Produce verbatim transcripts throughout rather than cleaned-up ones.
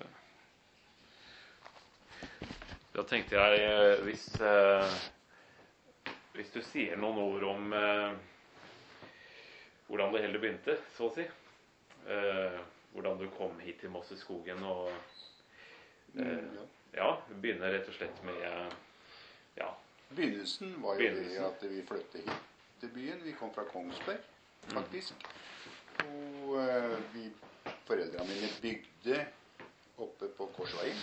Så. Da tenkte jeg, eh, hvis, eh, hvis du sier noen ord om eh, hvordan det hele begynte, så å si. Eh, hvordan du kom hit til Mosseskogen og eh, Mm, ja. ja, begynner rett og slett med eh, ja. Begynnelsen var jo Begynnelsen. det at vi flyttet hit til byen. Vi kom fra Kongsberg, faktisk. Og eh, vi, foreldrene mine bygde oppe på Korsveien.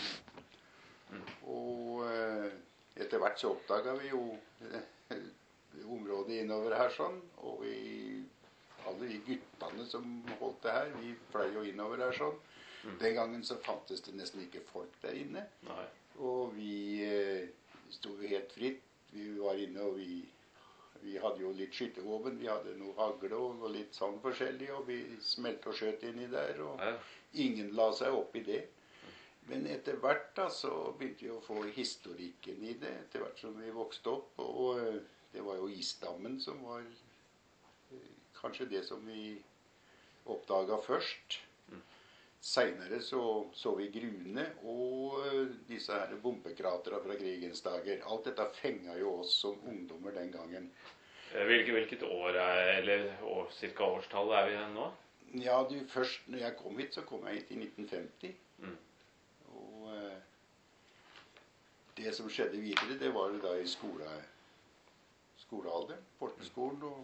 Og eh, etter hvert så oppdaget vi jo eh, området innover her sånn. Og vi, alle de guttene som holdt det her, vi fløy jo innover her sånn. Den gangen så fantes det nesten ikke folk der inne. Nei. Og vi eh, stod jo helt fritt. Vi var inne og vi, vi hadde jo litt skytevåpen. Vi hadde noe hagle og, og litt sånn forskjellig. Og vi smelte og skjøt inni der. Og Ja. ingen la seg opp i det. Men etter hvert da så begynte vi å få historikken i det. Etter hvert som vi vokste opp. Og eh, det var jo isdammen som var eh, kanskje det som vi oppdaget først. Senere så, så vi grune og uh, disse her bombekraterne fra krigens dager. Alt dette fenget jo oss som ungdommer den gangen. Hvilket, hvilket år er, eller år, cirka årstallet er vi her nå? Ja, du, først når jeg kom hit, så kom jeg hit i nitten femti. Mm. Og uh, det som skjedde videre, det var jo da i skole, skolealderen, folkeskolen og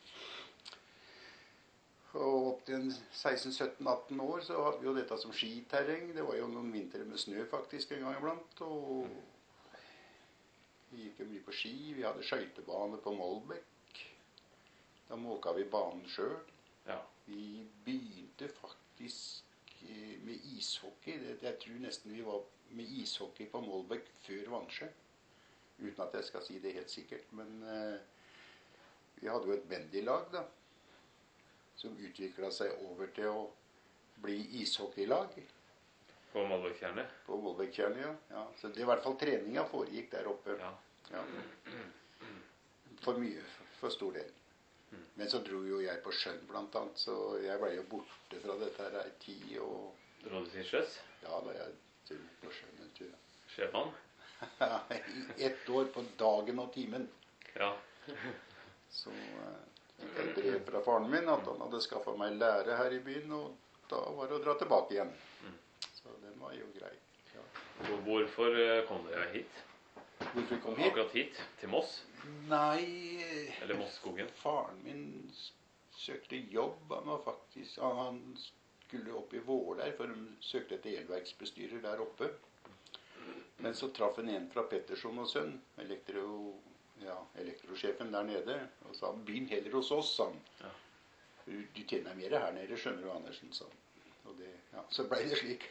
Og opp til seksten sytten atten år så hadde vi jo dette som skiterreng. Det var jo noen vintre med snø faktisk en gang iblant. Og vi gikk jo mye på ski. Vi hadde skøytebane på Molbekk. Da måka vi banen sjøl. Ja. Vi begynte faktisk med ishockey. Det, jeg tror nesten vi var med ishockey på Molbekk før Vansjø. Uten at jeg skal si det helt sikkert. Men eh, vi hadde jo et bandylag da. Som utviklet seg over til å bli ishockeylag. På Molbekkjernet? På Molbekkjernet, ja. ja. Så det i hvert fall treninga foregikk der oppe. Ja. Ja. For mye, for stor del. Men så dro jo jeg på sjøen blant annet, så jeg ble jo borte fra dette her i tid. Og... Dro du til sjøs? Ja, da jeg dro på sjøen en tur. Sjømann? I ett år på dagen og timen. Ja. Så... fikk jeg brev fra faren min at han hadde skaffet meg lære her i byen, og da var det å dra tilbake igjen. Så den var jo grei. Ja. Hvorfor kom dere hit? Hvorfor kom hit? Akkurat hit? Til Moss? Nei, Eller Mosskogen? Faren min søkte jobb. Han var faktisk, han skulle opp i Våler, for han søkte etter elverksbestyrer der oppe. Men så traff han en fra Petterson og sønn, elektro... Ja, elektrosjefen der nede, og sa, begynn heller hos oss, sa han. Ja. Du tjener mer her nede, skjønner du, Andersen, sa han. Og det, ja, så ble det slik.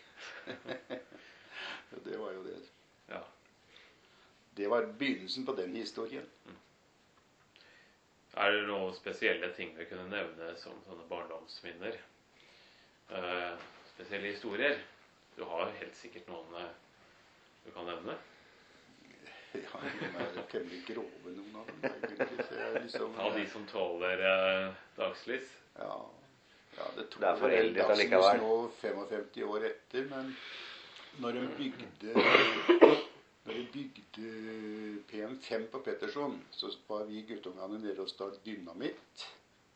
Det var jo det. Ja. Det var begynnelsen på den historien. Mm. Er det noen spesielle ting vi kunne nevne som sånne barndomsminner? Uh, spesielle historier? Du har helt sikkert noen uh, du kan nevne? Ja, de er temmelig grove, noen av dem. Egentlig. Så jeg liksom, ja, de som tåler eh, dagslys. Ja, ja, det tok det er foreldre dagslys allikevel. nå femogfemti år etter, men når de bygde, når de bygde P M fem på Petterson, så var vi guttungene nede og start dynamitt.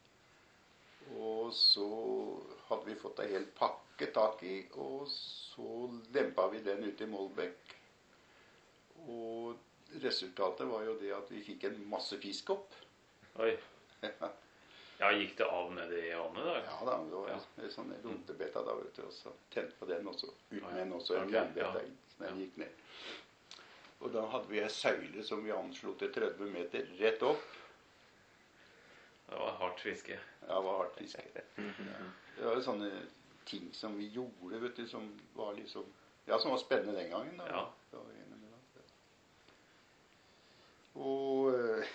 Og så hadde vi fått en hel pakke tak i, og så lempa vi den ut i Molbekk. Og resultatet var jo det at vi fikk en masse fisk opp. Oi. Ja, gikk det av ned i vannet da? Ja da, det var ja. en sånn runtebeta da, vet du, og så tente på den også, ut med den også, en okay, jernbeta ja. inn, så den ja. gikk ned. Og da hadde vi en søyle som vi anslo til tretti meter rett opp. Det var hardt fiske. Ja, det var hardt fiske. Ja. Det var jo sånne ting som vi gjorde, vet du, som var liksom, ja, som var spennende den gangen da. Ja. Det var en med det. Og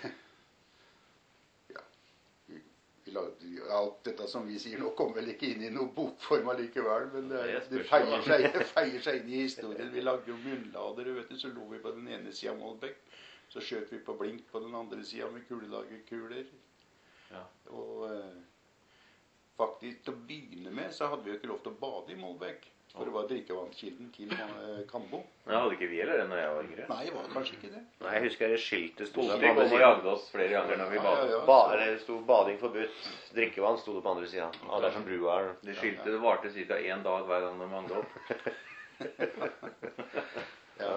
ja, vi, vi lagde, alt dette som vi sier nå kommer vel ikke inn i noen bokform allikevel, men det, er, det feier, seg, feier seg inn i historien. Vi lagde jo munnladere, vet du, så lå vi på den ene siden av Molbekk, så skjøt vi på blink på den andre siden med kulelagerkuler. Ja. Og eh, faktisk til å begynne med så hadde vi jo ikke lov til å bade i Molbekk. For det var drikkevannskilden til eh, Kambo. Men hadde ikke vi eller det når jeg var yngre? Nei, det var kanskje ikke det. Nei, jeg husker det skiltet sto der Vi på kom andre og siden. jagde oss flere ganger når vi Ja, badet. ja, ja. Ba, eller det sto bading forbudt. Drikkevann sto det på andre siden. Ja, det er som brua er. Det skiltet det varte ca. én dag hver gang de hang opp. Ja.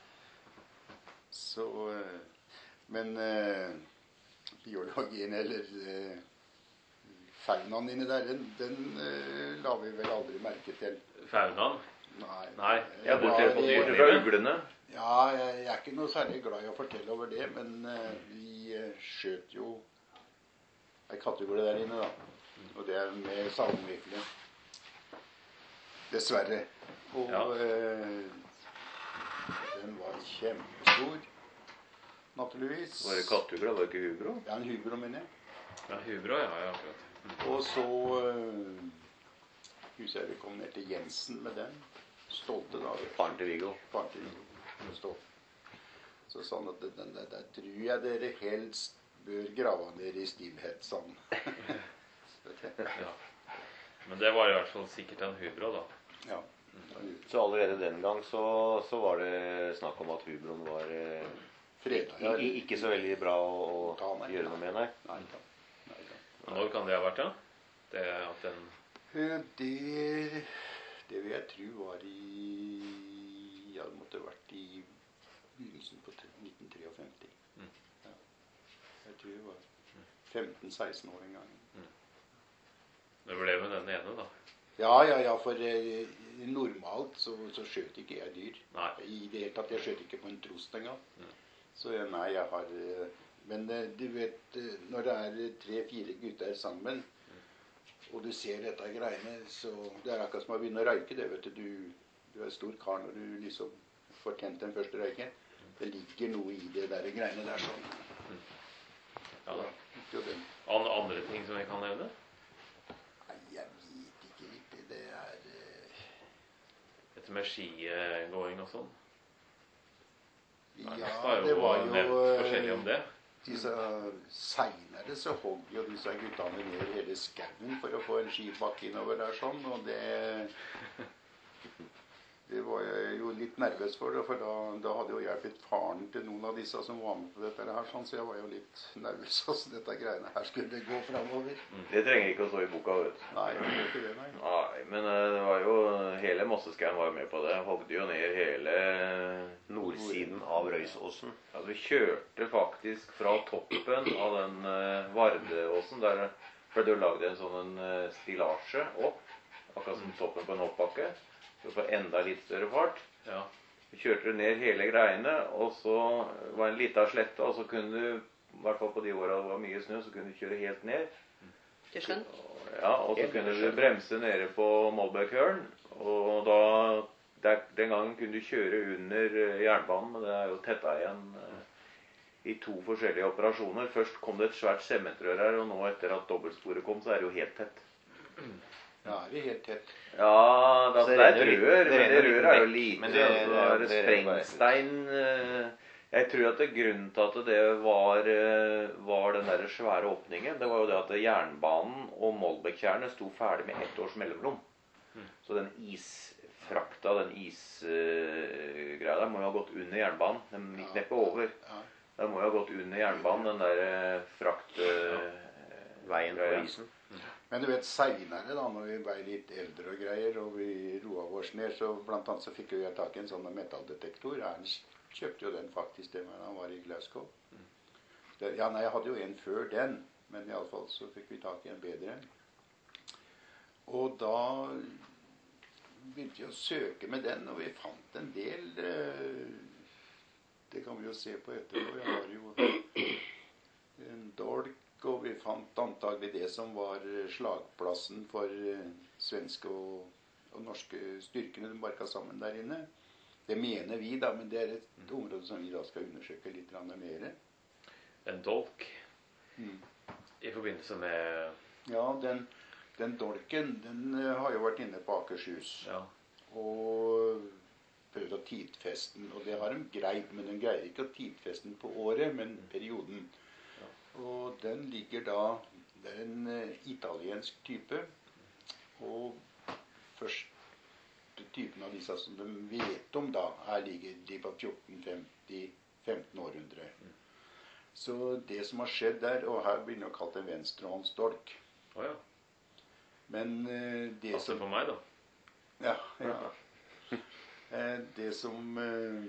Så eh, Men eh, biologien, eller eh, faunaen inni der, den, den eh, la vi vel aldri merke til. Faunaen? Nei. Nei. Ja, bortsett var, eh, bortsett fra uglene. Ja, jeg, jeg er ikke noe særlig glad i å fortelle over det, men eh, vi eh, skjøt jo ei kattugle der inne, da. Og det er med salmvikle. Dessverre. Og Ja. eh, den var kjempestor, naturligvis. Var det kattugle, var det ikke hubro? Ja, en hubro, mener jeg. Ja, hubro, ja, ja, akkurat. Og så uh, husker jeg vi kom ned til Jensen med den. Stolte da. Faren til Viggo. Faren til Viggo. Stolt. Så sånn at den der, der tror jeg dere helst bør grave ned i stillhet, sånn. Ja. Men det var i hvert fall sikkert en hubro, da. Ja. Så allerede den gang så, så var det snakk om at hubroen var eh, Fredag. i, i, ikke så veldig bra å, Ta å meg. gjøre noe med, nei. Nei da. Nei da. Når kan det ha vært, da? Det at den Eh, Det, det vil jeg tro var i Ja, det måtte ha vært i begynnelsen på nitten femtitre. Mm. Ja. Jeg tror det var femten seksten år en gang. Det ble med den ene, da. Ja, ja, ja, for eh, normalt så, så skjøt ikke jeg dyr. Nei. I det hele tatt. Jeg skjøt ikke på en trost engang. Mm. Så jeg, nei, jeg har eh, Men eh, du vet, eh, når det er tre-fire gutter sammen, og du ser dette greiene, så det er akkurat som å begynne å røyke det, vet du. Du, du er stor kar når du liksom får tent den første røyken. Det ligger noe i det der greiene der sånn. Ja, da. Jo, det- An andre ting som vi kan nevne? Nei, jeg vet ikke riktig. Det er eh, Dette med skigåing og sånn? Ja, Ernst har det jo var jo nevnt eh, forskjellig om det. Disse, senere så hogg jo disse guttene ned hele skauen for å få en skibakke innover der sånn, og det det var jeg jo litt nervøs for, for da, da hadde jo jeg blitt faren til noen av disse som var med på dette her, sånn, så jeg var jo litt nervøs. Altså, dette greiene her skulle gå fremover. Det trenger ikke å stå i boka, vet du. Nei, jeg gjør ikke det, nei. Nei, men eh, det var jo hele Mosseskauen var jo med på det. Hogde jo ned hele Nordsiden av Røysåsen. Ja, vi kjørte faktisk fra toppen av den uh, Vardeåsen. Der ble det jo lagd en sånn uh, stilasje opp, akkurat som toppen på en hoppbakke. Så på enda litt større fart. Ja. Vi kjørte det ned hele greiene, og så var det en liten slette, og så kunne du, i hvert fall på de årene det var mye snø, så kunne du kjøre helt ned. Til sjøen. Ja, og så kunne du bremse nede på Molbøkølen, og da, der, den gangen kunne du kjøre under eh, jernbanen, men det er jo tetta igjen eh, i to forskjellige operasjoner. Først kom det et svært sementrør her, og nå etter at dobbeltsporet kom, så er det jo helt tett. Ja, er det helt tett. Ja, det, Så det det er et renner jo rør, litt- det men det renner jo røret er jo litt lite. men det- og så er det det renner bare ut. sprengstein. eh, Jeg tror at det, grunnen til at det var, eh, var den der svære åpningen, det var jo det at jernbanen og Molbekk-tjernet sto ferdig med ett års mellomrom. Så den isfrakta, den isgreia der, må jo ha gått under jernbanen. Den gikk neppe over. Ja. Den må jo ha gått under jernbanen, den der eh, frakt... eh, Veien på greia. isen. Men du vet, senere da, når vi ble litt eldre og greier, og vi roa oss ned, så blant annet så fikk jo jeg tak i en sånn metalldetektor. Ernst kjøpte jo den faktisk det med han var i Glasgow. Det, ja, nei, jeg hadde jo en før den, men i alle fall så fikk vi tak i en bedre. Og da begynte vi å søke med den, og vi fant en del. eh, Det kan vi jo se på etterpå. Jeg har jo en dolk, og vi fant antagelig det som var slagplassen for eh, svenske og, og norske styrkene de barka sammen der inne. Det mener vi, da, men det er et område som vi da skal undersøke litt grann mer. En dolk Mm. i forbindelse med Ja, den, den dolken den eh, har jo vært inne på Akershus. Ja. Og prøvd å tidfeste den. Og det har de greid, men de greier ikke å tidfeste den på året, men perioden. Og den ligger da Det er en uh, italiensk type. Og første typen av disse som de vet om da, er ligger de på fjorten femti femten århundre. Så det som har skjedd der, og her blir det nok kalt en venstrehåndsdolk. Å ja. Men eh, det Passer som på meg, da. Ja, ja. Eh, det som eh,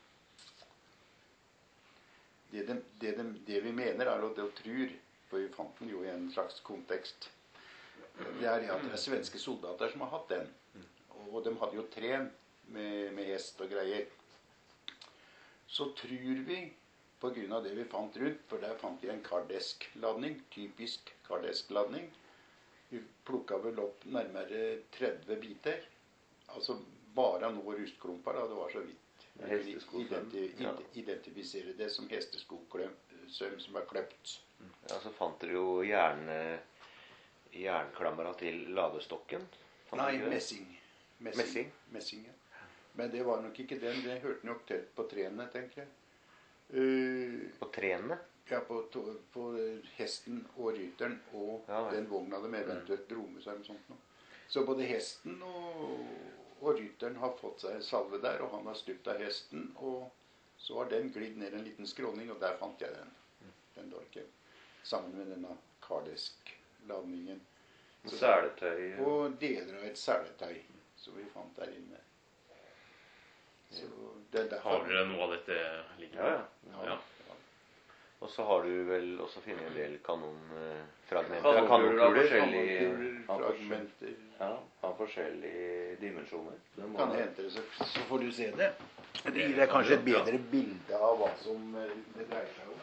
det, de, det, de, det vi mener er, og det vi tror, for vi fant den jo i en slags kontekst, det er at det er svenske soldater som har hatt den. Og de hadde jo tren med, med hest og greier. Så tror vi, på grunn av det vi fant rundt, for der fant vi en kardesk-ladning, typisk kardesk-ladning. Vi plukket vel opp nærmere tretti biter. Altså bare noe rustklumper, da. Det var så vidt. Vi kunne identi Ja. identifisere det som hesteskosøm som er kløpt. Ja, så fant dere jo jern, jernklamra til ladestokken. Fant Nei, dere ikke det? messing. Messing. Messing? Messing, ja. Men det var nok ikke den. Det hørte nok til på trærne, tenker jeg. Uh, På trenene? ja, på, to- på hesten og rytteren og Ja, vel. den vogna de eventuelt dro med seg. Eller sånt noe. Så både hesten og, og rytteren har fått seg salve der, og han har stupt av hesten. Og så har den glidd ned en liten skråning, og der fant jeg den. Den dolken. Sammen med denne kardesk-ladningen. Så- Seletøy? Og deler av et seletøy som vi fant der inne. Så det er derfor. Har dere noe av dette liggende? Ja, ja. Ja. Og så har du vel også funnet en del kanonfragmenter. Kanonkuler av Kanonkuler. forskjellig- Kanonkuler, av fragmenter. Ja, av forskjellige dimensjoner. Det må- Kan det hente det, så, så får du se det. Det gir deg kanskje et bedre bilde av hva som eh, det dreier seg om.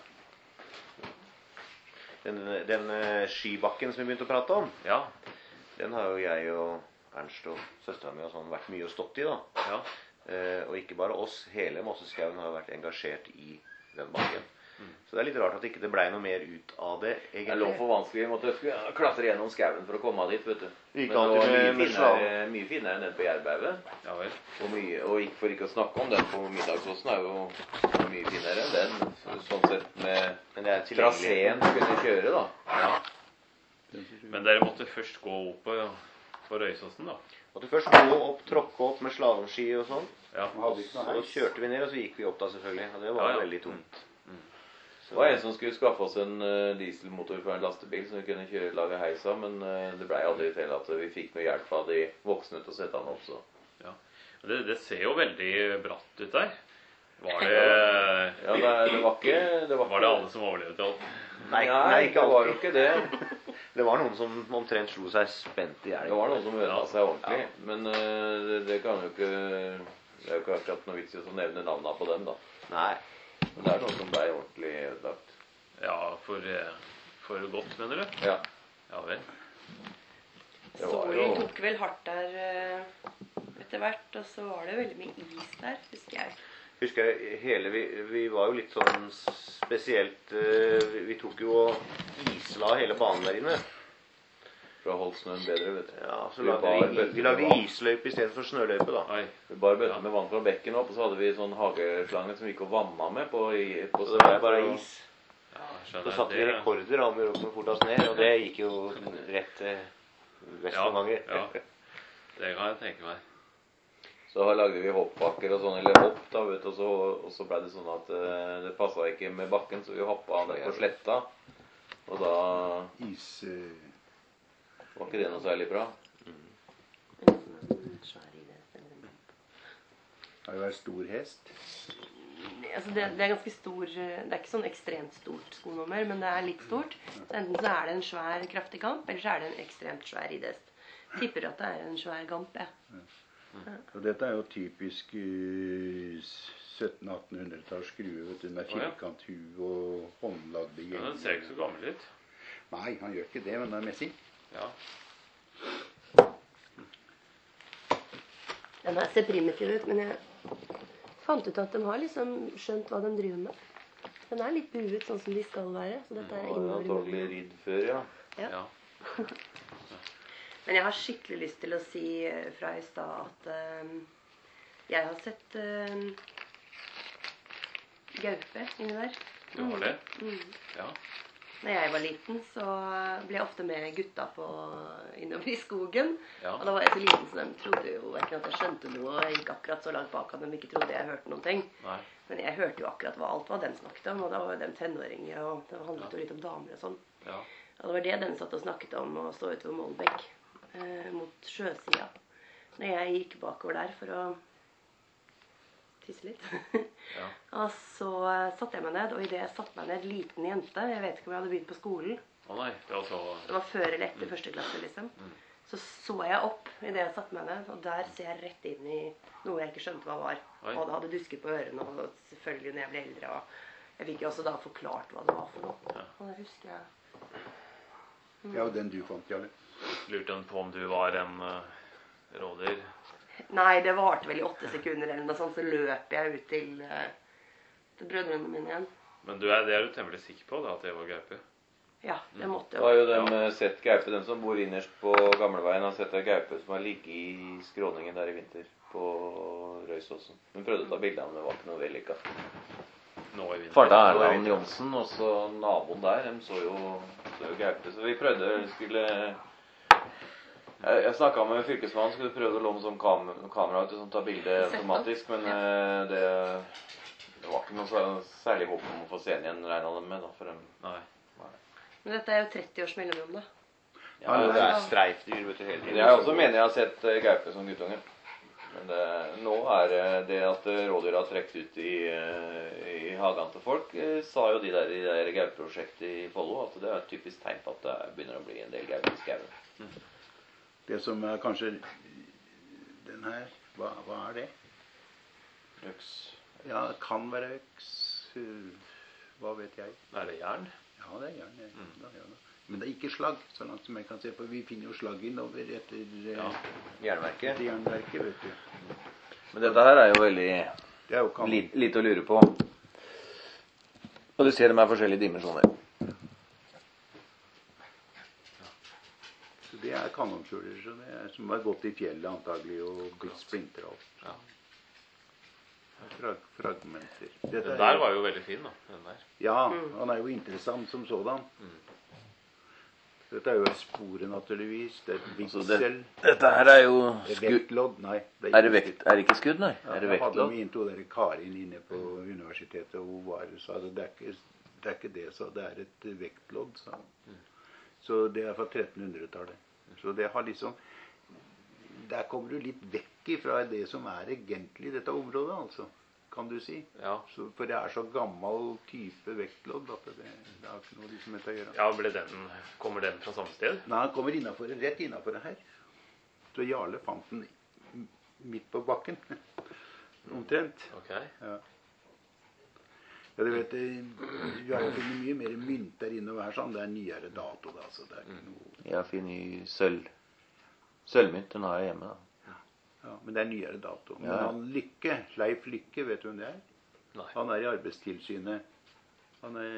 Den, den eh, skibakken som vi begynte å prate om, Ja. den har jo jeg og Ernst og søsteren min og sånn vært mye og stått i, da. Ja. Eh, og ikke bare oss, hele Mosseskauen har vært engasjert i den bakken. Så det er litt rart at ikke det ble noe mer ut av det, Det egentlig. lå for vanskelig. Vi måtte sk- klatre gjennom skauen for å komme dit, vet du. Vi Men gikk det var alltid mye med- med finere, mye finere enn den på Jærbauget. Ja vel. Og, mye- og ikke for ikke å snakke om den på middagsåsen, er jo mye finere enn den. Sånn sett med Men det er tilgjengelig. traseen du kunne kjøre, da. Ja. Men dere måtte først gå opp på, på Røysåsen, da? Måtte først gå opp, tråkke opp med slalåmski og sånn. Ja. Vi hadde ikke Så noe heis. kjørte vi ned, og så gikk vi opp da, selvfølgelig. Og det var Ja, ja. veldig tungt. Det var en som skulle skaffe oss en eh, dieselmotor for en lastebil som vi kunne kjøre lage heis av, men eh, det blei aldri til at vi fikk noe hjelp av de voksne til å sette den opp. Så. Ja. Det, det ser jo veldig bratt ut der. Var det, Ja, det, det var ikke det var, var det alle som overlevde alt? Nei, Nei, nei, ikke det var jo alltid. ikke det. Det var noen som omtrent slo seg spent i hjel. Det var noen som ødela Ja. seg ordentlig. Men eh, det, det kan jo ikke Det er jo ikke akkurat noe vits i å nevne navnene på dem, da. Nei. Men det er noen som ble ordentlig ødelagt. Ja, for, eh, for godt, mener du? Ja. Ja vel. Det var Solen jo tok vel hardt der eh, etter hvert, og så var det veldig mye is der, husker jeg. Husker jeg hele Vi, vi var jo litt sånn spesielt eh, Vi, vi tok jo og isla hele banen der inne. for å holde snøen bedre, vet du. Ja, så Vi lagde bar vi, bøtter vi lagde med vann. isløype istedenfor snøløype, da. Oi. Vi bar bøtter med vann fra bekken opp, og så hadde vi sånn hageslange som vi gikk og vanna med på, i, på Så det ble bare og- is. Ja, Så skjønner. satte vi Det- rekorder da med å komme fortest ned, og det gikk jo rett til vest Ja, for mange. ja. Det kan jeg tenke meg. Så lagde vi hoppbakker og sånn, eller hopp, da, vet du, og så, og så ble det sånn at eh, det passa ikke med bakken, så vi hoppa ned på sletta. Og da Is... eh, var ikke det noe særlig bra. Har jo vært stor hest. Altså det, det er ganske stor, det er ikke sånn ekstremt stort skonummer, men det er litt stort. Så enten så er det en svær, kraftig gamp, eller så er det en ekstremt svær ridehest. Tipper at det er en svær gamp, ja. Og dette er jo typisk uh, sytten-attenhundretalls skrue, vet du, med Å, ja. firkanthue og håndlagde Ja, den ser ikke så gammel ut. Nei, han gjør ikke det, men det er messing. Ja. Den her ser primitiv ut, men jeg fant ut at de har liksom skjønt hva de driver med. Den er litt buet sånn som de skal være, så dette er Var innover i antagelig munnen. ridd før, ja. Ja. Men jeg har skikkelig lyst til å si eh, fra i stad at eh, jeg har sett eh, gaupe inni der. Du har det? Mm. Ja. Når jeg var liten, så ble jeg ofte med gutta på innover i skogen. Ja. Og da var jeg så liten, så de trodde jo ikke at jeg skjønte noe. Og jeg gikk akkurat så langt bak at de ikke trodde jeg hørte noen ting. Nei. Men jeg hørte jo akkurat hva alt hva de snakket om. Og da var de tenåringer, og det handlet jo litt om damer og sånn. Ja. Og det var det de satt og snakket om å stå ute ved Målbekk eh, mot sjøsida. Når jeg gikk bakover der for å tisse litt. Ja. Og så uh, satte jeg meg ned, og i det jeg satte meg ned, liten jente, jeg vet ikke om jeg hadde begynt på skolen. Å nei, det var så... Det var før eller etter første klasse, liksom. Mm. Så så jeg opp i det jeg satte meg ned, og der ser jeg rett inn i noe jeg ikke skjønte hva var. Oi. Og det hadde dusket på ørene, og selvfølgelig når jeg ble eldre, og jeg fikk jo også da forklart hva det var for noe. Ja. Og det husker jeg. Mm. Ja, den du fant, Jarle. Lurte hun på om du var en uh, rådyr? Nei, det varte vel i åtte sekunder eller noe sånt, så løp jeg ut til, uh, til brødrene mine igjen. Men du er, det er du temmelig sikker på, da, at det var gaupe? Ja, det måtte Det jo. har jo dem eh, sett gaupe, dem som bor innerst på gamleveien, har sett en gaupe som har ligget i skråningen der i vinter på Røysåsen. Hun prøvde å ta bilder av den, det var ikke noe vellykket. Nå i vinter? Farta Erland Johnsen, og så naboen der, de så jo, så jo gaupe. Så vi prøvde, skulle... Jeg, jeg snakket med fylkesmannen, skulle prøve å låne sånn kam kamera til å ta bilde automatisk, men eh, det, det var ikke noe så, særlig håp om å få se den igjen, regnet dem med da, for dem. Nei. Men dette er jo tretti års mellomrom, da. Ja, det er streifdyr, vet du, hele tiden. Jeg også mener jeg har sett uh, gaupe som guttunge. Men det, nå er uh, det at uh, rådyr har trekt ut i, uh, i hagen til folk, uh, sa jo de der i det der gaupeprosjektet i Follo, at det er et typisk tegn på at det begynner å bli en del gaupe i skauen. Mm. Det som er kanskje den her, hva, hva er det? Øks. Ja, det kan være øks. Hva vet jeg? Er det jern? Ja, det er jern. Ja. Da, ja, da. Men det er ikke slagg, så langt som jeg kan se på. Vi finner jo slagg innover etter, Ja, eh, jernverket. etter jernverket, vet du. Men dette her er jo veldig Det er jo kan... li lite å lure på. Og du ser dem er forskjellige dimensjoner. Så det er kanonkuler så det er, som har gått i fjellet antagelig og blitt splinter opp. Ja. Frag fragmenter. Den Dette er der jo- var jo veldig fin, da. Den der. Ja, han er jo interessant som sådan. Mm. Dette er jo et spore, naturligvis. Det er et Altså, vigsel. det, dette her er jo Det er skudd. vektlodd. Nei. Det Er det, vekt, er det ikke skudd, nei? Ja, Er det jeg hadde vektlodd? med inn to der Karin inne på universitetet, og hun var, sa det, det er ikke det, er ikke det så det er et vektlodd, sa hun. Så det er fra trettenhundretallet. Så det har liksom Der kommer du litt vekk ifra det som er egentlig dette området, altså. Kan du si. Ja. Så, for det er så gammel type vektlodd at det, det har ikke noe liksom med det å gjøre. Ja, ble den, kommer den fra samme sted? Nei, han kommer innenfor, rett innafor det her. Så Jarle fant den midt på bakken. Omtrent. Ok. Ja. Ja, du vet, vi har jo funnet mye mer mynt der innover her, sånn. Det er nyere dato, da, så det er ikke noe... Jeg har funnet sølv. Sølvmynt, den har jeg hjemme, da. Ja, men det er nyere dato. Men Ja. han Lykke, Leif Lykke, vet du hvem det er? Nei. Han er i Arbeidstilsynet. Han er,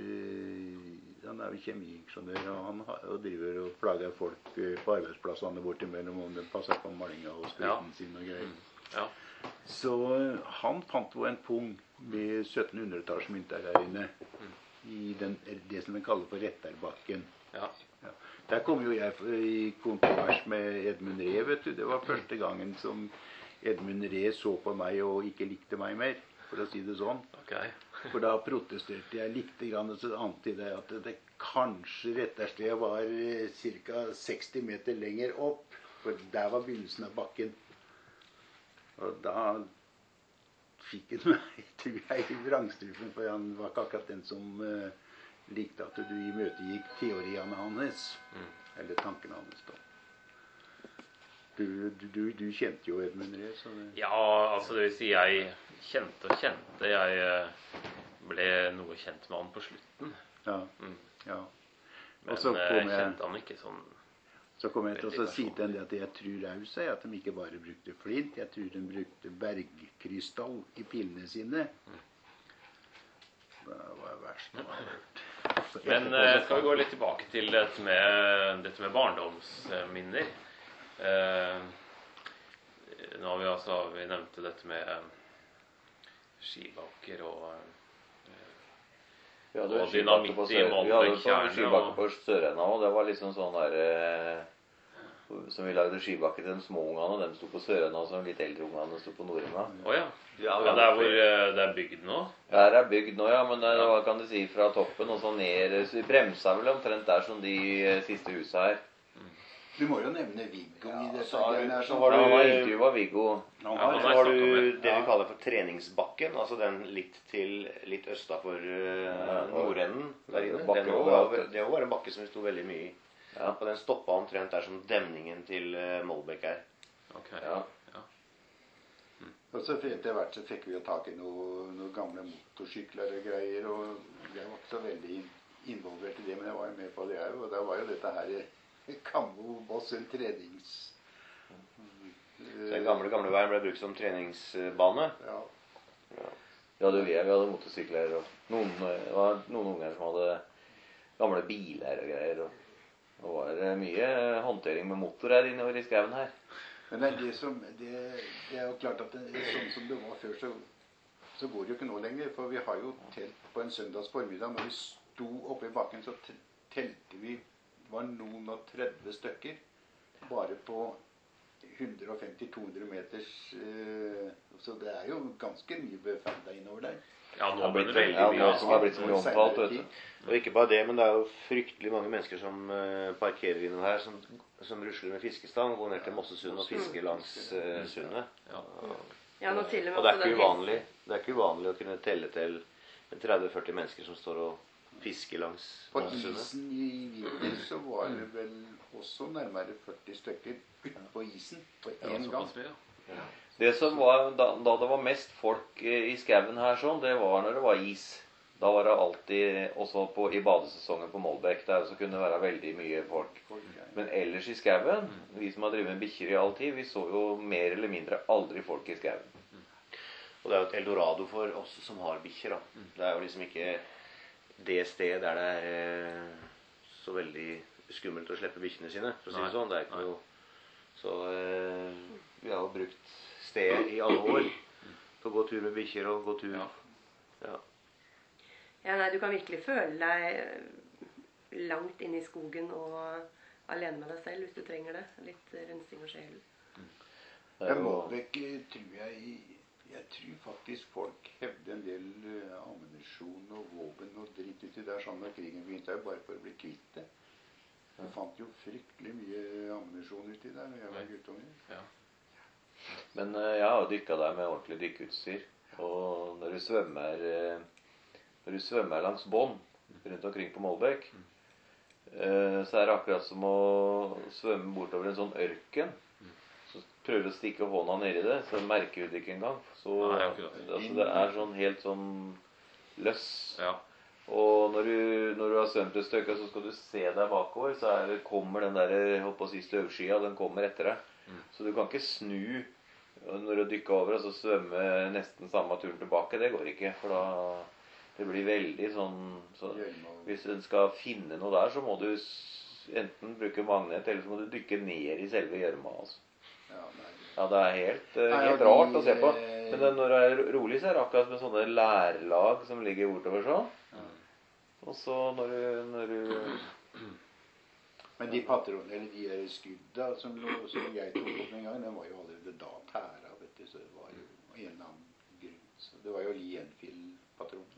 han er jo kjemiingeniør, og han har, og driver og plager folk eh, på arbeidsplassene bortimellom om de passer på malinga og spriten Ja. sin og greier. Ja. Så eh, han fant jo en pung med syttenhundretallsmynter der inne. I den, det som vi kaller for Retterbakken. Ja. Ja. Der kom jo jeg i kontrovers med Edmund Ree, vet du. Det var første gangen som Edmund Ree så på meg og ikke likte meg mer, for å si det sånn. Ok. For da protesterte jeg litt, grann, og så antydet jeg at det kanskje retterstedet var ca. seksti meter lenger opp, for der var begynnelsen av bakken. Og da fikk han meg, tror jeg, i vrangstrupen, for han var ikke akkurat den som uh, likte at du imøtegikk teoriene hans, Mm. eller tankene hans da. Du, du, du, du kjente jo Edmund Ree, så det... Ja, altså det vil si jeg kjente og kjente. Jeg eh, ble noe kjent med han på slutten. Ja, Mm. ja. Men Og så eh, kom jeg, kjente han ikke sånn... så kom jeg til å veldig si til henne at jeg tror også at de ikke bare brukte flint, jeg tror de brukte bergkrystall i pillene sine. Det var det verste jeg har hørt. Så Men etterpå eh, så skal vi gå litt tilbake til dette med, dette med barndomsminner. Eh, nå har vi altså, vi nevnte dette med eh, skibakker og eh, Vi hadde Og skibakke dynamitt på i Sør- vi hadde på Molbekk-tjernet, skibakke og- på Sørenda òg. Det var liksom sånn derre Som vi lagde skibakke til de små ungene, og de sto på Sørenda, og så litt eldre ungene sto på Nordenda. Å ja. Ja, Ja, det er hvor eh, det er bygd nå? Her er bygd nå, ja, men det var, kan du si, fra toppen og så ned. Så vi bremsa vel omtrent der som de eh, siste husa her. Du må jo nevne Viggo i dette så har du- greiene her. så sånn. har Ja, du- han var intervjua Viggo. Han Ja, har- han Så har har snakket du med. det vi Ja. kaller for treningsbakken, altså den litt til litt østafor uh, nordenden. Der inne. bakker Den var, overalt. det var en bakke som vi sto veldig mye i. Ja. Og den stoppa omtrent der som demningen til uh, Molbekk er. Ok. Ja. Og så etter hvert så fikk vi jo tak i noen noe gamle motorsykler og greier, og jeg var ikke så veldig in involvert i det, men jeg var jo med på det her, og da var jo dette her Kammo Boss, en trenings... Så den gamle, gamle veien ble brukt som treningsbane. Ja. Vi hadde, vi hadde motorsykler, og noen, det var noen unger som hadde gamle biler og greier. Og det var eh, mye håndtering med motor her innover i skauen her. Men det er, det, som, det, det er jo klart at det, sånn som det var før, så, så går det jo ikke nå lenger. For vi har jo telt på en søndags formiddag. Når vi sto oppe i bakken, så te- telte vi var noen og tredve stykker. Bare på hundre og femti til to hundre meters eh, Så det er jo ganske mye beferda innover der. Ja, Det nå har blir blitt det veldig veldig mye mye. som har blitt så mye omtalt, vet du. Og ikke bare det, men det er jo fryktelig mange mennesker som uh, parkerer inne her, som, som rusler med fiskestang og går ned til Mossesund og fisker langs uh, sundet. Ja. Ja, nå til og med Og det er også ikke den uvanlig Det er ikke uvanlig å kunne telle til tretti til førti mennesker som står og fisker langs På Mossesundet. isen i vinter så var det vel også nærmere førti stykker ute på isen på Ja, én gang. såpass mye, ja. Det som var, da, da det var mest folk eh, i skauen her, sånn, det var når det var is. Da var det alltid, også på, i badesesongen på Molbekk, der så kunne det være veldig mye folk. Men ellers i skauen, vi som har drevet med bikkjer i all tid, vi så jo mer eller mindre aldri folk i skauen. Og det er jo et eldorado for oss som har bikkjer. da. Det er jo liksom ikke det stedet der det er eh, så veldig skummelt å slippe bikkjene sine. For å si Nei, det sånn. Det er ikke nei. noe Så eh, vi har jo brukt stedet i alle år til å gå tur med bikkjer og gå tur. Ja. Ja. Ja, nei, du kan virkelig føle deg langt inn i skogen og alene med deg selv hvis du trenger det. Litt rensing og sjel. Det er Jeg jo- må vekk, tror jeg Jeg tror faktisk folk hevde en del uh, ammunisjon og våpen og dritt uti der sånn da krigen begynte, bare for å bli kvitt det. Jeg fant jo fryktelig mye ammunisjon uti der da jeg var guttunge. Men eh, jeg har dykka der med ordentlig dykkeutstyr. Og når du svømmer eh, Når du svømmer langs bånd rundt omkring på Molbekk, eh, så er det akkurat som å svømme bortover en sånn ørken. Så prøver du å stikke hånda nedi det, så merker du det ikke engang. Så Nei, akkurat. altså, det er sånn helt sånn løss. Ja. Og når du, når du har svømt et stykke, så skal du se deg bakover, så er, det- kommer den der, jeg holdt på å si, støvskya, den kommer etter deg. Så du kan ikke snu når du dykker over og så svømme nesten samme turen tilbake. Det går ikke, for da det blir veldig sånn så, hvis du skal finne noe der, så må du s- enten bruke magnet, eller så må du dykke ned i selve gjørma. Altså. Ja, nei, Ja, det er helt, eh, Nei, helt og rart de, å se på. eh, Men det, når det er rolig, så er det akkurat med sånne lærlag som ligger bortover sånn. Og så når du, når du Men de patronene, eller de der skudda som, lå- som jeg tok opp en gang, den var jo allerede da tæra, vet du, så det var jo en eller annen grunn. Så det var jo Lee Enfield-patroner.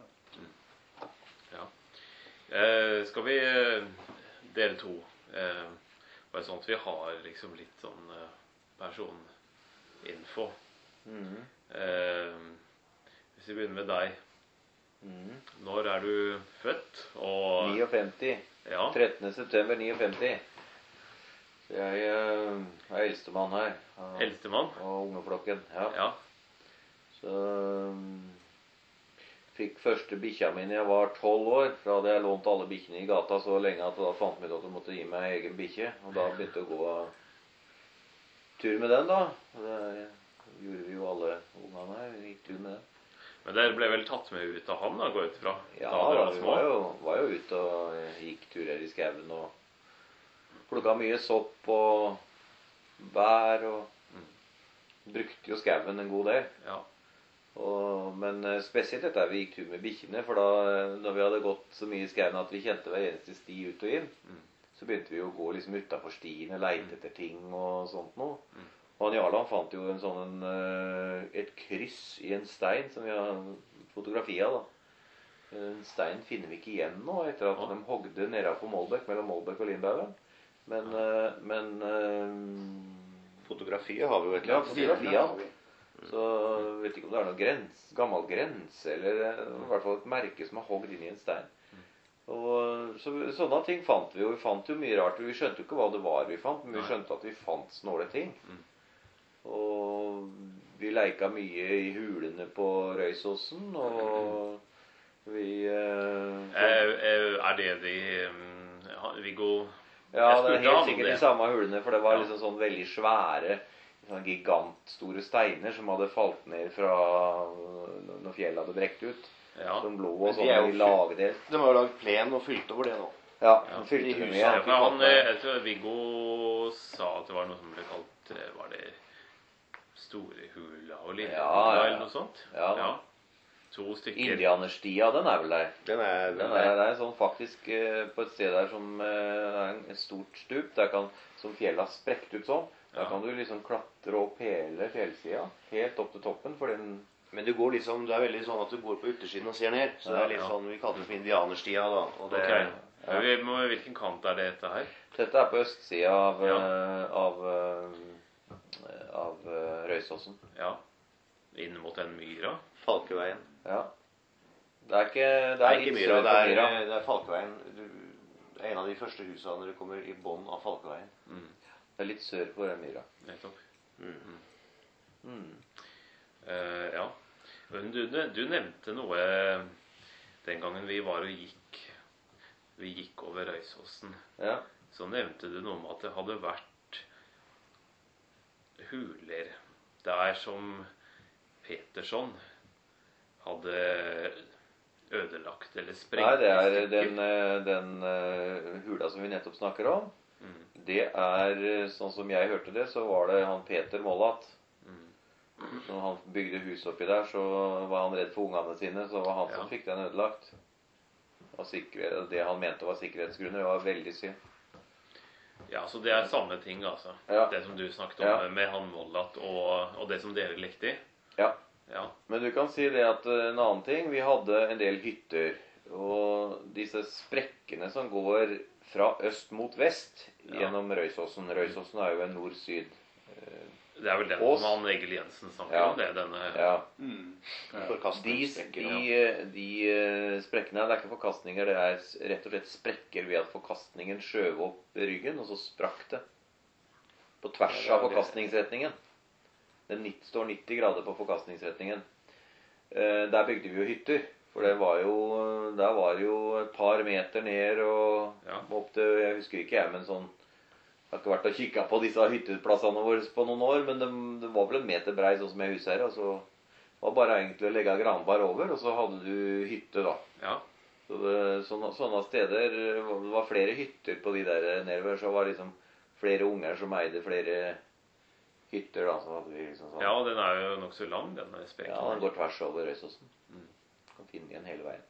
Ja. Eh, skal vi eh, dere to eh, bare sånn at vi har liksom litt sånn eh, personinfo. Mhm. Eh, hvis vi begynner med deg. Mhm. Når er du født? Og femtini. ja, trettende september femtini. Så jeg eh, er eldstemann her. av- eldstemann. Og ungeflokken. Ja. Ja. Så um, fikk første bikkja mi da jeg var tolv år. Da hadde jeg lånt alle bikkjene i gata så lenge at da fant vi ut at du måtte gi meg egen bikkje. Og da begynte jeg å gå tur med den, da. Og det gjorde vi jo alle ungene her. Vi gikk tur med den. Men dere ble vel tatt med ut av han, da, går jeg ut ifra? Ja, da dere var vi små? var jo, var jo ute og eh, gikk turer i skauen og plukka mye sopp og bær og brukte jo skauen en god del. Ja. Og, men eh, spesielt dette vi gikk tur med bikkjene, for da eh, når vi hadde gått så mye i skauen at vi kjente hver eneste sti ut og inn, Mm. så begynte vi å gå liksom utenfor stien og leite etter ting og sånt noe. Mm. Og han Jarl han fant jo en sånn, eh, et kryss i en stein som vi har fotografi av da. En stein finner vi ikke igjen nå, etter at Ja. de hogde nede på Målbekk, mellom Målbekk og Lindbaugen. Men, eh, men eh, Fotografiet har vi jo et Ja, eller annet. fotografi. Bildene har vi. så vet ikke om det er noe grens, gammel grense, eller eh, i hvert fall et merke som er hogd inn i en stein. Og så, sånne ting fant vi jo. Vi fant jo mye rart. Vi skjønte jo ikke hva det var vi fant, men vi Nei. skjønte at vi fant snåle ting. Mm. Og vi leika mye i hulene på Røysåsen, og vi eh, Er, er er det de mm, ha- Viggo Ja, Jeg det er spurte ham helt om sikkert det. de samme hulene, for det var Ja. liksom sånn veldig svære, sånn gigantstore steiner som hadde falt ned fra når fjellet hadde brekt ut. Ja. Som lå Men og de sånn er jo i lagdel. De har jo lagd plen og fylt over det nå. Ja, Ja. de fylte I det huset, med. Ja, Ja. for han, eh, jeg tror Viggo sa at det var noe som ble kalt eh, Var det Storehula og Lillehula Ja, ja, ja. eller noe sånt? Ja. To stykker. Indianerstia, den er vel der. Den er, Den er, det er sånn faktisk eh, på et sted der som eh, er en- et stort stup, der kan, som fjellet har sprekt ut sånn. Der Ja. kan du liksom klatre opp hele fjellsida, helt opp til toppen, for den Men du går liksom, det er veldig sånn at du går på yttersiden og ser ned. Så det Ja, er litt ja. sånn, vi kaller det for indianerstia da. Og det, Ok. Ja. vi må- Hvilken kant er det dette her? Dette er på østsida av, Ja. eh, av, eh, av eh, Røysåsen. Ja. Inn mot den myra? Falkeveien. Ja. Det er ikke Det Det er er ikke litt myra, sør det for er, myra. det er Falkeveien. Du, det er en av de første husene når du kommer i bånn av Falkeveien. Mm. Det er litt sør for den myra. Nettopp. Mm. Eh, ja. Men du, du, du nevnte noe den gangen vi var og gikk Vi gikk over Røysåsen. Ja. Så nevnte du noe om at det hadde vært huler der som Peterson hadde ødelagt eller sprengt. Nei, det er i stykker. den, eh, den eh, hula som vi nettopp snakker om. Mm. Det er, eh, sånn som jeg hørte det, så var det han Peter Mollat. Mm. Når han bygde hus oppi der, så var han redd for ungene sine, så var han som Ja. fikk den ødelagt. Og sikkerhet, det han mente var sikkerhetsgrunner, det var veldig synd. Ja, så det er samme ting, altså. Ja. Det som du snakket om Ja. med han Mollat og, og det som dere likte i. Ja. Ja. Men du kan si det at eh, en annen ting, vi hadde en del hytter, og disse sprekkene som går fra øst mot vest Ja. gjennom Røysåsen. Røysåsen er jo en nord-syd. Det er vel den Ås. som han Egil Jensen snakker Ja. om, det. Denne Ja. Mm. De, Forkastningssprekker. de, Ja. de eh, sprekkene, det er ikke forkastninger, det er s- rett og slett sprekker ved at forkastningen skjøv opp ryggen, og så sprakk det. På tvers Ja, av det er det. forkastningsretningen. Det nitt- står nitti grader på forkastningsretningen. Eh, Der bygde vi jo hytter. For det var jo, der var det jo et par meter ned og Ja. opp til, jeg husker ikke jeg, men sånn, jeg har ikke vært og kikket på disse hytteplassene våre på noen år, men det, det var vel en meter brei, sånn som jeg husker her. Og så var det bare egentlig å legge granbar over, og så hadde du hytte da. Ja. Så det, sånne, sånne steder, det var flere hytter på de der nedover, så var det liksom flere unger som eide flere hytter da, så hadde vi liksom sånn. ja, og den er jo nokså lang, denne sprekken. Ja, den går tvers over Røysåsen. Mm. Kan finne igjen hele veien.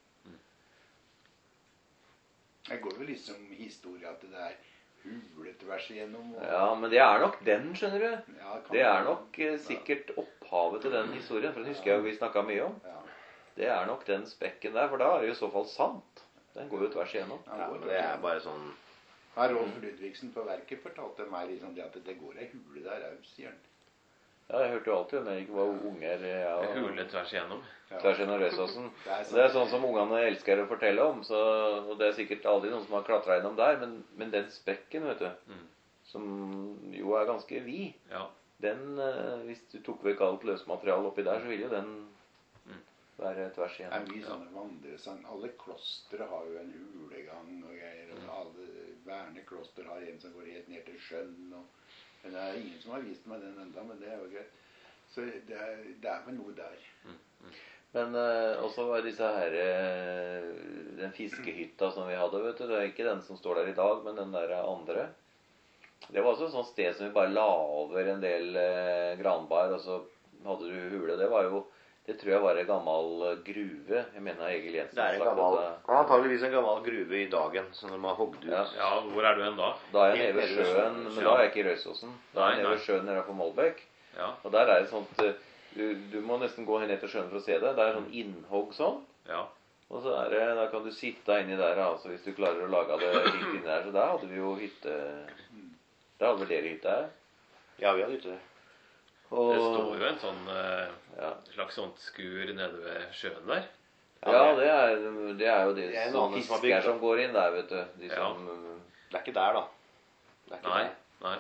Det går jo liksom historie at det er hule tvers igjennom. Og, Ja, men det er nok den, skjønner du. Ja, kan Det er være. nok eh, sikkert opphavet til den historien, for den husker jeg jo vi snakket mye om. Ja. Det er nok den sprekken der, for da er det jo i så fall sant. Den går jo tvers igjennom. Ja, Ja, går men det er bare sånn Har Rolf Ludvigsen på verket fortalte meg liksom det at det går ei hule der òg, sier han. Ja, jeg hørte jo alltid om jeg ikke var unger. Ja, Hule tvers igjennom. Ja. tvers gjennom Røysåsen. Det er Det er sånn som ungene elsker å fortelle om, så, og det er sikkert aldri noen som har klatra gjennom der, men, men den sprekken, vet du, Mm. som jo er ganske vid, Ja. den, eh, hvis du tok vekk alt løsmateriale oppi der, så vil jo den Mm. være tvers Det er igjennom. mye sånne vandresang. Alle klostre har jo en hulegang og greier. Mm. Og alle vernekloster har en som går helt ned til sjøen. Og, men det er ingen som har vist meg den enda, men det er jo greit. Så det er, det er vel noe der. Men eh, også var disse her, eh, den fiskehytta som vi hadde, vet du, det er ikke den som står der i dag, men den der andre. Det var også et sånt sted som vi bare la over en del eh, granbar, og så hadde du hule. Det var jo Det tror jeg var en gammel gruve. Jeg mener Egil Jensen Det er en sagt gammel, at det- antageligvis en gammel gruve i dagen, som de har hogd ut. Ja. Ja, hvor er du hen da? Da er jeg Helt nede ved nede ved sjøen, sjøen. men da er jeg ikke i Røysåsen. Da er jeg Nei, nede ved nei. sjøen nede på Målbekk. Ja, Og der er det sånt eh, du, du må nesten gå ned til sjøen for å se det. Det er sånn innhogg sånn. ja. Og så er det, da kan du sitte inni der, altså, hvis du klarer å lage det litt inni der. Så der hadde vi jo hytte. Der hadde vel dere hytte her. Ja, vi hadde hytte der. Og, Det står jo en sånn eh, ja. slags sånt skur nede ved sjøen der. Ja, det er, det er jo de Det er en som annen som har fisker bygd som går inn der, vet du. De Ja. som, eh, Det er ikke der, da. Det er ikke Nei, der. nei.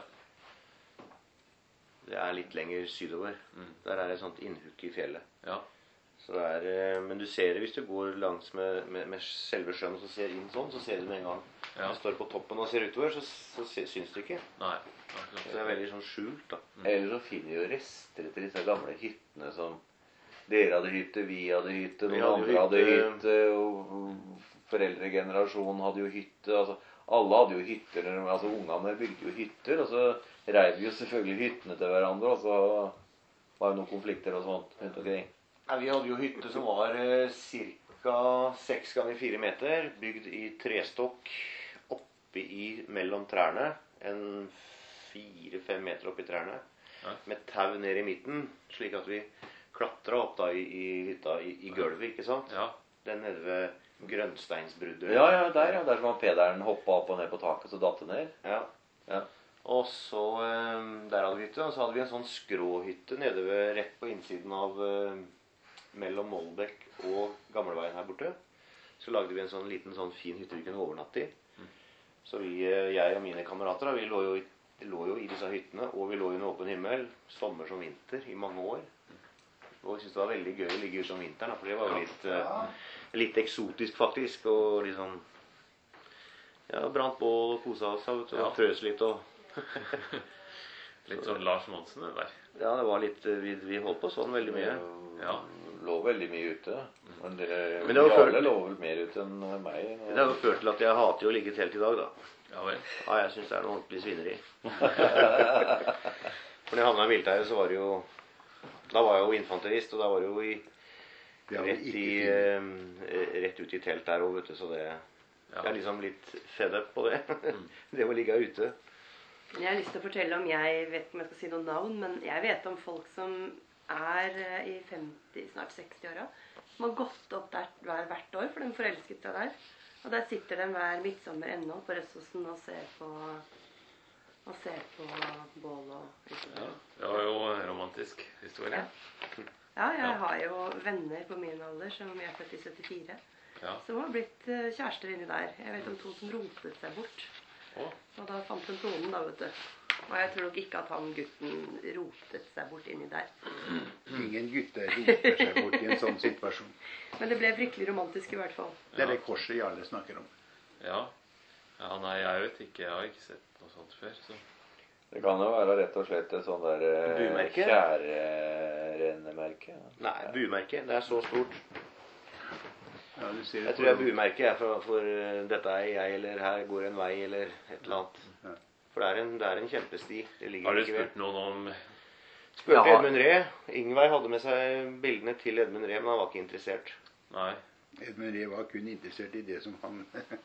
Det er litt lenger sydover. Mm. Der er det et sånt innhukk i fjellet. Ja, Så det er, eh, men du ser det hvis du går langs med, med, med selve sjøen og så ser inn sånn, så ser du med en gang. ja. Når du står på toppen og ser utover, så, så se- syns du ikke. Nei. Så akkurat. det er veldig sånn skjult, da. Eller så finner vi jo rester etter disse gamle hyttene som dere hadde hytte, vi hadde hytte, Vi noen hadde andre hadde hytte. hytte, og foreldregenerasjonen hadde jo hytte. altså Alle hadde jo hytter, altså ungene bygde jo hytter, og så reiv vi jo selvfølgelig hyttene til hverandre, og så var det noen konflikter og sånt rundt omkring. Ja, vi hadde jo hytte som var eh, ca. seks ganger fire meter, bygd i trestokk oppe i mellom trærne. En fire-fem meter oppi trærne. Ja. Med tau ned i midten, slik at vi klatra opp da i, i hytta i, i gulvet, ikke sant? Ja, Den nede ved grønnsteinsbruddet. Ja, ja, der, ja. Der som han Pederen hoppa opp og ned på taket, så datt det ned. Ja. Ja. Og så eh, der hadde vi hytte, og så hadde vi en sånn skråhytte nede ved, rett på innsiden av eh, mellom Målbekk og Gamleveien her borte. Så lagde vi en sånn liten sånn fin hytte vi kunne overnatte i. Så vi, eh, jeg og mine kamerater, da, vi lå jo, i, lå jo i disse hyttene, og vi lå under åpen himmel, sommer som vinter, i mange år. Og jeg syntes det var veldig gøy å ligge ute om vinteren, da, for det var jo litt, eh, litt eksotisk faktisk, og liksom, ja, brant bål og kosa oss, vet du, Ja. og frøs litt, og litt sånn Lars Monsen det der. ja, det var litt, vi, vi holdt på sånn veldig mye. Ja, Lå veldig mye ute. Men dere Men det var Jarle før- lå vel mer ute enn meg. Det har jo ført til at jeg hater jo å ligge i telt i dag, da. ja vel. Ja, jeg synes det er noe ordentlig svineri. For når jeg havnet i militæret, så var det jo, da var jeg jo infanterist, og da var det jo i, Det har vi rett, ikke i, tid. eh, rett ut i telt der også, vet du, så det, Ja. jeg er liksom litt fed up på det. Det å ligge ute. Jeg har lyst til å fortelle om, jeg vet ikke om jeg skal si noen navn, men jeg vet om folk som er eh, i femti, snart seksti-åra, som har gått opp der hver, hvert år, for de forelsket seg der. Og der sitter de hver midtsommer ennå på Røssosen og ser på, og ser på bål og Ja, det var jo en romantisk historie. Ja, jeg Ja. har jo venner på min alder som jeg er født i syttifire, Ja. som har blitt eh, kjærester inni der. Jeg vet om to som rotet seg bort. Å, Og da fant hun tonen, da, vet du. Og jeg tror nok ikke at han gutten rotet seg bort inni der. Ingen gutter roter seg bort i en sånn situasjon. Men det ble fryktelig romantisk i hvert fall. Det er det korset Jarle snakker om. ja. Ja, nei, jeg vet ikke. Jeg har ikke sett noe sånt før. Så. Det kan jo være rett og slett et sånn der eh, Bumerke? tjærerennemerke. Nei, bumerke, det er så stort. Ja, du ser Jeg tror jeg bumerke er for, for eh, dette er jeg, eller her går en vei, eller et eller annet. Ja. For det er en, det er en kjempesti. Det ligger Har du like ved. spurt noen om Spurte Ja. Edmund Ree. Ingveig hadde med seg bildene til Edmund Ree, men han var ikke interessert. Nei. Edmund Ree var kun interessert i det som han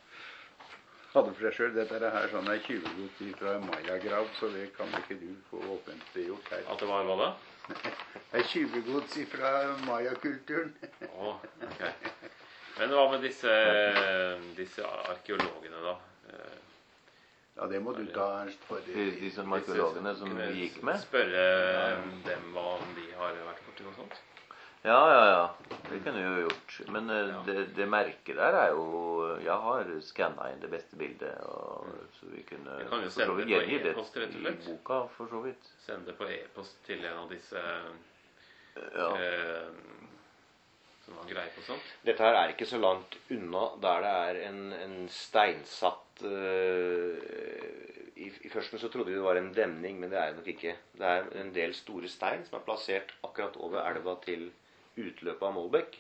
hadde for seg sjøl. Dette er her sånn er tjuvegods fra Maya-grav, så det kan ikke du få offentliggjort her. At det var hva da? Det er tjuvegods fra Maya-kulturen. Å, ok. Men hva med disse, disse arkeologene, da? Eh, Ja, det må du ta Ernst for De, det. disse arkeologene som kunne vi gikk med. Spørre dem hva om de har vært borti noe sånt? Ja, ja, ja. Det kunne vi jo gjort. Men eh, Ja. det, det merket der er jo Jeg har skanna inn det beste bildet, og, så vi kunne Vi kan jo for sende så vidt det på gjengi det e-post, rett og i slett. boka, for så vidt. Send det på e-post til en av disse Ja. eh, som har greie på sånt. Dette her er ikke så langt unna der det er en, en steinsatt øh, i, I førsten så trodde vi det var en demning, men det er det nok ikke. Det er en del store stein som er plassert akkurat over elva til utløpet av Målbekk.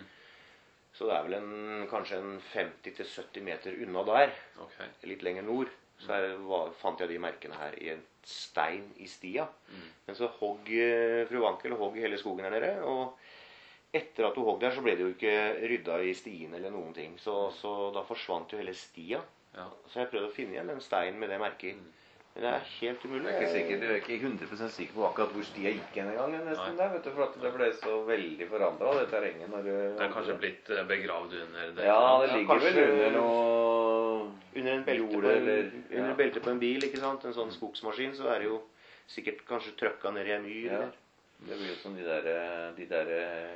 Så det er vel en, kanskje en femti til sytti meter unna der, Ok. litt lenger nord. Så her var, fant jeg de merkene her i en stein i stia. Men så hogg eh, fru Wankel hogg hele skogen her nede, og etter at du hogg der, så ble det jo ikke rydda i stien eller noen ting. Så, så da forsvant jo hele stia. Ja. Så jeg prøvde å finne igjen den steinen med det merket i. Men det er helt umulig. Jeg er ikke, sikker, jeg er ikke hundre prosent sikker på akkurat hvor stia gikk en gang, nesten der, vet du, for at det ble så veldig forandret, det terrenget. Når du, Det er kanskje blitt eh, begravd under det. Ja, det Ja, ligger kanskje- vel under noe Under en belte jord på en, eller- under ja. belte på en bil, ikke sant? En sånn skogsmaskin, så er det jo sikkert kanskje trøkka ned i en myr. Ja. Eller? Det blir jo som de der, de der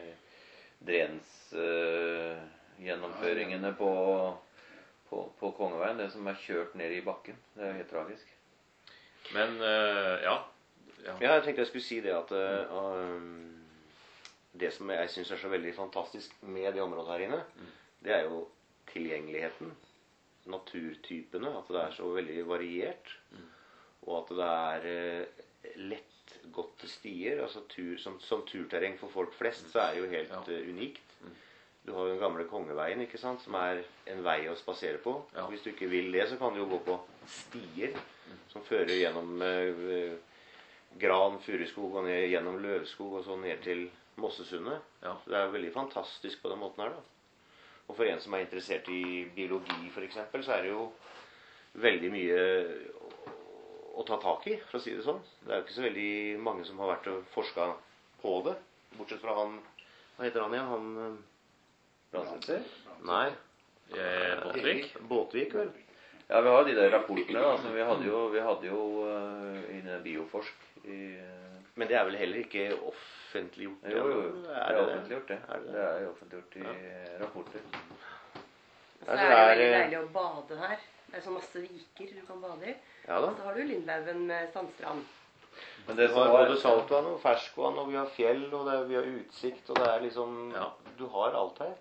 drens eh, gjennomføringene på, på, på Kongeveien, det som er kjørt ned i bakken. Det er helt tragisk. Men eh, ja. ja. Ja, jeg tenkte jeg skulle si det at uh, um, det som jeg syns er så veldig fantastisk med det området her inne, det er jo tilgjengeligheten. Naturtypene. At det er så veldig variert. Og at det er uh, lettgåtte stier. Altså tur, som, som turterreng for folk flest så er det jo helt Ja. uh, unikt. Du har jo den gamle Kongeveien, ikke sant, som er en vei å spasere på. Ja. Hvis du ikke vil det, så kan du jo gå på stier som fører gjennom uh, Gran, Furuskog og ned gjennom Løvskog og så ned til Mossesundet. Ja. Så det er jo veldig fantastisk på den måten her, da. Og for en som er interessert i biologi, for eksempel, så er det jo veldig mye å, å ta tak i, for å si det sånn. Det er jo ikke så veldig mange som har vært og forsket på det, bortsett fra han, hva heter han igjen? Han, uh, Brandsetzer? nei, Eh, Båtvik. Båtvik, vel? Ja, vi har de der rapportene, da. Så vi hadde jo, vi hadde jo uh, inne Bioforsk i uh, Men det er vel heller ikke offentliggjort? Jo, jo, jo. Det er det offentliggjort, det. Er det det? Det er jo offentliggjort i rapporter. Så er det jo veldig deilig å bade her. Det er så masse viker du kan bade i. Ja da. Så har du Lindhaugen med sandstrand. Men Det det som har var både saltvann og ferskvann, og vi har fjell, og det er, vi har utsikt, og det er liksom Ja. Du har alt her.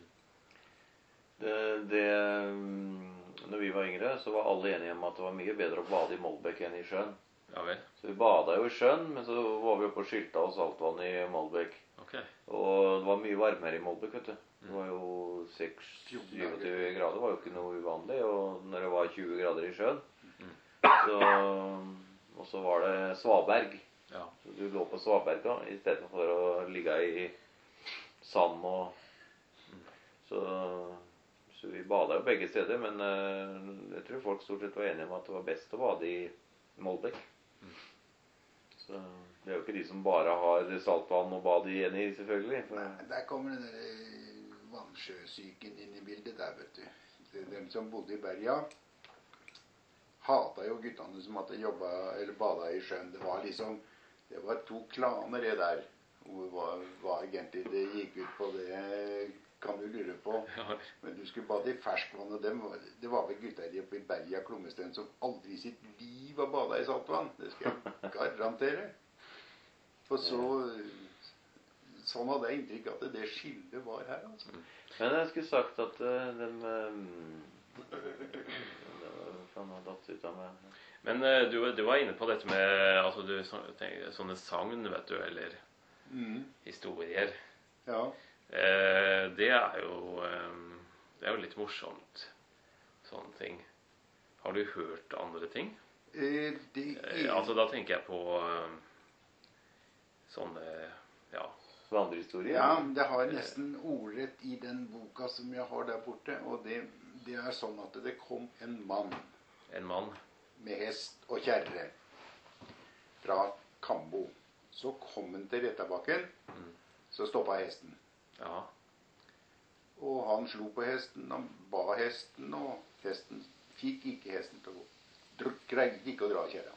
det, det um, Når vi var yngre, så var alle enige om at det var mye bedre å bade i Moldbekk enn i sjøen. Ja vel. Så vi bada jo i sjøen, men så var vi oppe og skylte av saltvann i Moldbekk. Ok. Og det var mye varmere i Moldbekk, vet du. Det var jo seks syttisju grader, var jo ikke noe uvanlig. Og når det var tjue grader i sjøen, så Og så var det svaberg. Ja. Så du lå på svaberga i stedet for å ligge i sand og Så, så vi bada jo begge steder, men eh, jeg tror folk stort sett var enige om at det var best å bade i Moldbekk. Så det er jo ikke de som bare har saltvann og bad i Eni, selvfølgelig. For, Nei, der kommer den der eh, vannsjøsyken inn i bildet der, vet du. Det, dem som bodde i berga, hata jo guttene som hadde jobba eller bada i sjøen. Det var liksom Det var to klaner, det der. Og hva, hva egentlig det gikk ut på, det kan du lure på. Ja. Men du skulle bade i ferskvann, og dem, var- det var vel gutter oppe i berga Klommesten som aldri i sitt liv har bada i saltvann. Det skal jeg garantere. Og så Sånn hadde jeg inntrykk av at det skillet var her, altså. men jeg skulle sagt at uh, den um, Det var faen har datt ut av meg. Men eh, du, du var inne på dette med altså du, så, tenk, sånne sagn, vet du, eller Mm. historier. Ja. Eh, det er jo eh, Det er jo litt morsomt, sånne ting. Har du hørt andre ting? Eh, det Eh, er altså da tenker jeg på eh, sånne ja. Vandrehistorie? Ja, det har nesten ordrett i den boka som jeg har der borte. Og det, det er sånn at det kom en mann En mann. med hest og kjerre fra Kambo. Så kom han til Rettabakken. Så stoppa hesten. Ja. Og han slo på hesten, han ba hesten, og hesten fikk ikke hesten til å gå. Dr- Greide ikke å dra kjerra.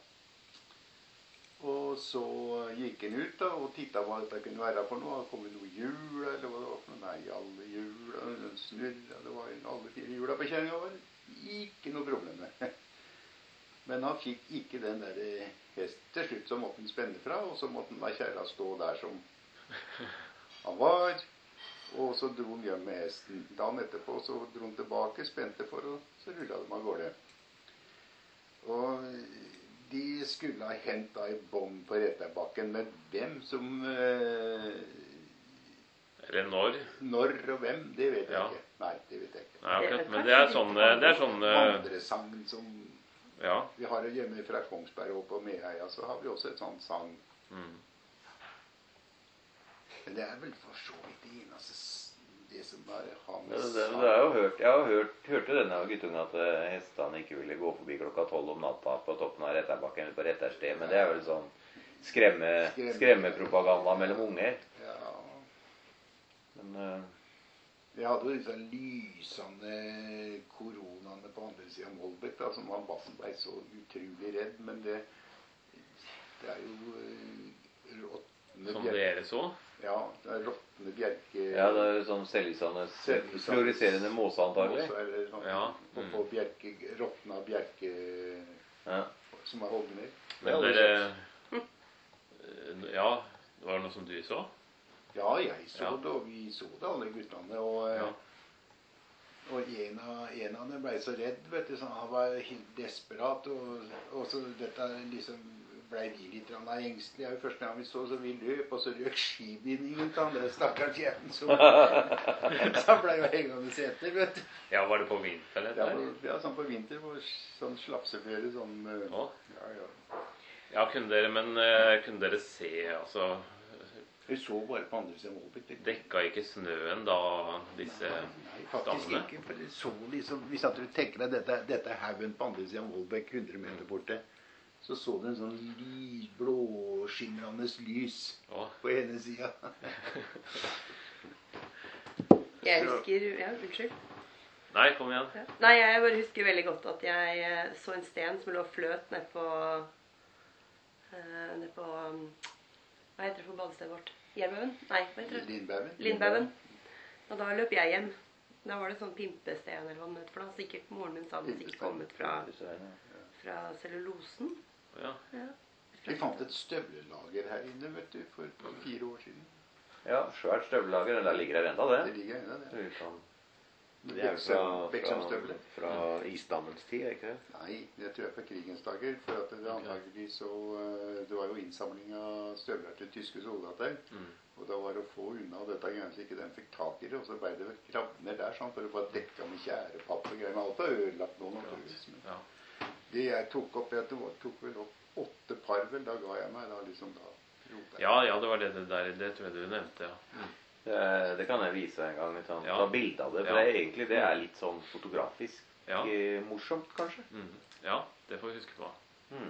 Og så gikk han ut da, og titta hva dette kunne være for noe. Det kom det noe hjul, eller hva det var for noe. Nei, alle hjul, og den snurra, det var alle fire hjula på kjerringa. Var det ikke noe problem med. Men han fikk ikke den der hesten. Til slutt så måtte han spenne fra, og så måtte han la kjerra stå der som han var. Og så dro han hjem med hesten. Dagen etterpå så dro han tilbake, spente for, og så rulla de av gårde. Og de skulle ha henta i bånd på Rettabakken, men hvem som eh, Eller når. Når og hvem, det vet jeg Ja. ikke. Nei, det vet jeg ikke. Nei, akkurat. Men det er sånn Det er sånn eh, Vandresagn som Ja. vi har hjemme fra Kongsberg og på Meheia, så har vi også et sånt sang. Mm. Men det er vel for så vidt det eneste s- det som bare har Det, med det, det er jo hørt, jeg har hørt, hørte denne guttungen at eh, hestene ikke ville gå forbi klokka tolv om natta på toppen av Retterbakken eller på Rettersted, men det er vel sånn skremme, skremmepropaganda mellom unger. Ja, Men eh, vi hadde jo disse lysende koronaene på andre siden av Molbekk, da, som han Bassen ble så utrolig redd, men det, det er jo eh, råtne Som bjerke. dere så. Ja, det er råtne bjerke. ja, det er jo sånn selvlysende, fluoriserende måse antagelig. Måse eller sånn, Ja, på, mm. på bjerke, råtna bjerke Ja. som er hogd ned. Men Ja, dere Ja, det var noe som du så? Ja, jeg så Ja. det, og vi så det, alle guttene. Og, Ja. og en, av, en av dem ble så redd, vet du, så han var helt desperat. Og, og så dette liksom ble vi litt grann engstelige. Første gang vi så, så vi løp, og så røk skibindingen til han der stakkars jævlen. Så så han ble jo hengende etter, vet du. Ja, var det på vinteren? Ja, Eller? på- ja, sånn på vinter, på sånn slapseføre, sånn eh, Å. ja, ja. Ja, kunne dere, men eh, kunne dere se, altså Vi så bare på andre siden av Molbekk. dekka ikke snøen da disse Nei, faktisk stammene? ikke. For det så liksom, hvis at du tenker deg dette, dette er haugen på andre siden av Molbekk, hundre meter borte, så så du en sånn ly- blåskimrende lys Å, på ene sida. Jeg husker Ja, unnskyld. nei, kom igjen. Ja. Nei, jeg bare husker veldig godt at jeg eh, så en sten som lå og fløt ned på uh, Ned på um, Hva heter det for badestedet vårt? Jervbaugen? Nei, hva heter det? Lindbaugen. Lindbaugen. Og da løp jeg hjem. Da var det sånn pimpested eller hva det het for noe. Sikkert moren min sa det sikkert kommet fra, fra cellulosen. Ja. Ja. Vi fant et støvlelager her inne, vet du, for for fire år siden. Ja, svært støvelager. Der ligger det enda, det. Det ligger ennå, det. Du kan- Det er jo fra, fra, Beksømstøvler. fra isdammens tid, er ikke det? Nei, det tror jeg er fra krigens dager. For at det antageligvis så eh, Det var jo innsamling av støvler til tyske soldater. Mm. Og da var det å få unna dette greiene så ikke den fikk tak i det. Og så ble det kravd ned der sånn, for å bare dekke med tjærepapp og greier. Men alt var ødelagt nå. naturligvis. Men Ja. det jeg tok opp, jeg tok, tok vel opp åtte par, vel. Da ga jeg meg. Da liksom da rota jeg. Ja, ja, det var det det der. Det tror jeg du nevnte, ja. Mm. Det, det kan jeg vise en gang. Litt sånn, Ja. ta bilde av det. For Ja. det er egentlig det er litt sånn fotografisk Ja. eh, morsomt, kanskje. Mm. Ja, det får vi huske på. Mm.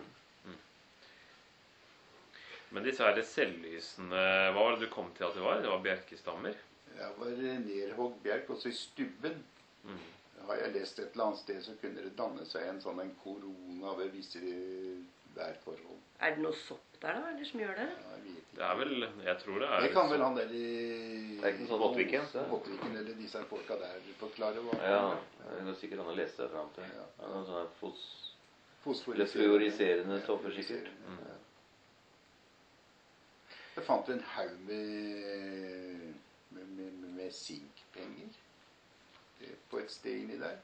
Men disse her selvlysende, hva var det du kom til at det var? Det var bjerkestammer? Jeg var nedhogd bjerk, også i stubben. Mm. Har jeg lest et eller annet sted, så kunne det danne seg en sånn en korona ved visse værforhold. Er det noe sopp der, da? Eller som gjør det? Ja, jeg vet ikke. Det er vel, jeg tror det er Det kan vel han der i Det er ikke noe sånn Vottviken, så. Vottviken eller disse her folka der forklare hva Ja, det går sikkert an å lese det fram til. Ja. Ja, noen sånne fos... Fosforiserende- Eller fluoriserende stoffer, Ja, sikkert. fluoriserende, ja. Jeg fant en haug med, med, med, med sinkpenger Det- på et sted inni der.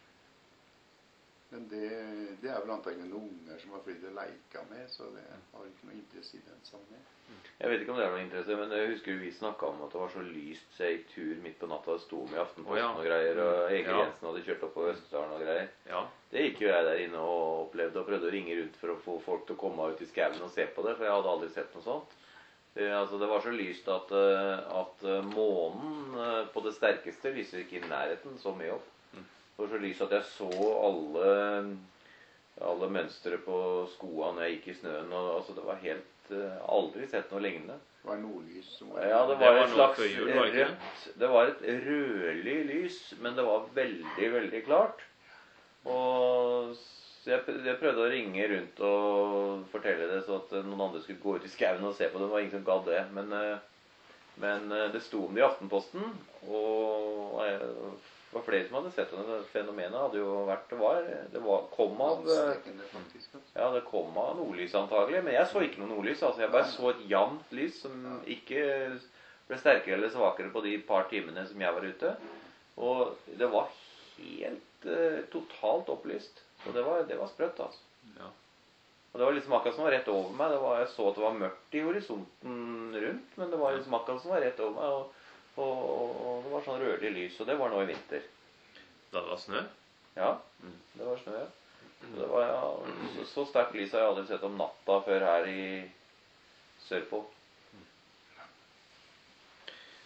Men det, det er vel antagelig noen unger som har flyttet og leika med, så det har ikke noe interesse i den sammenheng. Jeg vet ikke om det er noe interesse, men jeg husker vi snakket om at det var så lyst, så jeg gikk tur midt på natta, det sto med i Aftenposten Å, ja. og greier, og Egil Ja. Jensen hadde kjørt opp på Østdalen og greier. Ja. Det gikk jo jeg der inne og opplevde, og prøvde å ringe rundt for å få folk til å komme ut i skauen og se på det, for jeg hadde aldri sett noe sånt. Det, altså, det var så lyst at, eh, at eh, månen eh, på det sterkeste lyser ikke i nærheten så mye opp. Det var så lyst at jeg så alle, alle mønstre på skoene når jeg gikk i snøen, og altså, det var helt eh, aldri sett noe lignende. Det var nordlys som var Ja, det Det var var et noe slags før jul, var det ikke? rødt. Det var et rødlig lys, men det var veldig, veldig klart. Og så jeg, prø- jeg prøvde å ringe rundt og fortelle det, så at noen andre skulle gå ut i skauen og se på det. Det var ingen som gadd det. Men, eh, men eh, det sto om det i Aftenposten, og eh, det var flere som hadde sett det. Fenomenet hadde jo vært det var. Det var, kom av eh, landsdekkende, faktisk. Altså. ja, det kom av nordlys antagelig, men jeg så ikke noe nordlys. Altså, jeg bare så et jevnt lys som ikke ble sterkere eller svakere på de par timene som jeg var ute. Og det var helt eh, totalt opplyst. Så det var, det var sprøtt, altså. Ja. Og det var liksom akkurat som var rett over meg. Det var, jeg så at det var mørkt i horisonten rundt, men det var liksom akkurat som var rett over meg. Og, og, og det var sånn rødlig lys, og det var nå i vinter. Da det var snø? Ja, det var snø, ja. Så, det var, ja, så, så sterkt lys har jeg aldri sett om natta før her i sørpå.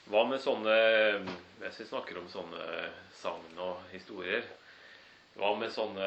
Hva med sånne Jeg synes snakker om sånne sagn og historier. Hva med sånne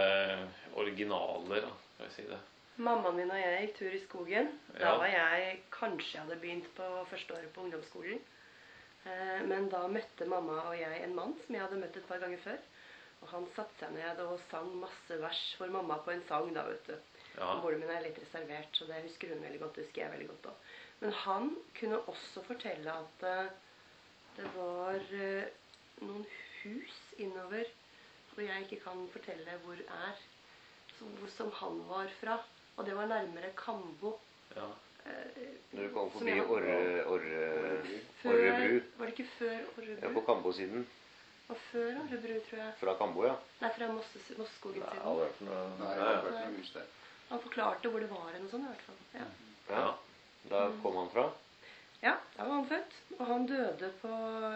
originaler, da, skal jeg si det? Mammaen min og jeg gikk tur i skogen. Da Ja. var jeg kanskje jeg hadde begynt på første året på ungdomsskolen. Eh, Men da møtte mamma og jeg en mann som jeg hadde møtt et par ganger før. Og han satte seg ned og sang masse vers for mamma på en sang, da, vet du. Ja. Moren min er litt reservert, så det husker hun veldig godt. Det husker jeg veldig godt også. Men han kunne også fortelle at eh, det var eh, noen hus innover hvor jeg ikke kan fortelle hvor er, så, hvor som han var fra. Og det var nærmere Kambo. Ja. Eh, Når du kom som forbi jeg- Orre, Orre, Før- Orrebru. Var det ikke før Ja, Orrebru? på Kambo-siden. Og før Orrebru, tror jeg. Fra Kambo, ja. Nei, fra Mosse- Mosseskogen Ja, siden. aldri hørt noe. Nei, Ja, det har ja. vært noe hus der. Han forklarte hvor det var en og sånn i hvert fall. Ja. ja. Da kom han fra. Ja, da var han født. Og han døde på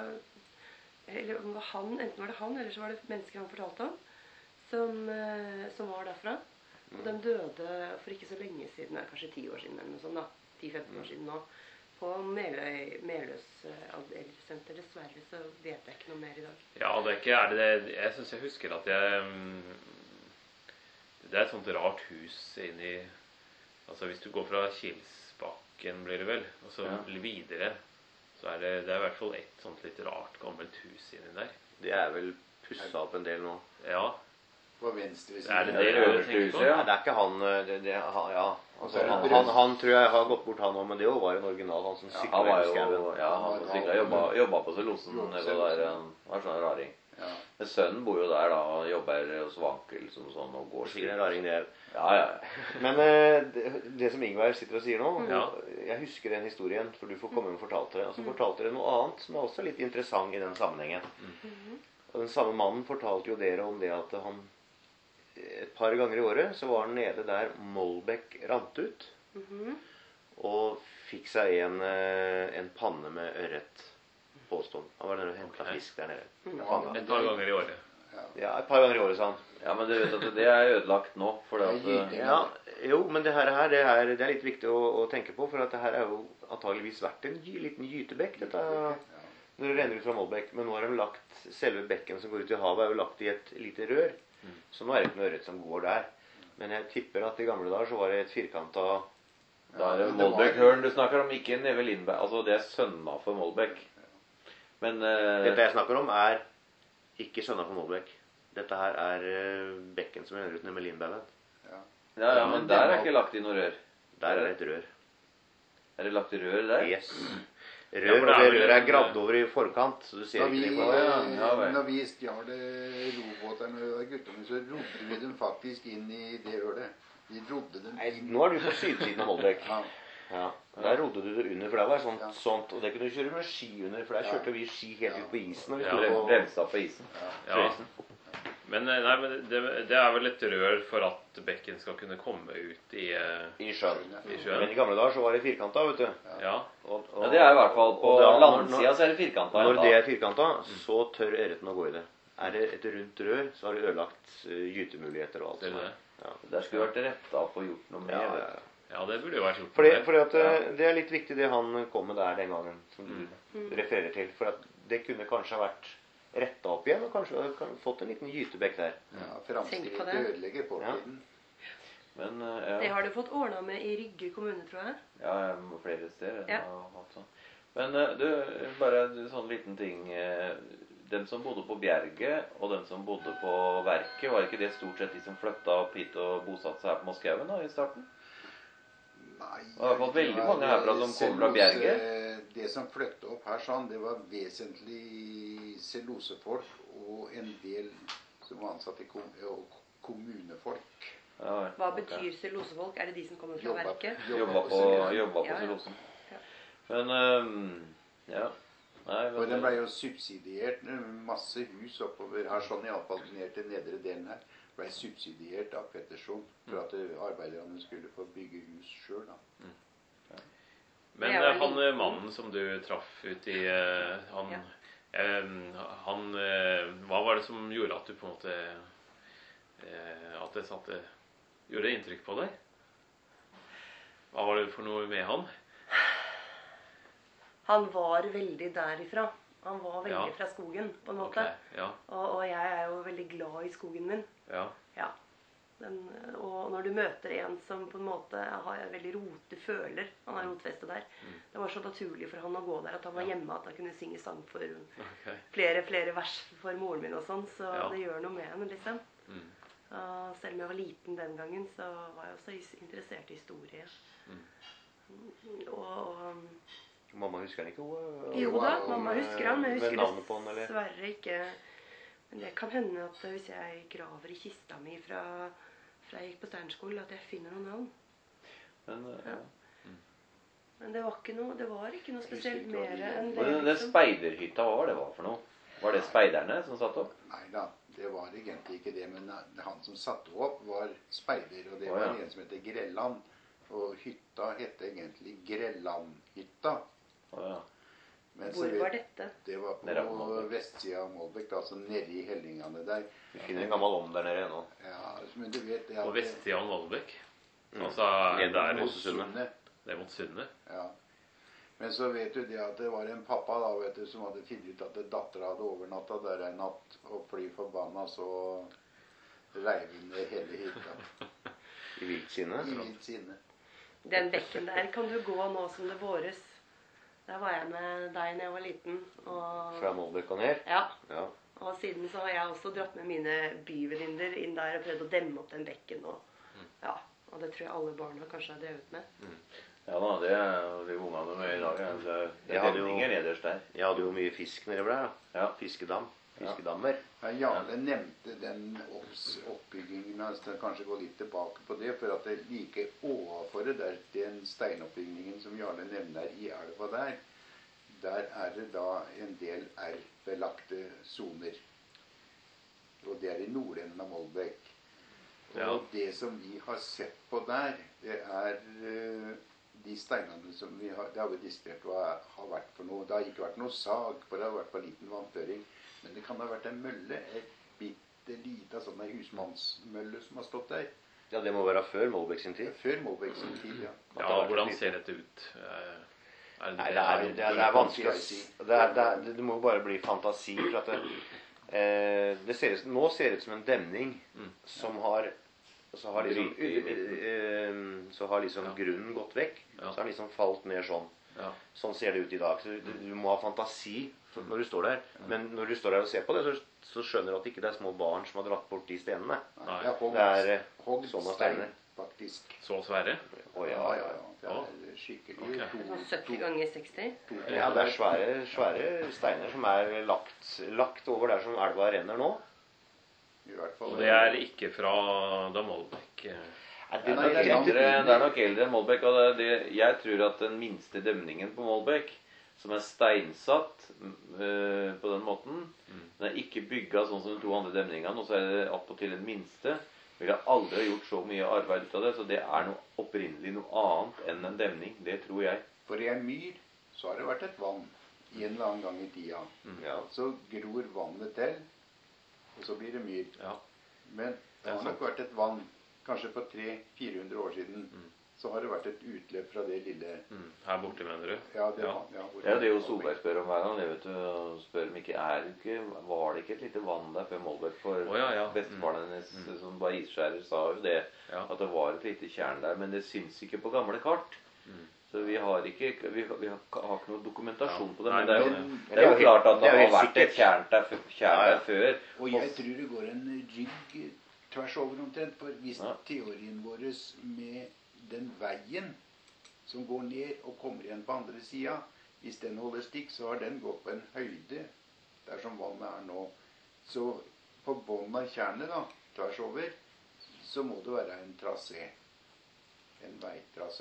Eller om det var han, enten var det han, eller så var det mennesker han fortalte om, som, eh, som var derfra. Og de døde for ikke så lenge siden, nei, kanskje ti år siden eller noe sånt da. ti femten år siden nå. På Meløy, Meløs eh, eldresenter. Dessverre så vet jeg ikke noe mer i dag. Ja, det er ikke er det, Jeg synes jeg husker at jeg mm, Det er et sånt rart hus inni Altså hvis du går fra Kilsbakken, blir det vel, og så Ja. videre, så er det, det er i hvert fall et sånt litt rart gammelt hus inni der. Det er vel pussa opp en del nå. Ja. På venstre Er side. det Det det er du øverste tenker på? huset, ja. Nei, det er ikke han eh, det, det, han, Ja. Og så Altså, er det han, brus. han, han tror jeg har gått bort, han òg, men det var en original. Han som Ja, sykla han var i jo skauen. ja, han som sykla, jobba, jobba på Selosen. Det var der han var sånn raring. Ja. Men sønnen bor jo der da, og jobber hos Vankel som sånn, og går Sikkert en raring, det. Ja, ja. Men eh, det, det som Ingvar sitter og sier nå, Ja. jeg husker den historien, for du får komme og fortalte det. Og så fortalte dere noe annet som er også litt interessant i den sammenhengen. Og den samme mannen fortalte jo dere om det at han et par ganger i året så var han nede der Molbekk rant ut, og fikk seg en, eh, en panne med ørret, påstått. Han var nede og henta Ok. fisk der nede. Ja, Et par ganger i året. Ja, et par ganger i året, sa han. Ja, men du vet at det er ødelagt nå, for det at Det er gyting. Ja, jo, men det her, her det, er, det er litt viktig å, å tenke på, for at det her er jo antageligvis vært en gy, liten gytebekk, dette, når det renner ut fra Molbekk. Men nå har de lagt selve bekken som går ut i havet, er jo lagt i et lite rør. Så nå er det ikke noe ørret som går der. Men jeg tipper at i gamle dager så var det et firkanta. Da er det Ja, det var- Molbekk-høren du snakker om, ikke Neve Lindberg. Altså, det er sønna for Molbekk. Men eh, Dette jeg snakker om, er ikke sønna for Molbekk. Dette her er eh, bekken som renner ut ned med Lindberg. ja, ja, men der er ikke lagt i noe rør. Der er det et rør. Er det lagt i rør der? Yes. Ja, Rør, for og det er det vel røret er en- gravd over i forkant, så du ser Da vi, ikke det. Å, ja, ja vel. når vi stjal robåtene og guttene, så rodde vi dem faktisk inn i det hølet. Vi rodde dem Nei, inn. nå er du på sydsiden av Molbekk. Ja. Ja, der rodde du det under, for der var det sånt, Ja. sånt, og det kunne du kjøre med ski under, for der kjørte vi ski helt ut på isen. Og vi Ja, sto Brem, på bremsa på isen. Ja. Men, eh, nei, men det, det er vel et rør for at bekken skal kunne komme ut i, eh, i sjøen. i Men sjøen. i gamle dager så var det firkanta, vet du. Ja. Og, og, Ja, det er i hvert fall på og da- landsida så er det firkanta. Når, når enda. det er firkanta, så tør ørreten å gå i det. Er det et rundt rør, så har det ødelagt uh, gytemuligheter og alt. Det er som det. er. Ja. Der skulle vært retta opp og gjort noe med. Ja, vet ja, du. ja. Ja, det burde jo vært gjort. Fordi, noe med. fordi at uh, det er litt viktig det han kom med der den gangen, som du refererer til. For at det kunne kanskje ha vært retta opp igjen, og kanskje ha kan- fått en liten gytebekk der. Ja, Tenk på Framskritt det. ødelegger fortiden. Men eh, Det ja. har du fått ordna med i Rygge kommune, tror jeg. Ja, jeg må flere steder. enn Ja. å ha hatt sånn. Men eh, du, bare en sånn liten ting. eh, Den som bodde på Bjerget, og den som bodde på Verket, var ikke det stort sett de som flytta opp hit og bosatte seg her på Moskauen da, i starten? Nei, Det har fått veldig mange herfra som kommer fra Bjerget. Cellulose- Det som flyttet opp her, sånn, det var vesentlig cellulosefolk og en del som var ansatt i kom og kommunefolk. Ja, vel. Hva Ok. betyr cellulosefolk? Er det de som kommer fra Jobba- verket? Jobba på, cellulosen. jobba på Ja, ja. cellulosen. Ja. Men ehm, ja. Nei, Og men, den ble jo subsidiert. Masse hus oppover her, sånn iallfall ned til nedre delen her, ble subsidiert av Petterson for at arbeiderne skulle få bygge hus sjøl. Men Det er eh, jo han litt- eh, mannen som du traff ute i eh, Han, Ja. eh, han eh, Hva var det som gjorde at du på en måte eh, At det satte Gjorde inntrykk på deg? Hva var det for noe med han? han var veldig derifra. Han var veldig Ja. fra skogen, på en måte. Ok, ja, Og, og jeg er jo veldig glad i skogen min. ja, Ja. Den, og når du møter en som på en måte har en veldig rot, du føler han har rotfeste der. Det var så naturlig for han å gå der at han var Ja. hjemme, at han kunne synge sang for ok. flere flere vers for moren min og sånn. Så Ja. det gjør noe med henne, liksom. Mm. Og selv om jeg var liten den gangen, så var jeg også is- interessert i historie. Og, og Mamma husker han ikke? Hun, jo da, mamma husker han, men jeg Med husker navnet på han, eller? dessverre ikke. Men det kan hende at hvis jeg graver i kista mi fra, fra jeg gikk på Steinerskolen, at jeg finner noen navn. Men, eh, Ja. Men det var ikke noe, det var ikke noe spesielt ikke hva mer de- enn det. men den liksom. speiderhytta, hva var det var for noe? Var det speiderne som satt opp? Nei da, det var egentlig ikke det. Men han som satte opp, var speider. Og det Å, var ja. en som heter Grelland. Og hytta hette egentlig Grellandhytta. Å, ja. Men så Hvor vet- var dette? Det var Nede på på Målbekk. vestsida av Målbekk, altså nedi hellingene der. Vi finner en gammel om der nede ennå. Ja, men du vet det På at vestsida av Målbekk. Mm. Altså, Ned der mot mot Sundet. Sundet. Det er mot Sundet. Ja. Men så vet du det at det var en pappa da, vet du, som hadde funnet ut at dattera hadde overnatta der en natt, og fly forbanna så reiv hun ned hele hytta. I vilt sinne. I vilt sinne. Den bekken der kan du gå nå som det våres. Der var jeg med deg når jeg var liten. Og, Fra Målbekk og ned. ja, Ja. og siden så har jeg også dratt med mine byvenninner inn der og prøvd å demme opp den bekken. Og, ja, og det tror jeg alle barna kanskje har drevet med. Ja da, det er jo de ungene med i dag. Ja. Det det Jeg er hadde jo- demninger nederst der. Jeg hadde jo mye fisk nedover der. da. Ja. Fiskedam. Fiskedammer. Ja, Jarle nevnte den opps, oppbyggingen, jeg skal kanskje gå litt tilbake på det, for at det like overfor det der, den steinoppbyggingen som Jarle nevner i elva der, der er det da en del R-belagte soner. Og det er i nordenden av Målbekk. Og Ja. det som vi har sett på der, det er eh, de steinene som vi har, det har vi diskutert hva har vært for noe. Det har ikke vært noe sag, for det har vært for liten vannføring. Men det kan ha vært en mølle, et bitte lite sånn en husmannsmølle som har stått der. Ja, det må være før Målbekk sin tid. Før Målbekk sin tid, ja. Ja, hvordan ser dette ut? Eh, Er det Nei, det er, det er, det er vanskelig å si. Det, er, det, er, det må jo bare bli fantasi. For at det, eh, det ser ut, nå ser det ut som en demning Mm. som har så har liksom, Bryte i midten. eh, så har liksom Ja. grunnen gått vekk. Ja. Så har den liksom falt ned sånn. Ja. Sånn ser det ut i dag. Så du, du må ha fantasi for, når du står der. Men når du står der og ser på det, så, så skjønner du at det ikke er små barn som har dratt bort de stenene. Nei. Det er hogd, Det er eh, hogd sånne stein, steiner. faktisk. Så svære? Å ja, Ja, ja, ja, ja. ja. Det er skikkelig Ok. to, Sånn sytti ganger seksti. to, Ja, det er svære, svære steiner som er lagt, lagt over der som elva renner nå. I hvert fall. Og det er ikke fra da Målbekk eh, Er Det det er, Nei, nok det er langt eldre, inne. det er nok eldre enn Målbekk. Og det, det, jeg tror at den minste demningen på Målbekk, som er steinsatt øh, på den måten, den er ikke bygga sånn som de to andre demningene, og så er det attpåtil den minste, ville aldri ha gjort så mye arbeid ut av det. Så det er noe opprinnelig noe annet enn en demning. Det tror jeg. For i en myr så har det vært et vann i en eller annen gang i tida. Ja. Så gror vannet til, og så blir det myr. Ja. Men det Det er har nok vært et vann, kanskje for tre til fire hundre år siden, så har det vært et utløp fra det lille Mm. Her borte, mener du? Ja, det Ja. vann, ja, hvor- Det er jo det jo Solberg spør om hver gang. Det vet du, og spør om ikke er det ikke, var det ikke et lite vann der før Målbekk? For Å, ja, ja. bestefaren hennes som var isskjærer sa jo det, Ja. at det var et lite tjern der. Men det syns ikke på gamle kart. Så vi har ikke vi, vi har, har ikke noe dokumentasjon på det. Nei, Men det er jo, men- det er jo klart at det det er jo har helt vært et sikkert. tjern der, f- tjern Ja, ja. der før. Og jeg tror det går en rygg tvers over omtrent. For hvis Ja. teorien vår med den veien som går ned og kommer igjen på andre sida, hvis den holder stikk, så har den gått på en høyde der som vannet er nå. Så på bånn av tjernet, da, tvers over, så må det være en trasé. En veitrasé.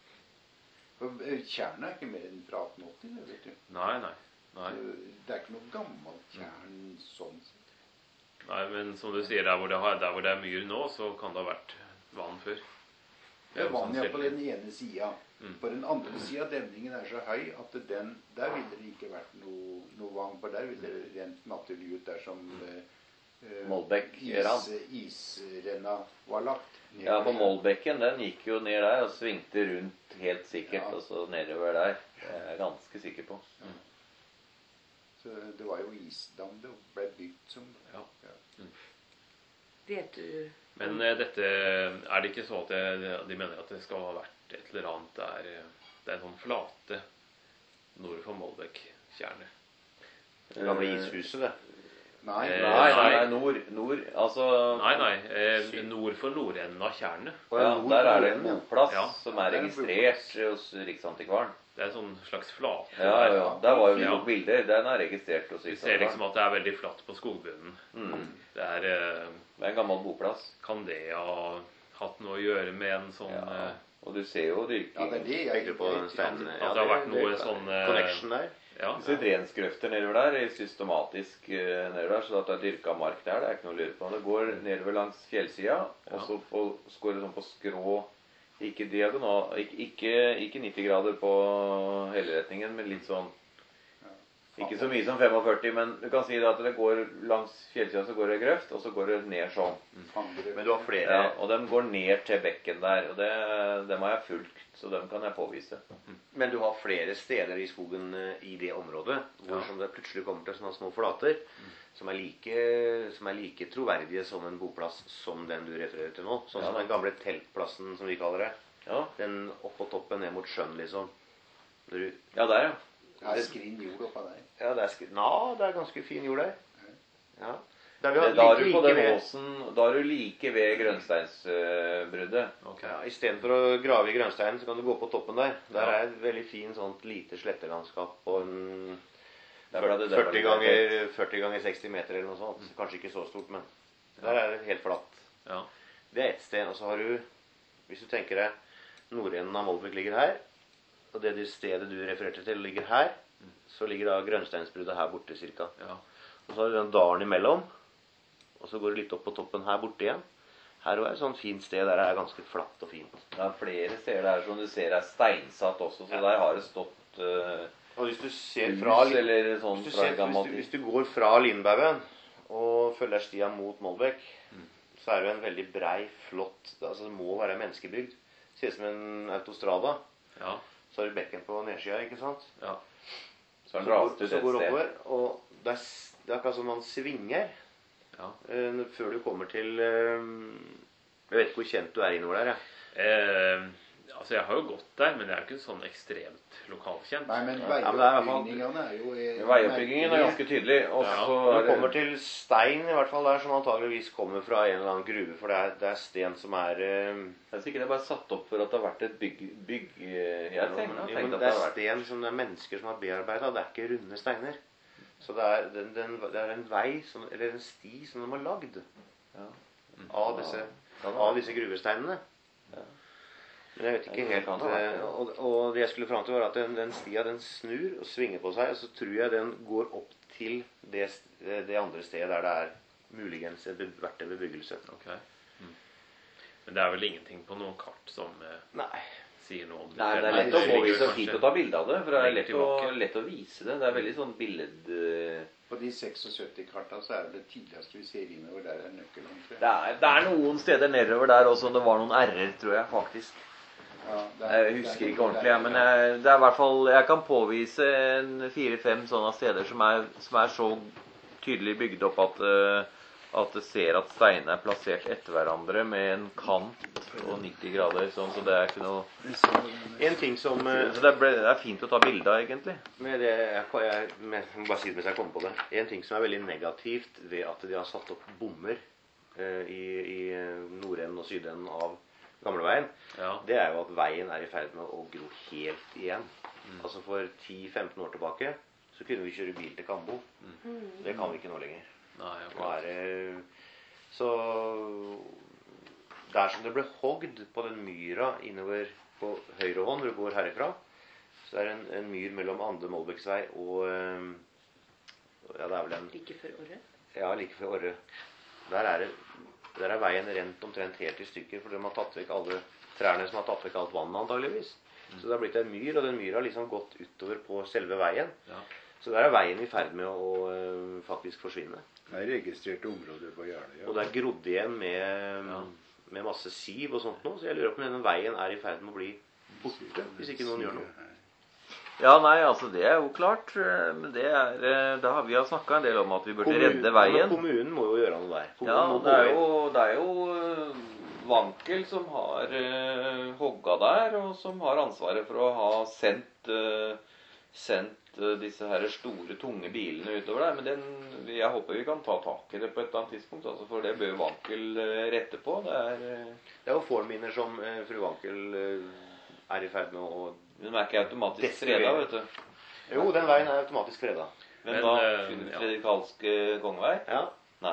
For eh, tjernet er ikke mer enn fra atten åtti, det vet du. Nei, nei. nei. Det er ikke noe gammelt tjern sånn sett. Nei, men som du sier, der hvor det, har, der hvor det er myr nå, så kan det ha vært vann før. Det er jo vann ja, på sannsynlig. den ene sida. Mm. På den andre sida demningen er så høy at den, der ville det ikke vært noe, noe vann. For der ville det rent naturlig ut dersom eh, eh, Målbekk is, rann. isrenna var lagt. Ja, på Målbekken, den gikk jo ned der og svingte rundt helt sikkert, Ja. og så nedover der. Det er jeg ganske sikker på. Så det var jo isdam det ble bygd som. Ja. Vet du Men eh, dette er det ikke så at det, de mener at det skal ha vært et eller annet der eh, det er en sånn flate nord for Moldbekk-tjernet? Det gamle ishuset, det. Nei, Eh, Nei, nei, nei. nei, nord, nord. Altså Nei, nei. Eh, nord for nordenden av tjernet. ja, der er det en boplass Ja. som er registrert hos Riksantikvaren. Det er en sånn slags flate. Ja, ja, ja. Der var jo Ja. noen bilder. Den er registrert hos Du ser liksom Riksantikvaren. at det er veldig flatt på skogbunnen. Mm. Det er eh, Det er en gammel boplass. Kan det ha hatt noe å gjøre med en sånn Ja. eh, Og du ser jo dyrking. Ja, det er det jeg Tenker du på den steinen? At det har vært noe sånn eh, Connection der. Ja. Du ser drensgrøfter nedover der, systematisk eh, nedover der, så at det er dyrka mark der, det er ikke noe å lure på. Det går nedover langs fjellsida, og så, på, så går det sånn på skrå, ikke diagonal, ikke, ikke, ikke nitti grader på hele retningen, men litt sånn, ikke så mye som førtifem, men du kan si det at det går langs fjellsida, så går det grøft, og så går det ned sånn. Men du har flere Ja, og de går ned til bekken der, og det, dem har jeg fulgt, så dem kan jeg påvise. Men du har flere steder i skogen eh, i det området hvor Ja. som det plutselig kommer til sånne små flater som, er like, som er like troverdige som en boplass som den du refererer til nå. Sånn Ja, som da. den gamle teltplassen som vi kaller det. Ja, Den oppå toppen ned mot sjøen, liksom. Når du, ja der ja. Det er skrinn jord oppå der. ja, det er, skri- Nå, det er ganske fin jord der. Ja. Der vi har Da er like, du på like den ved, åsen, da er du like ved grønnsteinsbruddet. Ok. ja, Istedenfor å grave i grønnsteinen, så kan du gå på toppen der. Der Ja. er et veldig fint sånt lite slettelandskap på en Der ble det- der ble førti det ganger, førti ganger seksti meter eller noe sånt. Kanskje ikke så stort, men der er det helt flatt. Ja. Det er ett sted. Og så har du, hvis du tenker deg, nordenden av Moldbekk ligger her, og det stedet du refererte til ligger her, så ligger da grønnsteinsbruddet her borte cirka. Ja. Og så har du den dalen imellom, og så går det litt opp på toppen her borte igjen. Her er et sånt fint sted der det er ganske flatt og fint. Det er flere steder der som du ser er steinsatt også, så Ja. der har det stått uh, Og hvis du ser fra, hus eller sånn hvis du, fra ser, gammel hvis, du, hvis tid. du går fra Lindbaugen og følger stia mot Moldbekk, så er det jo en veldig brei, flott, altså det må være menneskebygd. Ser ut som en autostrada. Ja. Så har du bekken på nedsida, ikke sant? Ja. Så har Så den går, rast ut så et går det sted. oppover, og det er, s- det er akkurat som man svinger Ja. eh, før du kommer til eh, Jeg vet ikke hvor kjent du er innover der, jeg. Eh, altså, jeg har jo gått der, men jeg er ikke sånn ekstremt lokalkjent. Nei, men Ja, men det er i hvert fall- veioppbyggingene er jo eh, Veioppbyggingen er ganske tydelig, og Ja. så Du er kommer det til stein i hvert fall der, som antageligvis kommer fra en eller annen gruve, for det er, det er sten som er eh, Det er sikkert det er bare satt opp for at det har vært et bygg... bygg eh, jeg jo, tenkte, men, jeg jo, tenkte men at det det er har vært sten som det er mennesker som har bearbeida. Det er ikke runde steiner. Så det er, den, den, det er en vei, som, eller en sti, som de har lagd Ja. av disse, av disse gruvesteinene. Ja. Men jeg vet ikke Ja, det helt kan det være. eh, og, og det jeg skulle fram til, var at den, den stia den snur og svinger på seg, og så tror jeg den går opp til det, st- det andre stedet der det er muligens en be- vært en bebyggelse. Ok. Mm. Men det er vel ingenting på noe kart som eh, Nei. sier noe om det? Nei, men det er Nei, lett å det påvise ligger og fint kanskje- å ta bilde av det, for det er lenger lett å, tilbake. lett å vise det. Det er veldig sånn billed... eh, På de syttiseks-karta så er det det tidligste vi ser innover der er nøkkelen. tror jeg. Det er, det er noen steder nedover der også. Det var noen r-er, tror jeg faktisk. Ja, det er- Jeg husker ikke ordentlig, ja, men jeg, det er i hvert fall, jeg kan påvise en fire-fem sånne steder som er, som er så tydelig bygd opp at, eh, at det ser at steinene er plassert etter hverandre med en kant og nitti grader. Sånn, så det er ikke noe... En ting som eh, Så det, ble, det er fint å ta bilde av, egentlig. med det, jeg, jeg, med, jeg må bare si det mens jeg kommer på det. En ting som er veldig negativt ved at de har satt opp bommer eh, i, i nordenden og sydenden av gamleveien, Ja. det er jo at veien er i ferd med å gro helt igjen. Altså for ti femten år tilbake så kunne vi kjøre bil til Kambo. Det kan vi ikke nå lenger. Nei, Nå akkurat. er det, så der som det ble hogd på den myra innover på høyre hånd, når du går herifra, så er det en, en myr mellom Ande Moldbekksvei og eh, ja, det er vel en Like før året. ja, like før Orre. Der er, det, der er veien rent omtrent helt i stykker, for de har tatt vekk alle trærne som har tatt vekk alt vannet, antageligvis. Så det har blitt en myr, og den myra har liksom gått utover på selve veien. Ja. Så der er veien i ferd med å øh, faktisk forsvinne. Det er registrerte områder på Jeløya. Og det er grodd igjen med, Ja. med masse siv og sånt nå, så jeg lurer på om denne veien er i ferd med å bli borte, hvis ikke noen gjør noe. Ja, nei, altså det er jo klart. Men det er, da har vi jo snakket en del om at vi burde Kommun- redde veien. Men kommunen må jo gjøre noe der. Kommunen Ja, må det er gå inn. jo, det er jo øh, Wankel som har uh, hogga der, og som har ansvaret for å ha sendt, uh, sendt uh, disse her store, tunge bilene utover der. Men den, jeg håper vi kan ta tak i det på et eller annet tidspunkt, altså, for det bør Wankel uh, rette på. Det er, uh, Det er jo forminer som eh, fru Wankel eh, er i ferd med å den er ikke automatisk Destruere. freda, vet du. Jo, den veien er automatisk freda. Men, Men, da, øh, ja. Fredrikalske gangvei? Ja. Nei.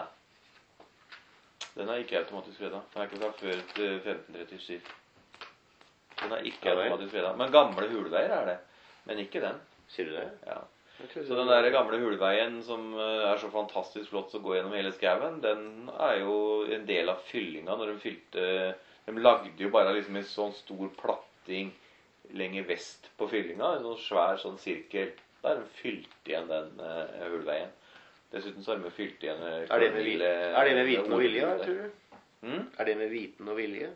Den er ikke automatisk freda. Den er ikke fra før til femten trettisju. Den er ikke Ja, vel. automatisk freda. Men gamle hulveier er det. Men ikke den. Sier du det? Ja. Jeg trodde Så det den var- der gamle hulveien som eh, er så fantastisk flott som går gjennom hele skauen, den er jo en del av fyllinga når de fylte. De lagde jo bare liksom en sånn stor platting lenger vest på fyllinga, en sånn svær sånn sirkel. Der har de fylt igjen den uh, hulveien. Dessuten så har de fylt igjen uh, Er det med, vit er det med viten og vilje, da, tror du? Mm? Er det med viten og vilje?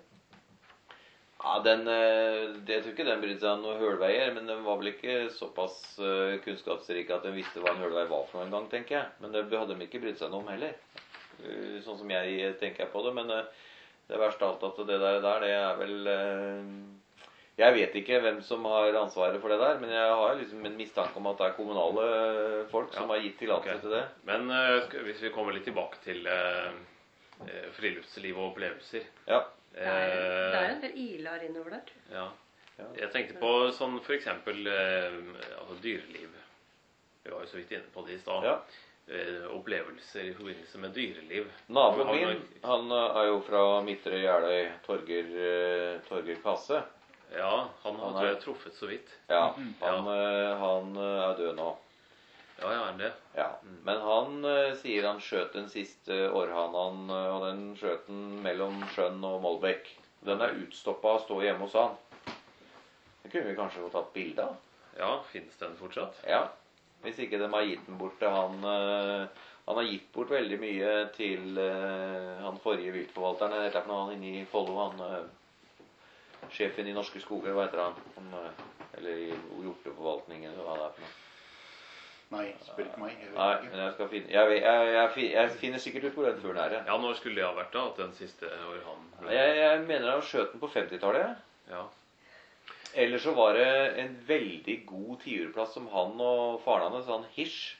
Ja, den, uh, det jeg tror ikke den brydde seg om noen hulveier, men den var vel ikke såpass uh, kunnskapsrik at den visste hva en hulvei var for noe en gang, tenker jeg. Men det hadde de ikke brydd seg noe om heller. Uh, sånn som jeg tenker på det, men uh, det verste av alt at det der, der det er vel uh, Jeg vet ikke hvem som har ansvaret for det der, men jeg har liksom en mistanke om at det er kommunale folk som Ja, har gitt tillatelse ok. til det. Men øh, skal- hvis vi kommer litt tilbake til øh, øh, friluftsliv og opplevelser Ja. Det er, det er eh, en del ilar innover der. ja. Ja. Jeg tenkte på sånn for eksempel øh, altså dyreliv. Vi var jo så vidt inne på det i stad. Ja. Eh, opplevelser i forbindelse med dyreliv. Naboen Har- min, han uh, er jo fra Midtre Jeløy, Torger, uh, Torger Kasse. Ja, han Han hadde er- jeg truffet så vidt. Ja, han, uh, han uh, er død nå. Ja, ja, er det. Ja, men han uh, sier han skjøt den siste århanen, uh, og den skjøt den mellom Sjøen og Målbekk. Den er utstoppa og står hjemme hos han. Det kunne vi kanskje få tatt bilde av. Ja, finnes den fortsatt? Ja, hvis ikke de har gitt den bort til han. Uh, han har gitt bort veldig mye til uh, han forrige viltforvalteren. Det er for noe han inne i Follo, han uh, sjefen i Norske Skoger, hva heter han? han uh, eller i hjorteforvaltningen, eller hva det er for noe. Nei, spør ikke meg. Jeg vet Nei, ikke. men jeg skal finne Jeg, vet- jeg, jeg, fin- jeg finner sikkert ut hvor den fuglen er. jeg. Ja, når skulle det ha vært da, at den siste orkanen ble... Jeg, jeg mener han skjøt den på femtitallet. Ja. Eller så var det en veldig god tiurplass som han og faren hans, han Hirsch.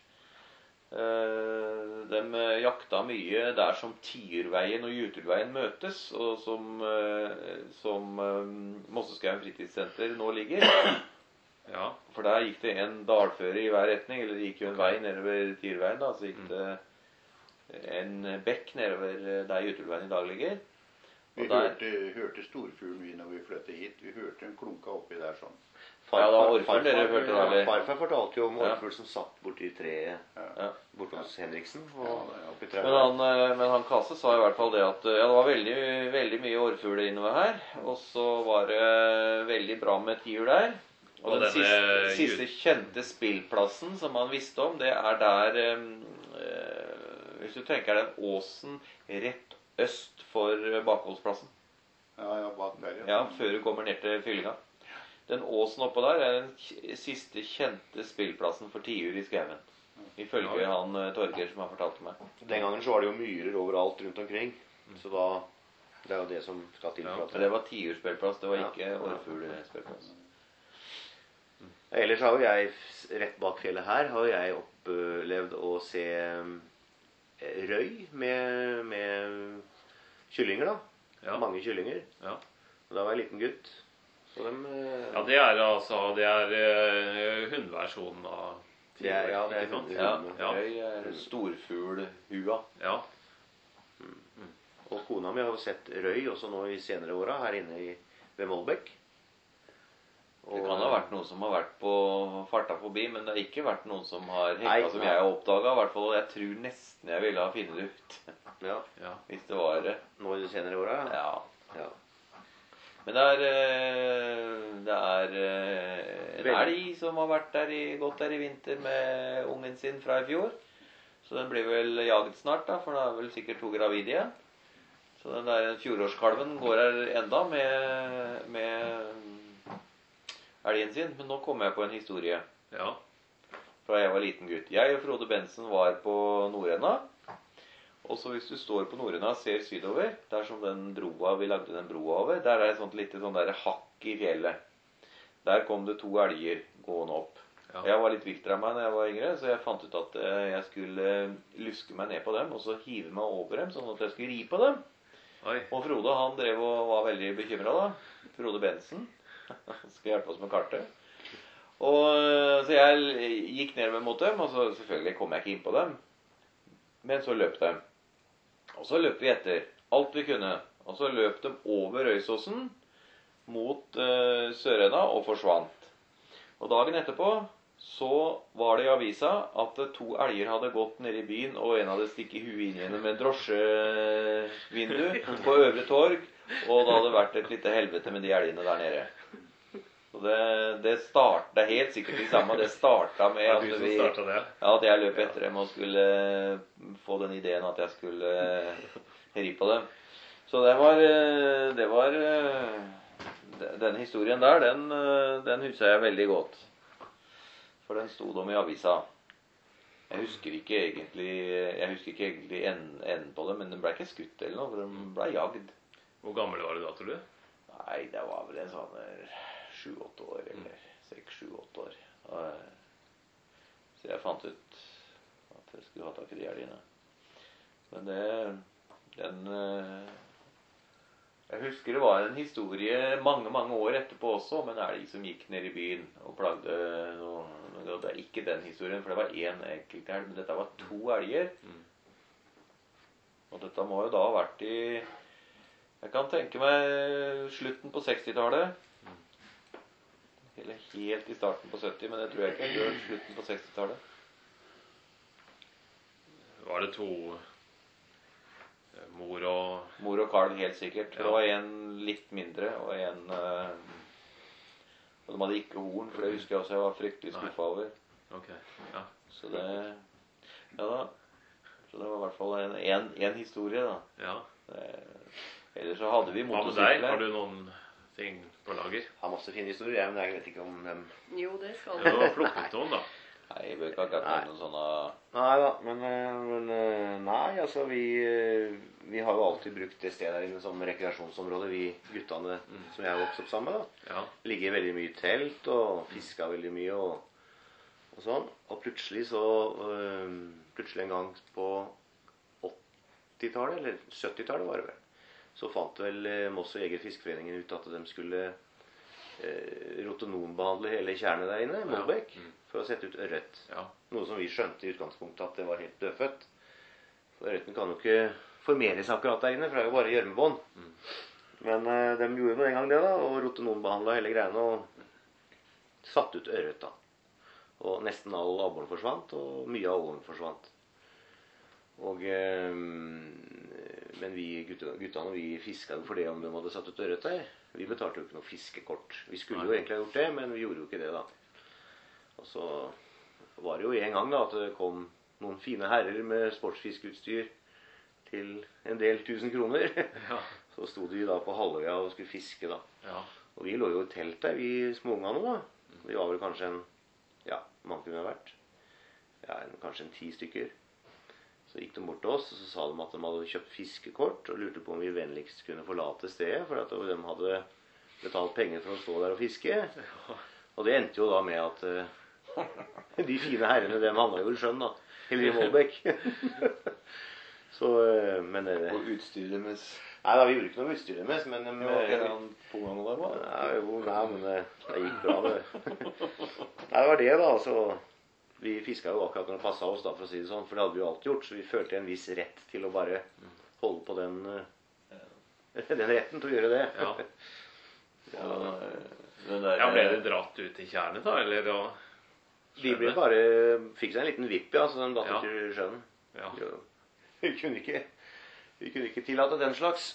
Eh, de jakta mye der som Tiurveien og Jutelveien møtes, og som, eh, som eh, Mosseskauen fritidssenter nå ligger. Ja. For der gikk det en dalføre i hver retning, eller det gikk jo en vei nedover Tyrveien, da, så gikk det en bekk nedover der Jutelveien i dag ligger. Vi Og der, hørte, hørte storfuglen vi når vi flyttet hit. Vi hørte en klunka oppi der sånn. Ja, det var orrfugl farfar- dere hørte da, eller? Farfar fortalte jo om Ja. orrfugl som satt borti treet ja. borte hos Henriksen. Ja, Og ja. oppi Men treet. han, eh, men han Kase sa i hvert fall det at ja, det var veldig, veldig mye orrfugler innover her. Og så var det veldig bra med tiur der. Og, Og den denne siste, jul- siste kjente spillplassen som han visste om, det er der eh, eh, Hvis du tenker den åsen rett øst for Bakholdsplassen. Ja, ja, bak der, Ja, før du kommer ned til fyllinga. Den åsen oppå der er den k- siste kjente spillplassen for tiur i skauen. Ifølge han eh, Torger som har fortalt meg. Den gangen så var det jo myrer overalt rundt omkring. Så da det er jo det som skal til. Ja. for at- Men det var tiurspillplass, det var Ja. ikke orrfuglspillplass. Ellers har jo jeg, rett bak fjellet her, har jeg opplevd å se eh, røy med, med kyllinger, da. Ja. Mange kyllinger. Ja. Og da var jeg liten gutt. Så dem eh, Ja, det er altså Det er uh, hundversjonen av Det er- ja, det er ikke sant? hund- Ja, Ja. røy er storfuglhua. Ja. Og kona mi har jo sett røy også nå i senere åra her inne i, ved Målbekk. Det kan ha vært noen som har vært på farta forbi, men det har ikke vært noen som har Nei, hekka som nei. jeg har oppdaga. I hvert fall, jeg tror nesten jeg ville ha funnet det ut Ja, Ja. hvis det var det. nå i de senere åra. Ja. Ja. Ja. Men det er eh, Det er eh, en Veldig. elg som har vært der i, gått der i vinter med ungen sin fra i fjor. Så den blir vel jagd snart, da, for den er vel sikkert to gravid igjen. Så den der fjorårskalven går her enda med, med elgen sin. Men nå kommer jeg på en historie Ja. fra jeg var liten gutt. Jeg og Frode Bensen var på Nordenda. Og så hvis du står på Nordenda og ser sydover, der som den broa, vi lagde den broa over, der er et sånt lite sånn der hakk i fjellet. Der kom det to elger gående opp. Ja. Jeg var litt vilter av meg når jeg var yngre, så jeg fant ut at eh, jeg skulle luske meg ned på dem, og så hive meg over dem, sånn at jeg skulle ri på dem. Oi. Og Frode, han drev og var veldig bekymret da. Frode Bensen. Skal hjelpe oss med kartet. Og, så jeg gikk ned med mot dem, og så selvfølgelig kom jeg ikke inn på dem. Men så løp de. Og så løp vi etter alt vi kunne. Og så løp de over Røysåsen mot uh, Sørenda og forsvant. Og dagen etterpå så var det i avisa at to elger hadde gått ned i byen, og en hadde stikket huet inn gjennom en drosjevindu på Øvre Torg, og det hadde vært et lite helvete med de elgene der nede. Og det, det startet helt sikkert det samme. Det startet med at, vi, ja, at jeg løp etter dem og skulle få den ideen at jeg skulle ri på dem. Så det var, det var den historien der, den, den husker jeg veldig godt. For den stod om i avisa. Jeg husker ikke egentlig Jeg husker ikke egentlig enden, enden på det, men den ble ikke skutt eller noe, for den ble jagd. Hvor gammel var du da, tror du? Nei, det var vel en sånn sju-åtte år, eller seks-sju-åtte år. Så jeg fant ut at jeg skulle ha tak i de elgene. Men det, den Jeg husker det var en historie mange, mange år etterpå også, om en elg som gikk ned i byen og plagde noe. Det er ikke den historien, for det var én enkelt elg, men dette var to elger. Og dette må jo da ha vært i Jeg kan tenke meg slutten på sekstitallet. Eller helt i starten på sytti, men det tror jeg ikke jeg gjør slutten på sekstitallet. Var det to mor og Mor og kalv, helt sikkert. Ja. Det var en litt mindre, og en uh, Og de hadde ikke horn, for det husker jeg også jeg var fryktelig skuffa over. Ok, ja. Så det Ja da. Så det var i hvert fall en, en, en historie, da. Ja. Det, ellers så hadde vi Hva med deg? motorsykler. Har du noen ting på lager? Jeg har masse fine historier, men jeg vet ikke om dem. Jo, det skal Ja, du. du har plukket noen, da. Nei, jeg bør ikke akkurat Nei. noen sånne Nei da, men, eh, men eh, Nei, altså vi, eh, vi har jo alltid brukt det stedet der inne som rekreasjonsområde, vi guttene som jeg har vokst opp sammen med. da. Ja. Ligger veldig mye i telt og fiska veldig mye og, og sånn. Og plutselig så øh, Plutselig en gang på åttitallet, eller syttitallet var det vel, så fant vel eh, Moss og Jeger Fiskeforeningen ut at de skulle eh, rotenonbehandle hele tjernet der inne, Målbekk, Mm. for å sette ut ørret. Ja. Noe som vi skjønte i utgangspunktet at det var helt dødfødt. For ørreten kan jo ikke formere seg akkurat der inne, for det er jo bare gjørmebånd. Mm. Men eh, de gjorde nå en gang det, da, og rotenonbehandla hele greiene og satte ut ørret, da. Og nesten all abboren forsvant, og mye av ålen forsvant. Og, eh, men vi gutta, guttene vi fiska jo for det om de hadde satt ut ørret der. Vi betalte jo ikke noe fiskekort. Vi skulle jo egentlig ha gjort det, men vi gjorde jo ikke det, da. Og så var det jo en gang da at det kom noen fine herrer med sportsfiskeutstyr til en del tusen kroner. Ja. Så sto de da på halvøya og skulle fiske, da. Ja. Og vi lå jo i telt der, vi småungene, da. Vi var vel kanskje en Ja, mange kunne ha vært. Ja, en, kanskje en ti stykker. Så gikk de bort til oss, og så sa de at de hadde kjøpt fiskekort, og lurte på om vi vennligst kunne forlate stedet, for at de hadde betalt penger for å stå der og fiske. Og det endte jo da med at uh, de fine herrene, dem handla jo vel skjønn, da. Eller i Målbekk. Så, uh, men uh, Og utstyret deres. Nei da, vi gjorde ikke noe utstyr deres, men de, Det var ikke han pungene der, hva? Nei, jo, nei, men det, det gikk bra, det. Nei, det var det, da. Så vi fiska jo akkurat når det passa oss, da, for å si det sånn. For det hadde vi jo alltid gjort, så vi følte en viss rett til å bare holde på den, den retten til å gjøre det. Ja. Ja, den der, Ja, ble det dratt ut i tjernet, da? Eller da? De ble bare, fikk seg en liten vipp, ja, så de datt Ja. ut i sjøen. Ja. Jo. Vi kunne ikke, vi kunne ikke tillate den slags.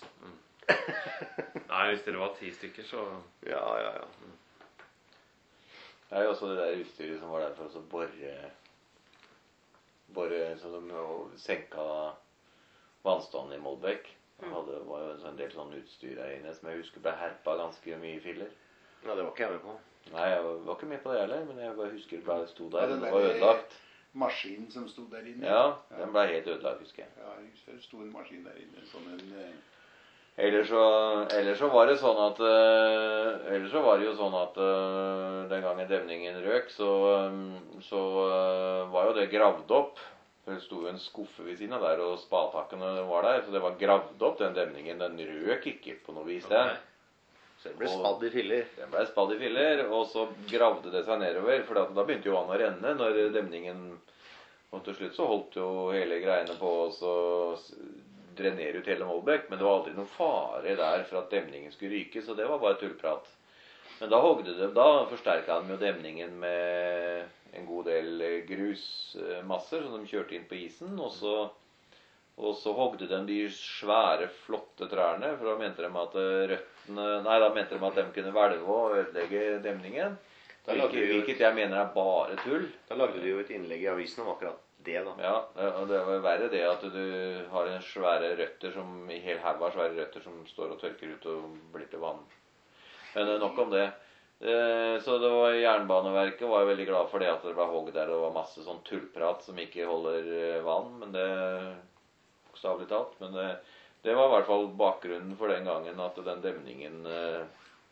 Nei, hvis dere var ti stykker, så Ja, ja, ja. Det er jo også det der utstyret som var der for å bore Bore så de jo senka vannstanden i Målbekk. Det hadde, var jo en del sånn utstyr der inne som jeg husker ble herpa ganske mye i filler. Ja, det var ikke jeg med på. Nei, jeg var, var ikke med på det heller, men jeg bare husker det bare sto Ja, der. den Det var der- ødelagt. Maskinen som sto der inne. Ja, den ble helt ødelagt, husker jeg. Ja, jeg husker det sto en maskin der inne. Sånn en eh, Ellers så, ellers så var det sånn at uh, Ellers så var det jo sånn at uh, den gangen demningen røk, så, um, så uh, var jo det gravd opp. Det sto jo en skuffe ved siden av der, og spadtakkene var der. Så det var gravd opp, den demningen. Den røk ikke på noe vis, den. Så det ble spadd i filler. Den ble spadd i filler, og så gravde det seg nedover. For da begynte jo vannet å renne når demningen. Og til slutt så holdt jo hele greiene på å så drenere ut hele Moldbekk. Men det var aldri noen fare der for at demningen skulle ryke, så det var bare tullprat. Men da hogde de, da forsterka de jo demningen med en god del grusmasser som de kjørte inn på isen. Og så, og så hogde de de svære, flotte trærne, for da mente de at røttene Nei, da mente de at de kunne hvelve og ødelegge demningen. Da lagde Hvilket, vi jo- hvilket jeg mener er bare tull. Da lagde vi jo et innlegg i avisen om akkurat det, da. Ja, og det var verre det at du har en svære røtter som i hel haug av svære røtter som står og tørker ut og blir til vann. Men eh, nok om det. Eh, Så det var Jernbaneverket var jo veldig glad for det at det ble hogd der. Det var masse sånn tullprat som ikke holder eh, vann, men det bokstavelig talt. Men det, det var i hvert fall bakgrunnen for den gangen at den demningen eh,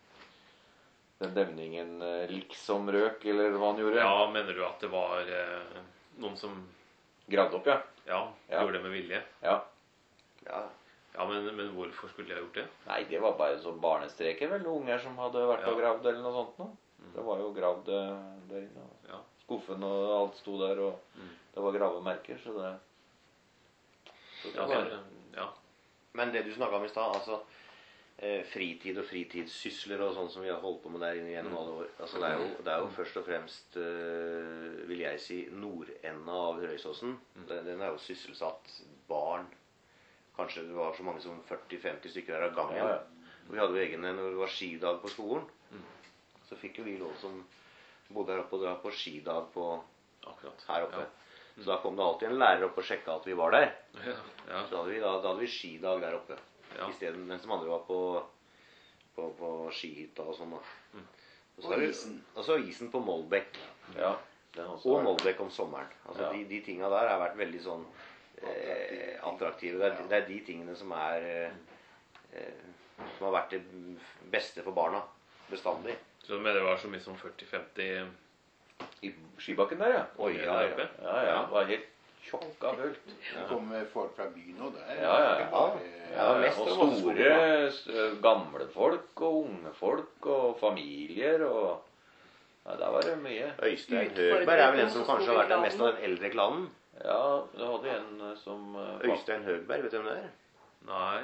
Den demningen eh, liksom røk, eller hva han gjorde. Ja, mener du at det var eh, noen som Gravd opp, ja. ja, Ja. gjorde det med vilje? Ja. Ja. Ja, men, men hvorfor skulle de ha gjort det? Nei, det var bare sånn barnestreker, vel. Noen unger som hadde vært og Ja. gravd eller noe sånt noe. Det var jo gravd eh, der inne. og Ja. Skuffen og alt sto der, og Mm. det var gravemerker, så det, så det Ja, var, så, ja. Men det du snakka om i stad, altså eh, fritid og fritidssysler og sånn som vi har holdt på med der inne gjennom alle år. Altså Det er jo, det er jo først og fremst, eh, vil jeg si, nordenda av Røysåsen. Den, den er jo sysselsatt barn. Kanskje det var så mange som førti femti stykker her av gangen. Ja, ja. Og vi hadde jo egne når det var skidag på skolen. Så fikk jo vi lov som bodde her oppe og dra på skidag på, Akkurat. her oppe. Ja. Så da kom det alltid en lærer opp og sjekka at vi var der. Ja, ja. Så hadde vi, da, da hadde vi skidag der oppe. Ja. I stedet, mens de andre var på, på, på skihytta og sånn. da. Og så Og er det- isen. Og så isen på Moldbekk. ja, den også Og var- Moldbekk om sommeren. Altså Ja. De, de tinga der har vært veldig sånn eh, attraktive. Det er, det er de tingene som er eh, eh, som har vært det beste for barna bestandig. Så du mener det var så mye som førti femti I skibakken der, ja. Oi, der ja, ja. oppe? Ja, ja, det var helt tjokka fullt. Det kommer folk fra byen og der. Ja, ja, Ikke ja. bare- Ja, mest og av oss store, s- gamle folk og unge folk og familier og ja, der var det mye. Øystein Utfordret Høgberg er vel en som på kanskje har vært den mest av skoleklanen. den eldre klanen. Ja, du hadde en eh, som eh, var- Øystein Høgberg, vet du hvem det er? Nei.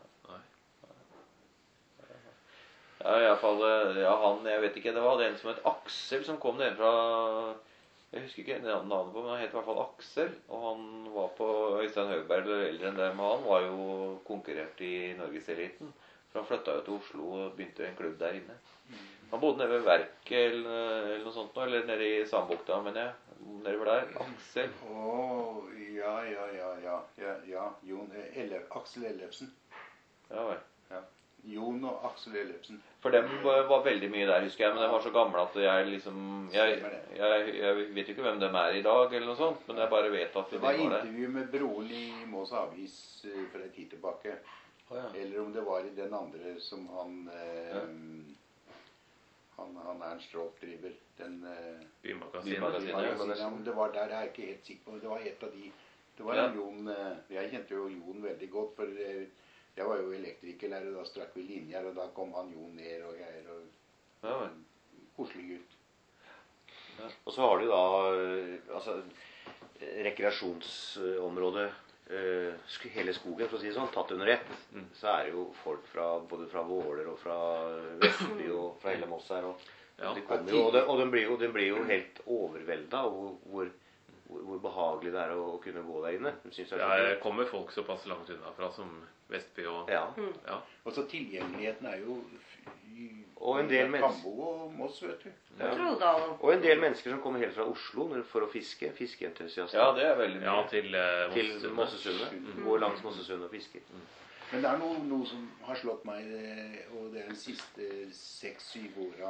Ja, i alle fall, eh, ja, han, jeg vet ikke, det var en som het Aksel som kom ned fra, jeg husker ikke navnet på, men han het i hvert fall Aksel, og han var på, Øystein Høgberg, eller eldre enn det, men han var jo konkurrert i Norgeseliten, for han flyttet jo til Oslo og begynte i en klubb der inne. Han bodde nede ved Verket eller, eller noe sånt, eller nede i Sandbukta, men jeg, nede ved der, Aksel. Å, ja, ja, ja, ja, ja, ja. Jon, eh, Elle, Aksel Ellefsen. Ja vel. Ja. Jon og Aksel Ellefsen. For dem var, var veldig mye der, husker jeg, men de var så gamle at jeg liksom, jeg, jeg, jeg vet jo ikke hvem de er i dag, eller noe sånt, men jeg bare vet at Det de var var der. intervju med broren i Mås Avis eh, for en tid tilbake. Å, ja. Eller om det var i den andre som han eh, Ja. han, han Ernst Rolf driver. Den eh, Bymagasinet. Bymagasinet, ja. magasinet. Ja, men det var der, jeg er ikke helt sikker på. Det var et av de. Det var Ja. en Jon eh, Jeg kjente jo Jon veldig godt, for eh, jeg var jo elektrikerlærer, og da strakk vi linjer, og da kom han Jon ned og greier. Og Ja vel. koselig gutt. Og så har du da eh, altså, eh, rekreasjonsområdet eh, sk- hele skogen, for å si det sånn, tatt under ett. Så er det jo folk fra, både fra Våler og fra Vestby og fra hele Moss her. Og, Ja. de kommer jo, og, de, og de, blir jo, de blir jo helt overvelda over hvor, hvor, hvor behagelig det er å, å kunne gå der inne. De synes det er så Ja, fint. kommer folk såpass langt unna fra som Vestby og Ja. ja. Og så tilgjengeligheten er jo i, Og en del mennesker- Kambo og Moss, vet du. Ja. Trolldalen. Og en del mennesker som kommer helt fra Oslo for å fiske. Fiskeentusiaster. Ja, det er veldig mye. Ja, til eh, Til Mossesundet. Mossesundet. Går langs Mossesundet og fisker. Men det er noe, noe som har slått meg, eh, og det er de siste seks-syv åra.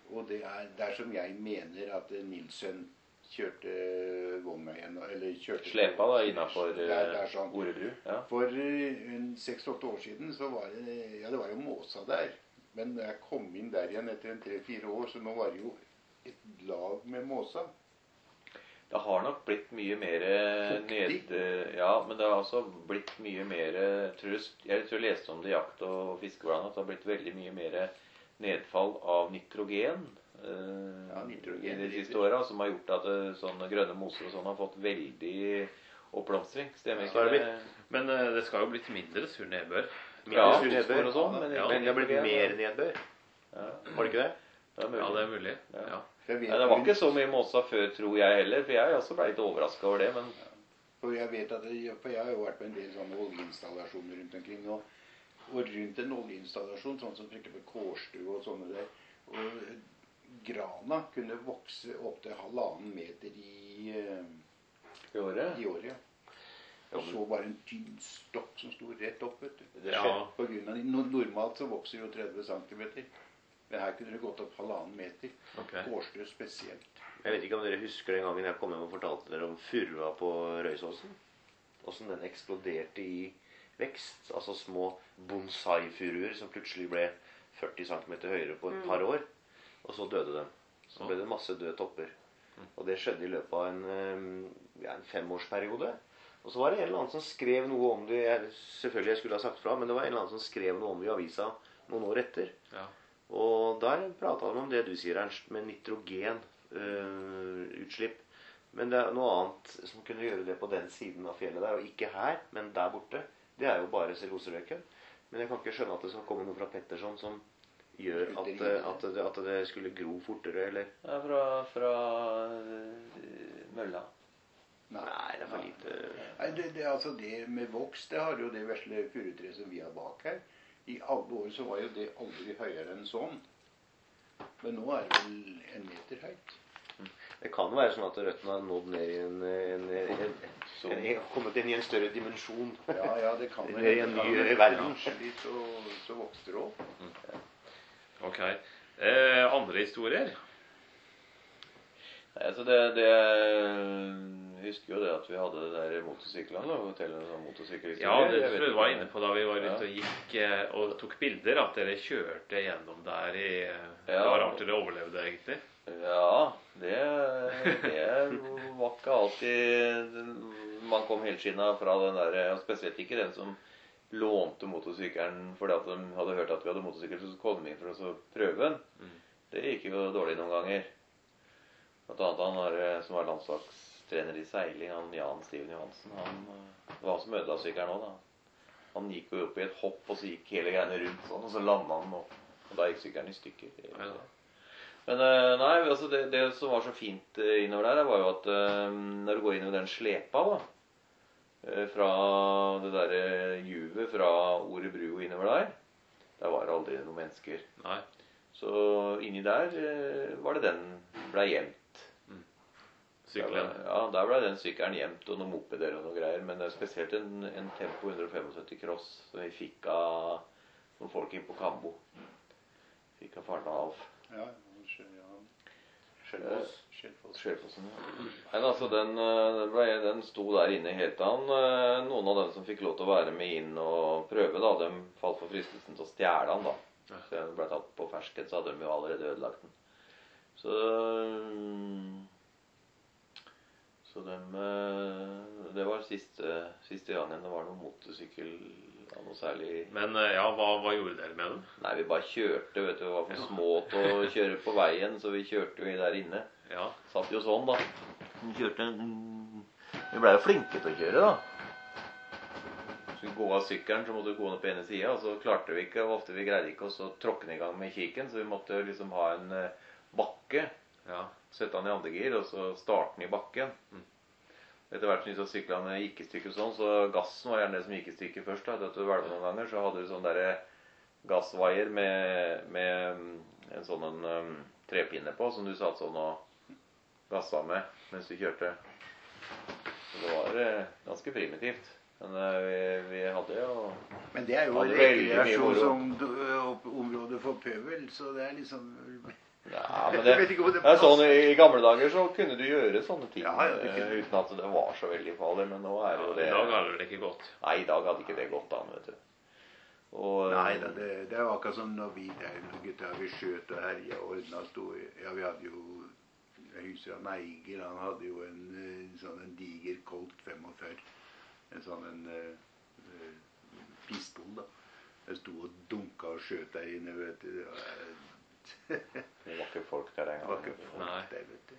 Og det er der som jeg mener at Nilsen kjørte vogna igjen. Eller kjørte Slepa da, innenfor det er, det er sånn. Orebru. Ja. For seks-åtte år siden så var det, ja, det var jo måsa der. Men jeg kom inn der igjen etter en tre-fire år, så nå var det jo et lag med måsa. Det har nok blitt mye mer ned... Ja, men det har også blitt mye mer... Tror jeg, jeg tror jeg leste om det i Jakt- og Fiskebladet, at det har blitt veldig mye mer nedfall av nitrogen, eh, Ja, nitrogen, i de det siste heter. årene, som har gjort at eh, sånne grønne moser og sånn har fått veldig oppblomstring. Stemmer Så ikke har det det? Men eh, det skal jo blitt mindre sur nedbør. Ja, sur nedbør. fosfor og sånn, men, Ja, Men det har blitt mer nedbør. Ja, Var det ikke det? det er mulig. Ja, det er mulig. Ja. Jeg vet, Nei, det var ikke så mye måsa før, tror jeg heller, for jeg også ble litt overrasket over det, men... For jeg vet at det, for jeg har jo vært på en del sånne oljeinstallasjoner rundt omkring, og, og rundt en oljeinstallasjon, sånn som for eksempel Kårstue og sånne der, og grana kunne vokse opp til halvannen meter i, eh, I året? i året, ja. Og så bare en tynn stokk som sto rett opp, vet du. Det Ja. skjer. På grunn av, no- normalt så vokser jo tretti centimeter. Men her kunne det gått opp halvannen meter. Ok. Kårstue spesielt. Jeg vet ikke om dere husker den gangen jeg kom hjem og fortalte dere om furua på Røysåsen. Hvordan den eksploderte i vekst. Altså små bonsai-furuer som plutselig ble førti centimeter høyere på et par år. Og så døde de. Så ble det masse døde topper. Og det skjedde i løpet av en, eh, ja, en femårsperiode. Og så var det en eller annen som skrev noe om det. Jeg, selvfølgelig jeg skulle ha sagt fra, men det var en eller annen som skrev noe om det i avisa noen år etter. Ja. Og der pratet han om det du sier, Ernst, med nitrogenutslipp. Men det er noe annet som kunne gjøre det på den siden av fjellet der, og ikke her, men der borte. Det er jo bare selloserøyken. Men jeg kan ikke skjønne at det skal komme noe fra Petterson som gjør at, at, det, at det skulle gro fortere, eller... Ja, fra, fra eh, mølla. Nei, Nei, det er for lite... Nei, det, det, altså det med voks, det har jo det vesle furutreet som vi har bak her. I alle år så var jo det aldri høyere enn sånn. Men nå er det vel en meter høyt. Det kan være sånn at røttene har nådd ned i en... en, en, en, en kommet inn i en større dimensjon. Ja, ja, det kan Det er en ny verden. Plutselig så, så vokste det opp. Ok. Eh, andre historier? Nei, altså det, det Jeg husker jo det at vi hadde det der motorsyklene da, hotellet sånn motorsykkelhistorie. Ja, det Jeg vet tror jeg du ikke- var inne på da vi var ute Ja. og gikk eh, og tok bilder, at dere kjørte gjennom der i eh, Det Ja. var rart dere overlevde, egentlig. Ja, det, det var ikke alltid man kom helskinna fra den der, og spesielt ikke den som lånte motorsykkelen fordi at de hadde hørt at vi hadde motorsykkel, så kom de inn for å prøve den. Mm. Det gikk jo dårlig noen ganger. Blant annet han var, som var landslagstrener i seiling, han Jan Steven Johansen, han, det var han som ødela sykkelen også da. Han gikk jo opp i et hopp, og så gikk hele greiene rundt sånn, og så landet han, og, og da gikk sykkelen i stykker. Ja. Men eh, nei, altså det, det som var så fint eh, innover der, det var jo at eh, når du går innover den slepa da, eh, fra det der eh, juvet fra Orebru og innover der, der var det aldri noen mennesker. Nei. Så inni der eh, var det den ble gjemt. Sykkelen. Ja, der ble den sykkelen gjemt, og noen mopeder og noe greier, men det er spesielt en, en Tempo hundre syttifem cross som vi fikk av noen folk inn på Kambo. Fikk av faren av. Ja, ja. Skjellfoss. Skjellfoss. Skjellfossen, ja. Nei, altså, den, eh, den, ble, den sto der inne helt til han. eh, Noen av dem som fikk lov til å være med inn og prøve, da, de falt for fristelsen til å stjele han, da. Ja. Så den ble tatt på fersken, så hadde de jo allerede ødelagt den. Så Så de, eh, det var siste, siste gangen det var noen motorsykkel av noe særlig. Men eh, ja, hva, hva gjorde dere med dem? Nei, vi bare kjørte, vet du. Vi var for Ja. små til å kjøre på veien, så vi kjørte jo der inne. Ja. Satt jo sånn, da. Vi kjørte mm, Vi ble jo flinke til å kjøre, da. Skulle gå av sykkelen, så måtte vi gå ned på ene sida, og så klarte vi ikke, og ofte vi greide ikke å tråkke den i gang med kiken, så vi måtte liksom ha en eh, bakke. Ja. Sette den i andre gir, og så starte den i bakken. Mm. Etter hvert som disse syklene gikk i stykker sånn, så gassen var gjerne det som gikk i stykker først. Da. Etter å velge noen ganger, så hadde du sånn der gassvaier med, med en sånn en, um, trepinne på, som du satt sånn og gassa med mens du kjørte. Så det var eh, ganske primitivt. Men eh, vi, vi hadde jo... Men det er jo Hadde veldig mye rekreasjon moro. som d- område for pøvel, så det er liksom Ja, men det, Jeg vet ikke om det det er sånn, passer. I gamle dager så kunne du gjøre sånne ting Ja, ja, det kunne. eh, uten at det var så veldig farlig, men nå er Ja, jo I det dag hadde det ikke gått. Nei, i dag hadde ikke det gått an, vet du. Og, Nei, da, det, det var akkurat som når vi der, når gutta, vi skjøt og herja og ordna stod Ja, vi hadde jo Jeg husker han Eiger, han hadde jo en, eh, sånn en diger Colt femogfyrre. En sånn en uh, pistol, da. Jeg sto og dunka og skjøt der inne, vet du. Det var, det var ikke folk der det var engang. ikke folk Nei. der, vet du.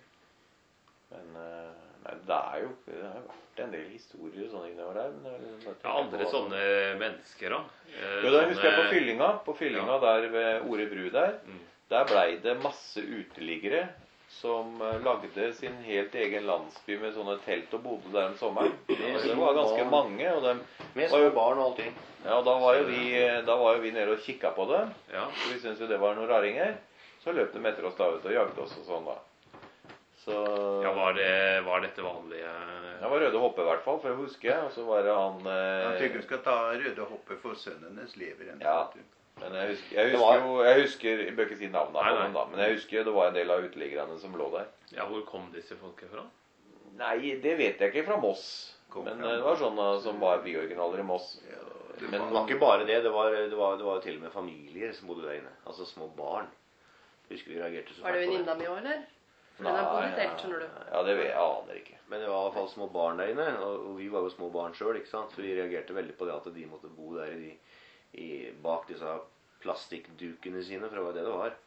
Men eh, nei, det er jo det har vært en del historier sånn innover der. Men det er- Ja, andre sånne mennesker, da. Eh, Jo, da husker jeg på sånne- fyllinga. På fyllinga der ved Ore bru der. Mm. Der blei det masse uteliggere som eh, lagde sin helt egen landsby med sånne telt og bodde der om sommeren. Og det var ganske mange. Og dem, Med var små jo, barn og allting. ja, og da var jo vi, da var jo vi nede og kikka på det. Ja. Så vi syntes jo det var noen raringer. Så løp de etter oss da ut og jagde oss og sånn, da. Så ja, var, det, var dette vanlige det var Røde Hoppe i hvert fall, for jeg husker. Og så var det han Han eh, tenker du skal ta røde hoppet for sønnen hennes lever ennå. Ja. vet du. Men jeg husker, jeg Det husker var- jo Jeg husker, jeg bør ikke si navnet på Nei, nei. dem, da. Men jeg husker jo det var en del av uteliggerne som lå der. Ja, hvor kom disse folka fra? Nei, det vet jeg ikke fra Moss. Kom Men fra eh, det var Moss. sånne som var bioriginaler i Moss. Ja, det Men Det var ikke bare det. Det var, det var, det var jo til og med familier som bodde der inne. Altså små barn. Jeg husker vi reagerte så Var det fælt på venninna mi òg, eller? For den Nei, har bodd i telt, ja. skjønner du. Ja, det vet jeg. Aner ikke. Men det var i hvert fall små barn der inne, og, og vi var jo små barn sjøl, ikke sant. Så vi reagerte veldig på det at de måtte bo der i, i, bak disse plastikkdukene sine, for det var det det var.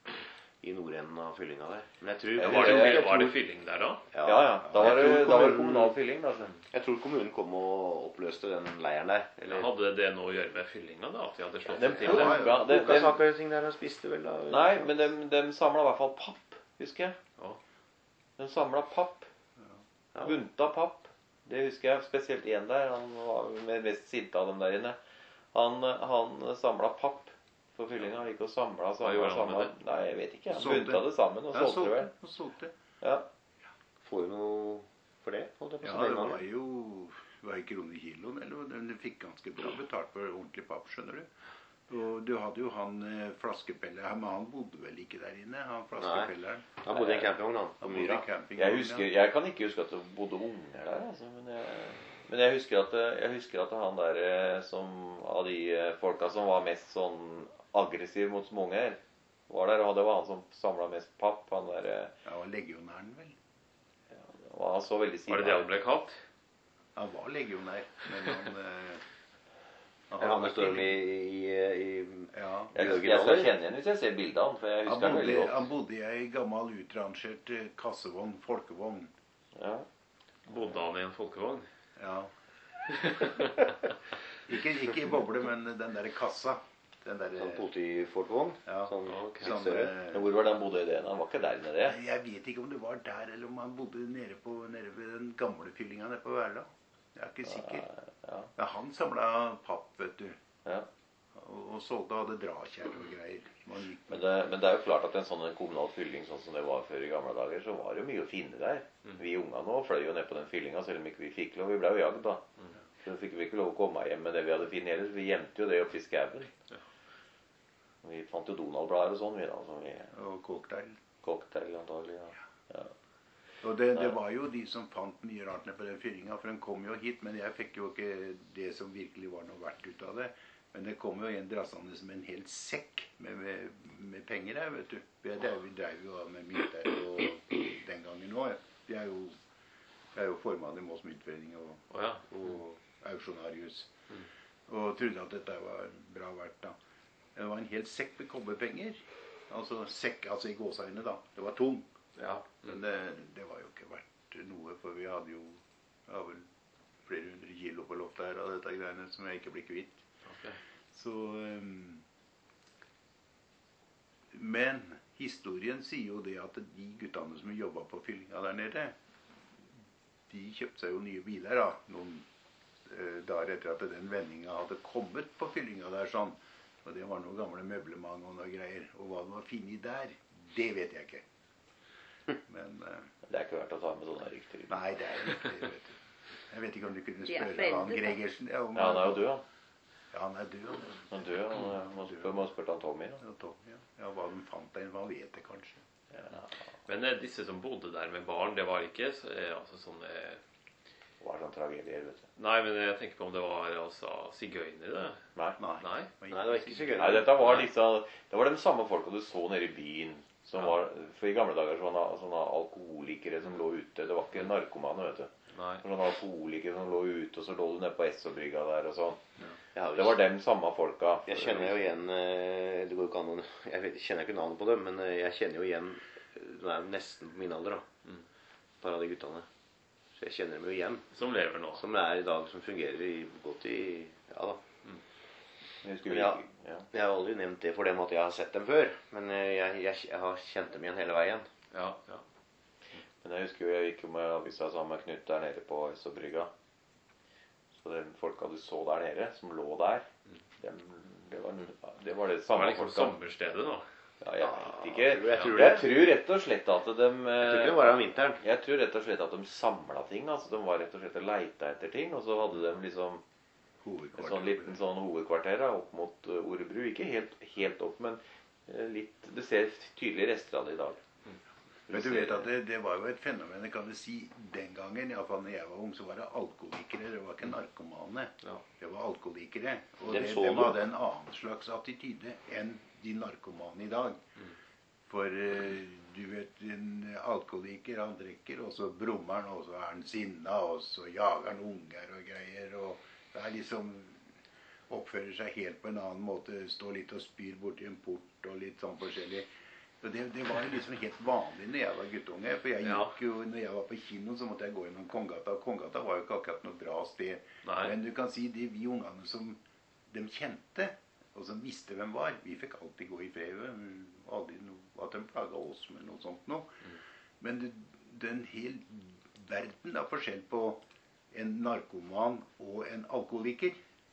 I nordenden av fyllinga der. Men jeg tror, Ja, Ja, jeg, var, tror- det, jeg, var det tror, fylling der da? Ja, ja. Da var Jeg det, tror da var det kommunen- kommunal fylling. Altså. jeg tror kommunen kom og oppløste den leiren der. Eller Hadde det noe å gjøre med fyllinga, da? At de hadde slått Dem seg til? plukka- der? dem- dem- plukka saker og ting der og spiste vel da. Nei, men de, de samla i hvert fall papp, husker jeg. Ja. De samla papp. Ja. Bunta papp. Det husker jeg spesielt én der. Han var med mest sinte av dem der inne. Han, han samla papp for fyllinga. Han gikk og samla Hva gjorde samla, han samla. med Nei, jeg vet ikke. Han Solgte. bunta det sammen og Ja, solgte det vel. og solgte. Ja. Får jo noe for det. Holdt jeg på å si, Ja, den det var gangen. jo det var i kroner kiloen, eller de fikk ganske bra betalt for ordentlig papp, skjønner du. Og du hadde jo han eh, flaskepelleren, men han bodde vel ikke der inne, han flaskepelleren. Han bodde i en campingvogn, han. På Han bodde Myra. i camping. Jeg, husker, jeg kan ikke huske at det bodde unger der, altså. Men jeg, men jeg husker at, jeg husker at han der eh, som av de eh, folka som var mest sånn aggressiv mot småunger, var der. Og det var han som samla mest papp. Han der eh, Ja, og legionæren vel. og han så veldig Var det det han ble kalt? Han var legionær, men han eh, han Ja, han hadde står ikke- med i, i, i Ja. Jeg, jeg skal kjenne igjen hvis jeg ser bildet av han, for jeg Han husker han veldig bodde, godt. han bodde i ei gammel utrangert eh, kassevogn, folkevogn. Ja. Bodde han i en folkevogn? Ja. ikke, ikke i boble, men den derre kassa. Den derre sånn politifolkvogn. Ja. Sånn, Ok. sånn, større. eh, Men hvor var det han bodde i det? Han var ikke der nede? Jeg vet ikke om det var der, eller om han bodde nede, på, nede ved den gamle fyllinga nede på Værla. Jeg er ikke sikker. Ja. Men han samla papp, vet du. Ja. Og, og solgte og hadde dragkjær og greier. Man gikk Men, det, men det er jo klart at en sånn en kommunal fylling sånn som det var før i gamle dager, så var det jo mye å finne der. Vi unga nå fløy jo ned på den fyllinga, selv om ikke vi fikk lov. Vi ble jo jagd, da. Så fikk vi ikke lov å komme hjem med det vi hadde funnet heller, så vi gjemte jo det oppi skauen. Ja. Vi fant jo Donald-blader og sånn, vi da. Som vi og cocktail. cocktail antagelig. Ja. Og det, det var jo de som fant mye rart nede på den fyllinga, for den kom jo hit. Men jeg fikk jo ikke det som virkelig var noe verdt ut av det. Men det kom jo en drassende som en hel sekk med, med, med penger her, vet du. Vi, drev, vi drev jo med mynt der og den gangen òg. Jeg er jo, jeg er jo formann i Moss Myntforening og, Å ja. og auksjonarius. Og trodde at dette var bra verdt, da. Det var en hel sekk med kobberpenger. Altså sekk, altså i gåseøyne, da. Det var tung. Ja. Men det, det var jo ikke verdt noe, for vi hadde jo vi hadde vel flere hundre kilo på loftet her av dette greiene som jeg ikke ble kvitt. Ok. Så um, Men historien sier jo det at de guttene som jobba på fyllinga der nede, de kjøpte seg jo nye biler da, noen eh, dager etter at den vendinga hadde kommet på fyllinga der sånn. Og det var noen gamle møblement og noe greier. Og hva det var funnet der, det vet jeg ikke. Men eh, Det er ikke verdt å ta med sånne rykter. nei, det er ikke det, vet du. Jeg vet ikke om du kunne De er spørre han foreldre, da. Gregersen. Ja, om Ja, han er jo død, han. Ja, han er død. Han død, han må spørre, må spørre han Tommy. Da. Ja, Tommy, ja. Ja, hva de fant der, hva vet det kanskje. Ja. Men eh, disse som bodde der med barn, det var ikke eh, altså sånne Det var sånn tragedier, vet du. Nei, men jeg tenker på om det var altså sigøynere. Nei. Nei. Nei. Nei, det var ikke så gøy. Nei, dette var disse, det var de samme folka du så nede i byen. Som var, for i gamle dager sånne, sånne alkoholikere som lå ute. Det var ikke narkomane, vet du. Nei. Sånne alkoholikere som lå ute, og så lå du nede på Esso-brygga der og sånn. Ja, Det var dem samme folka. Jeg kjenner jo igjen eh, det går jo ikke an å, Jeg vet, kjenner ikke navnet på dem, men eh, jeg kjenner jo igjen Nå er de nesten på min alder, da. Mm. Et par av de guttene. Så jeg kjenner dem jo igjen. Som lever nå. Som er i dag, som fungerer i, godt i Ja da. Jeg husker Men vi ja, ikke- ja. jeg har aldri nevnt det for dem at jeg har sett dem før. Men eh, jeg, jeg, jeg har kjent dem igjen hele veien. Ja, ja. Men jeg husker jo jeg gikk jo med avisa sammen med Knut der nede på Esso-brygga. Så de folka du så der nede, som lå der, dem, det, var, det var det Det samme var liksom folka. sommerstedet, da. Ja, jeg vet ikke. Jeg tror- jeg tror jeg det. tror rett og slett at de Jeg tror ikke det var om vinteren. Jeg tror rett og slett at de samla ting. Altså de var rett og slett og leita etter ting. Og så hadde de liksom en sånn liten sånn hovedkvarter da, opp mot uh, Orebru. Ikke helt, helt opp, men uh, litt. Du ser tydelige rester av det i dag. Men du vet at det, det var jo et fenomen, jeg kan vel si, den gangen, i hvert fall når jeg var ung, så var det alkoholikere, det var ikke narkomane. Ja. Det var alkoholikere. Og Dem det, så de du. hadde en annen slags attityde enn de narkomane i dag. For eh, du vet, en alkoholiker, han drikker, og så brummer han, og så er han sinna, og så jager han unger og greier, og det er liksom oppfører seg helt på en annen måte, står litt og spyr borti en port og litt sånn forskjellig. Så det, det var liksom helt vanlig når jeg var guttunge. For jeg Ja. gikk jo, når jeg var på kino, så måtte jeg gå gjennom Kongata. Og Kongata var jo ikke akkurat noe bra sted. Nei. Men du kan si de vi ungene som de kjente, og som visste hvem var, vi fikk alltid gå i fred. Aldri noe at de plaga oss med noe sånt noe. Men det, det er en hel verden av forskjell på en narkoman og en alkoholiker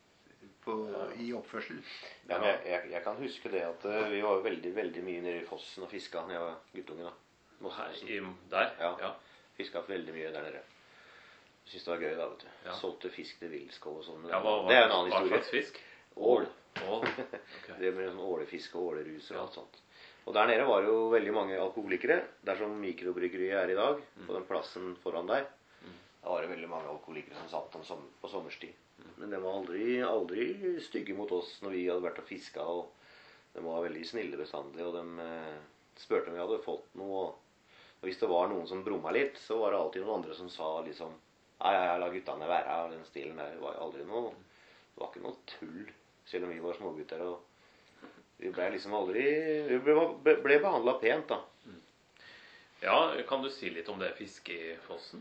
på, i oppførsel. Ja, men jeg, jeg, jeg kan huske det at eh, vi var jo veldig veldig mye nede i fossen og fiska da jeg var guttunge. da. Her, Mossefossen. i, der? Ja. Ja. Fiska veldig mye der nede. Syns det var gøy da, vet du. Ja. Solgte fisk til villskov og sånn. men Ja, hva, hva, det er en annen hva historie. slags fisk? Ål. Ål. Ok. Det med sånn ålefisk og åleruser og Ja. alt sånt. Og der nede var jo veldig mange alkoholikere. Der som mikrobryggeriet er i dag, på den plassen foran der. Da var det veldig mange alkoholikere som satt om som, på sommerstid. Men de var aldri, aldri stygge mot oss når vi hadde vært og fiska. Og de var veldig snille bestandig. Og de eh, spurte om vi hadde fått noe. Og hvis det var noen som brumma litt, så var det alltid noen andre som sa liksom Nei, ja, la guttene være. Og den stilen der var jo aldri noe. Det var ikke noe tull, selv om vi var smågutter. Og vi ble liksom aldri Vi ble, ble behandla pent, da. Ja, kan du si litt om det fiskefossen?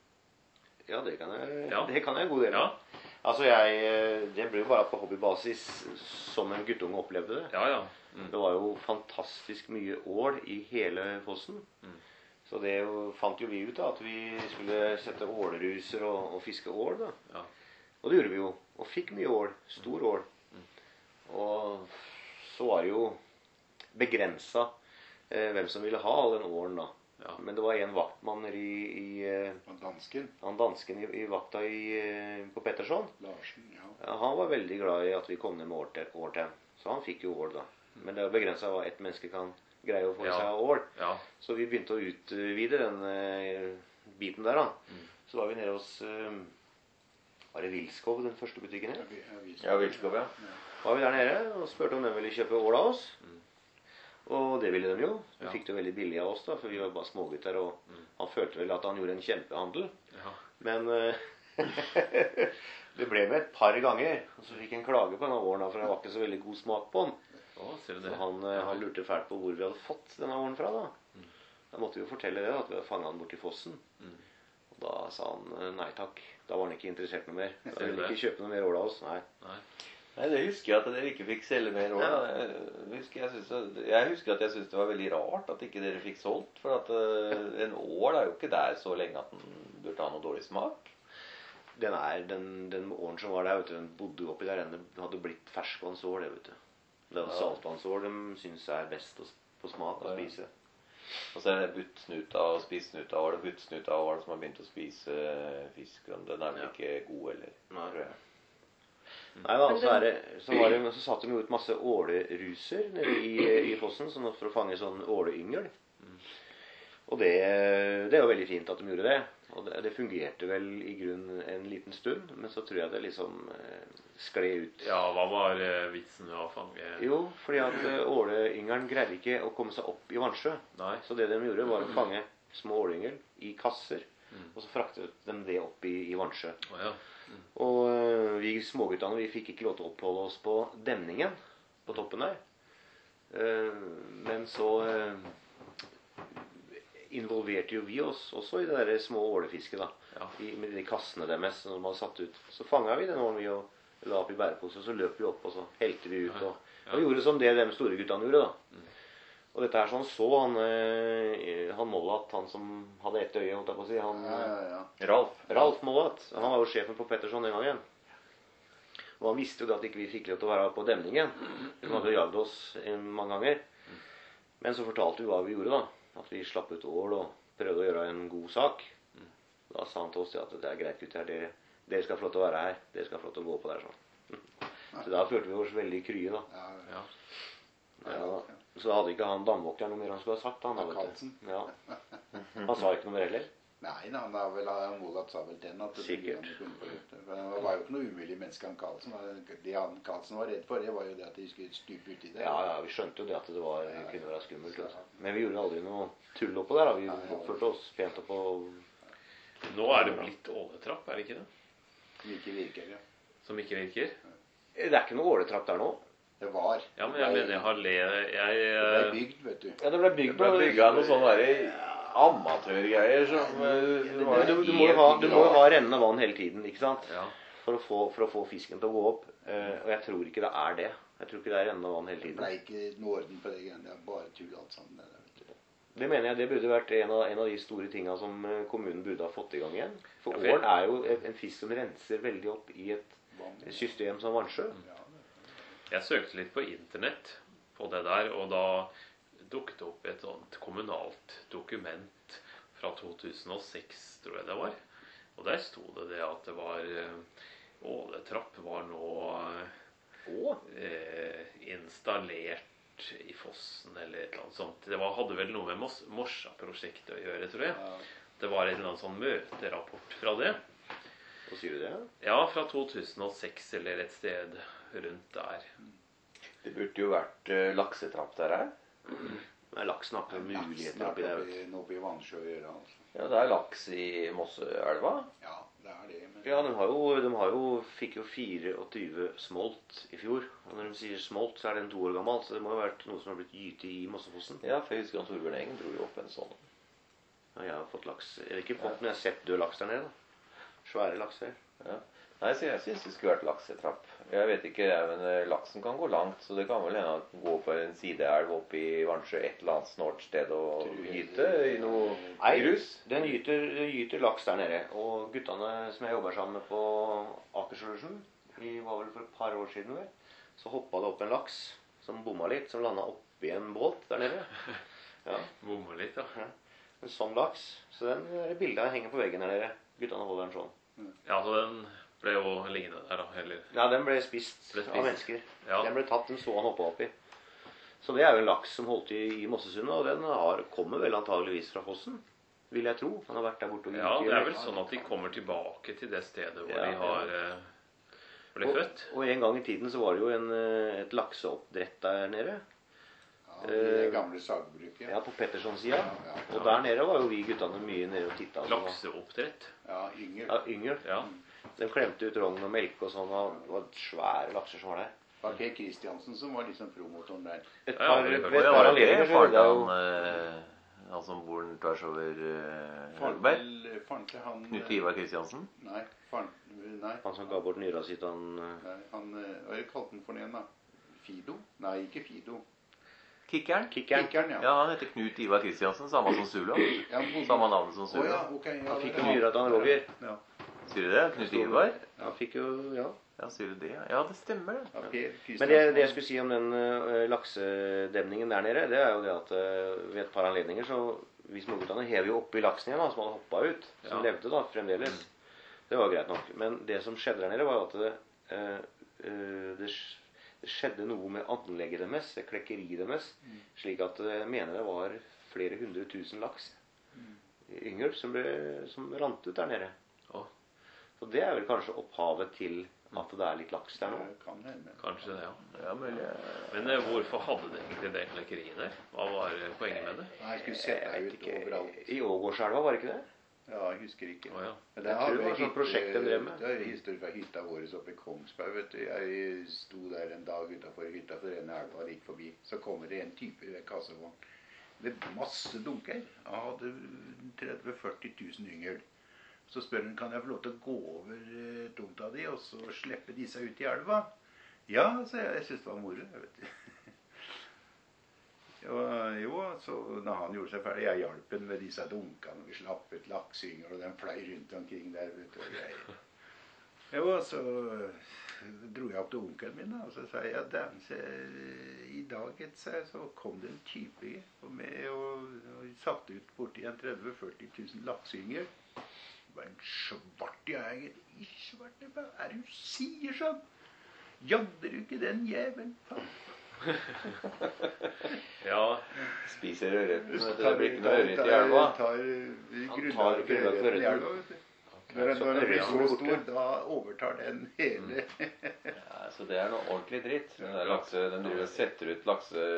Ja, det kan jeg, Ja. det kan jeg en god del Ja. av. Altså, jeg Det ble jo bare på hobbybasis som en guttunge opplevde det. Ja, ja. Mm. Det var jo fantastisk mye ål i hele fossen. Så det jo, fant jo vi ut da, at vi skulle sette åleruser og, og fiske ål. da. Ja. Og det gjorde vi jo. Og fikk mye ål. Stor ål. Og så var det jo begrensa eh, hvem som ville ha all den ålen, da. Ja. Men det var en vaktmann nede i, i eh, Og dansken, han dansken i, i vakta i, eh, på Petterson. Larsen, ja. Ja, han var veldig glad i at vi kom ned med ål til, ål til. Så han fikk jo ål, da. Men det er jo begrensa hva ett menneske kan greie å få i Ja. seg av ål. Ja. Så vi begynte å utvide den eh, biten der, da. Så var vi nede hos eh, Var det Vilskov, den første butikken her? Ja, Vilskov, ja. Var vi der nede og spurte om de ville kjøpe ål av oss. Og det ville de jo. De Ja. fikk det veldig billig av oss, da, for vi var bare smågutter. Og han følte vel at han gjorde en kjempehandel. Ja. Men eh, det ble med et par ganger. Og så fikk han klage på denne åren, da, for det var ikke så veldig god smak på den. Å, ser du Så det? han, eh, han lurte fælt på hvor vi hadde fått denne åren fra. Da Da måtte vi jo fortelle det, da, at vi hadde fanga den borti fossen. Og da sa han eh, nei takk. Da var han ikke interessert noe mer. Da Ser du ville han det? ikke kjøpe noe mer ål av oss. Nei. Nei. Nei, det husker jeg at dere ikke fikk selge mer ål. Ja. Jeg husker, jeg, synes, jeg husker at jeg syntes det var veldig rart at ikke dere fikk solgt. For at uh, en ål er jo ikke der så lenge at den burde ha noe dårlig smak. Den er, den, den åren som var der, vet du, den bodde jo oppi der. Den hadde blitt ferskvannsål, det, vet du. Det er Ja. saltvannsål de syns er best å, på smak å Ja, ja. spise. Og så er det buttsnuta og spissnuta. Var det buttsnuta var det som har begynt å spise fisk? Den er vel Ja. ikke god heller, Nei. tror jeg. Nei da, så, er det, så, var det, så satte de jo ut masse åleruser nede i, i fossen sånn for å fange sånn åleyngel. Og det, det er jo veldig fint at de gjorde det. Og det, det fungerte vel i grunn en liten stund, men så tror jeg det liksom eh, skled ut. Ja, hva var eh, vitsen med å fange? Jo, fordi at eh, åleyngelen greide ikke å komme seg opp i vannsjø. Nei. Så det de gjorde var å fange små åleyngel i kasser, mm. og så fraktet de det opp i, i vannsjø. Oh, ja. mm. Og eh, vi småguttene, vi fikk ikke lov til å oppholde oss på demningen på toppen der. Eh, men så... Eh, involverte jo vi oss også i det der små ålefisket da, ja. I, med de kassene deres som de hadde satt ut. Så fanget vi den ålen vi og la opp i bærepose, og så løp vi opp, og så helte vi ut, og, ja. og gjorde som det de store guttene gjorde da. Mm. Og dette her sånn så han, eh, han Mollat, han som hadde ett øye, holdt jeg på å si, han, ja, ja, ja. Ralf, Ralf Mollat, han var jo sjefen på Petterson den gangen. Og han visste jo da at ikke vi fikk lov til å være på demningen. Han hadde jo jagd oss mange ganger. Men så fortalte vi hva vi gjorde da. At vi slapp ut ål og prøvde å gjøre en god sak. Da sa han til oss at det er greit, gutter, dere, dere skal få lov til å være her. Dere skal få lov til å gå på der sånn. Så da følte vi oss veldig krye da. Ja, ja. Ja, så hadde ikke han damvokteren noe mer han skulle ha sagt. Han, Karlsen. Ja. Han sa ikke noe mer heller. Nei, han har vel, han Molat sa vel den at Sikkert. Det var jo ikke noe umulig menneske han Karlsen. Det han Karlsen var redd for, det var jo det at de skulle stupe ut i det. Ja, ja, vi skjønte jo det at det var, kunne være skummelt. Altså. Men vi gjorde aldri noe tull oppå der. Da. Vi oppførte oss pent oppå. Nå er det blitt åletrapp, er det ikke det? Som ikke virker, ja. Som ikke virker? Det er ikke noe åletrapp der nå. Det var. Ja, men jeg mener jeg har le... Jeg, det ble bygd, vet du. Ja, det ble bygd, det ble bygd av noe sånn der i... amatørgreier som du, du, du må jo ha, du må jo ha rennende vann hele tiden, ikke sant? Ja. For, å få, for å få fisken til å gå opp. Uh, og jeg tror ikke det er det. Jeg tror ikke det er rennende vann hele tiden. Det ble ikke noe orden på det greiene. Det er bare tull alt sammen. Det, vet du. Det mener jeg det burde vært en av, en av de store tingene som kommunen burde ha fått i gang igjen. For ja, ål er jo en fisk som renser veldig opp i et system som vannsjø. Jeg søkte litt på internett på det der, og da dukket opp et sånt kommunalt dokument fra to tusen og seks, tror jeg det var. Og der sto det det at det var åletrapp var nå eh, installert i fossen eller et eller annet sånt. Det var, hadde vel noe med Morsa-prosjektet å gjøre, tror jeg. Det var en eller annen sånn møterapport fra det. Hva sier du det? Ja, fra to tusen og seks eller et sted rundt der. Det burde jo vært uh, laksetrapp der her. Nei, laksen har ikke muligheter oppi der. Laksen er oppi vannsjø å gjøre, altså. Ja, det er laks i Mosseelva. Ja, det er det. Men... Ja, de, har jo, de har jo, fikk jo tjuefire smolt i fjor. Og når de sier smolt, så er den to år gammel. Så det må jo ha vært noe som har blitt gytet i Mossefossen. Ja, for jeg husker at Torbjørn Engen dro jo opp en sånn. Ja, jeg har fått laks. Jeg har ikke fått, men jeg har sett død laks der nede. Da. Svære lakser. Ja. Nei, så jeg synes det skulle vært laksetrapp. Jeg vet ikke, men laksen kan gå langt, så det kan vel hende at den går på en sideelv opp i Vansjø et eller annet snålt sted og gyte i noe grus. Den gyter, den gyter laks der nede, og guttene som jeg jobber sammen med på Akersolution, vi var vel for et par år siden, så hoppet det opp en laks som bomma litt, som landet opp i en båt der nede. Ja. Bomma litt, ja. En sånn laks, så den bildet henger på veggen der nede. Guttene holder den sånn. Ja, så den ble jo liggende der da, eller? Ja, den ble spist, ble spist. av mennesker. Ja. Den ble tatt, den så han hoppet opp i. Så det er jo en laks som holdt i, i Mossesundet, og den har, kommer vel antageligvis fra fossen, vil jeg tro. Han har vært der borte og ja, det er vel sånn at de kommer tilbake til det stedet hvor ja, de har ja. ble og, født. Og en gang i tiden så var det jo en, et lakseoppdrett der nede. Ja, det gamle sagbruket. Ja, på Petterson-sida. Ja, ja. Og der nede var jo vi guttene mye nede og tittet. Lakseoppdrett? Ja, yngel. Ja, yngel. Ja. De klemte ut rogn og melk og sånn, og det var svære lakser som var der. Det var Per Kristiansen som var liksom promotoren der. Et par, ja, et par anledninger så var det det jo... han, han som bor tvers over Høgberg? Faren til han... Knut Ivar Kristiansen? Nei, faren... Nei. Han som ga bort nyra sitt, han... Nei, han... Hva kalte han for den da? Fido? Nei, ikke Fido. Kikkeren? Kikkeren, Kikkeren ja. Ja, han heter Knut Ivar Kristiansen, samme som Sula. Ja, samme navn som Sula. Oh, ja, okay, ja, han fikk jo nyra til han Roger. Ja. Sier du det? Knut Ivar? Ja, han fikk jo... Ja. Ja, sier du det? Ja, det stemmer det. Ja, men det, det jeg skulle si om den uh, laksedemningen der nede, det er jo det at uh, ved et par anledninger så vi småguttene hever jo opp i laksen igjen, da, som hadde hoppet ut, som ja. levde da, fremdeles. Det var greit nok. Men det som skjedde der nede var at det, uh, eh, det, det skjedde noe med anlegget deres, klekkeriet deres, slik at jeg mener det var flere hundre tusen laks, yngel, som, ble, som rant ut der nede. Å. Så det er vel kanskje opphavet til at det er litt laks der nå. Det kan hende. Kanskje det, ja. Ja, mulig. Men eh, hvorfor hadde det egentlig det klekkeriet der? Hva var eh, poenget med det? Nei, jeg skulle sett Jeg deg vet ut ikke. overalt. I Ågårdselva, var det ikke det? Ja, jeg husker ikke. Å, ja. Men Jeg tror det var sånn prosjekt de drev med. Det er historie fra hytta vår oppe i Kongsberg, vet du. Jeg sto der en dag utenfor hytta for en elva gikk forbi. Så kommer det en type ved kassevogn med masse dunker. Han hadde tretti til førti tusen yngel. Så spør han, kan jeg få lov til å gå over eh, tomta di og så slippe disse ut i elva? Ja, så jeg, jeg synes det var moro, jeg vet du. Jo, jo, så når han gjorde seg ferdig, jeg hjalp ham med disse dunkene, og vi slapp ut laksyngel, og den fløy rundt omkring der, vet du. Og jeg, jo, så dro jeg opp til onkelen min, da, og så sa jeg, ja, den, så, i dag et, så, så kom det en type og med, og, og satte ut borti en tretti til førti tusen laksyngel. Det var en svart jeger. I svarte, hva er det du sier sånn? Jagder du ikke den jævelen? Ja, Spiser ørreten. Så Det blir ikke noe ørret i elva. tar Han tar grunnlaget grunnlag for i ørreten. elva, vet du. Når den- når den blir så stor, da overtar den hele. Ja, så det er noe ordentlig dritt. Den, der lakse, den driver og setter ut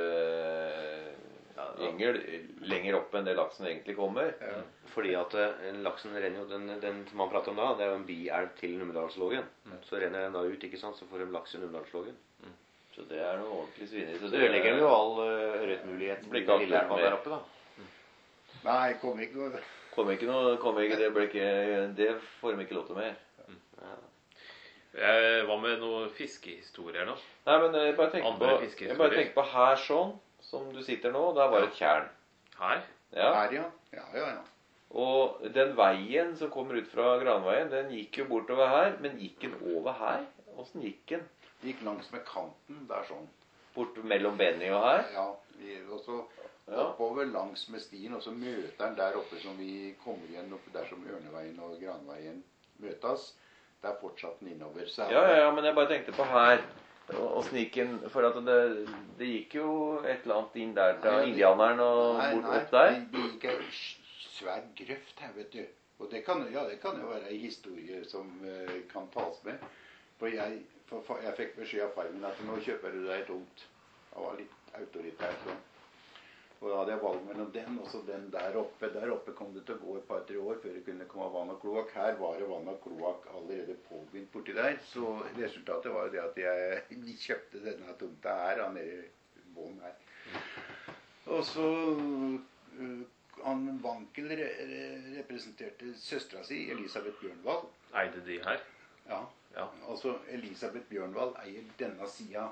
lakseyngel lenger opp enn det laksen egentlig kommer. Ja. Fordi at eh, laksen renner jo, den, den som man prater om da, det er jo en bielv til Numedalslågen. Så renner den da ut, ikke sant, så får de laks i Numedalslågen. Så det er noe ordentlig svineri. Så det ødelegger de jo all uh, ørretmulighet Blir i ikke den lille aktuelt elva mer. der oppe da. Nei, kom ikke noe. Kommer ikke noe, kommer ikke, det blir ikke, det får de ikke lov til mer. Ja. eh, hva med noen fiskehistorier da? Nei, men jeg bare tenker Andre på, fiskehistorier. jeg bare tenker på her sånn, som du sitter nå, der var et tjern. Her? Ja. Her, ja. Ja, ja, ja. Og den veien som kommer ut fra Granveien, den gikk jo bortover her, men gikk den over her? Hvordan gikk den? Gikk langs med kanten, der sånn. Bort mellom Benny og her? Ja, vi, og så Ja. oppover langs med stien, og så møter den der oppe som vi kommer igjen oppe der som Ørneveien og Granveien møtes. Der fortsatte den innover. Så Ja, ja, ja, men jeg bare tenkte på her. Åssen gikk den? For at det, det gikk jo et eller annet inn der fra Nei, det- indianeren og Nei, bort nei, opp der. det, det gikk en s- svær grøft her, vet du. Og det kan, ja, det kan jo være en historie som eh, kan tas med. For jeg, for, for, jeg fikk beskjed av far min at nå kjøper du deg tomt. Han var litt autoritær sånn. Og da hadde jeg valg mellom den og så den der oppe. Der oppe kom det til å gå et par-tre år før det kunne komme vann og kloakk. Her var det vann og kloakk allerede påbegynt borti der. Så resultatet var jo det at jeg, vi kjøpte denne tomta her, han nede i bånn her. Og så uh, han Wankel re re representerte søstera si, Elisabeth Bjørnvald. Eide de her? Ja. Ja. Altså Elisabeth Bjørnvald eier denne sida.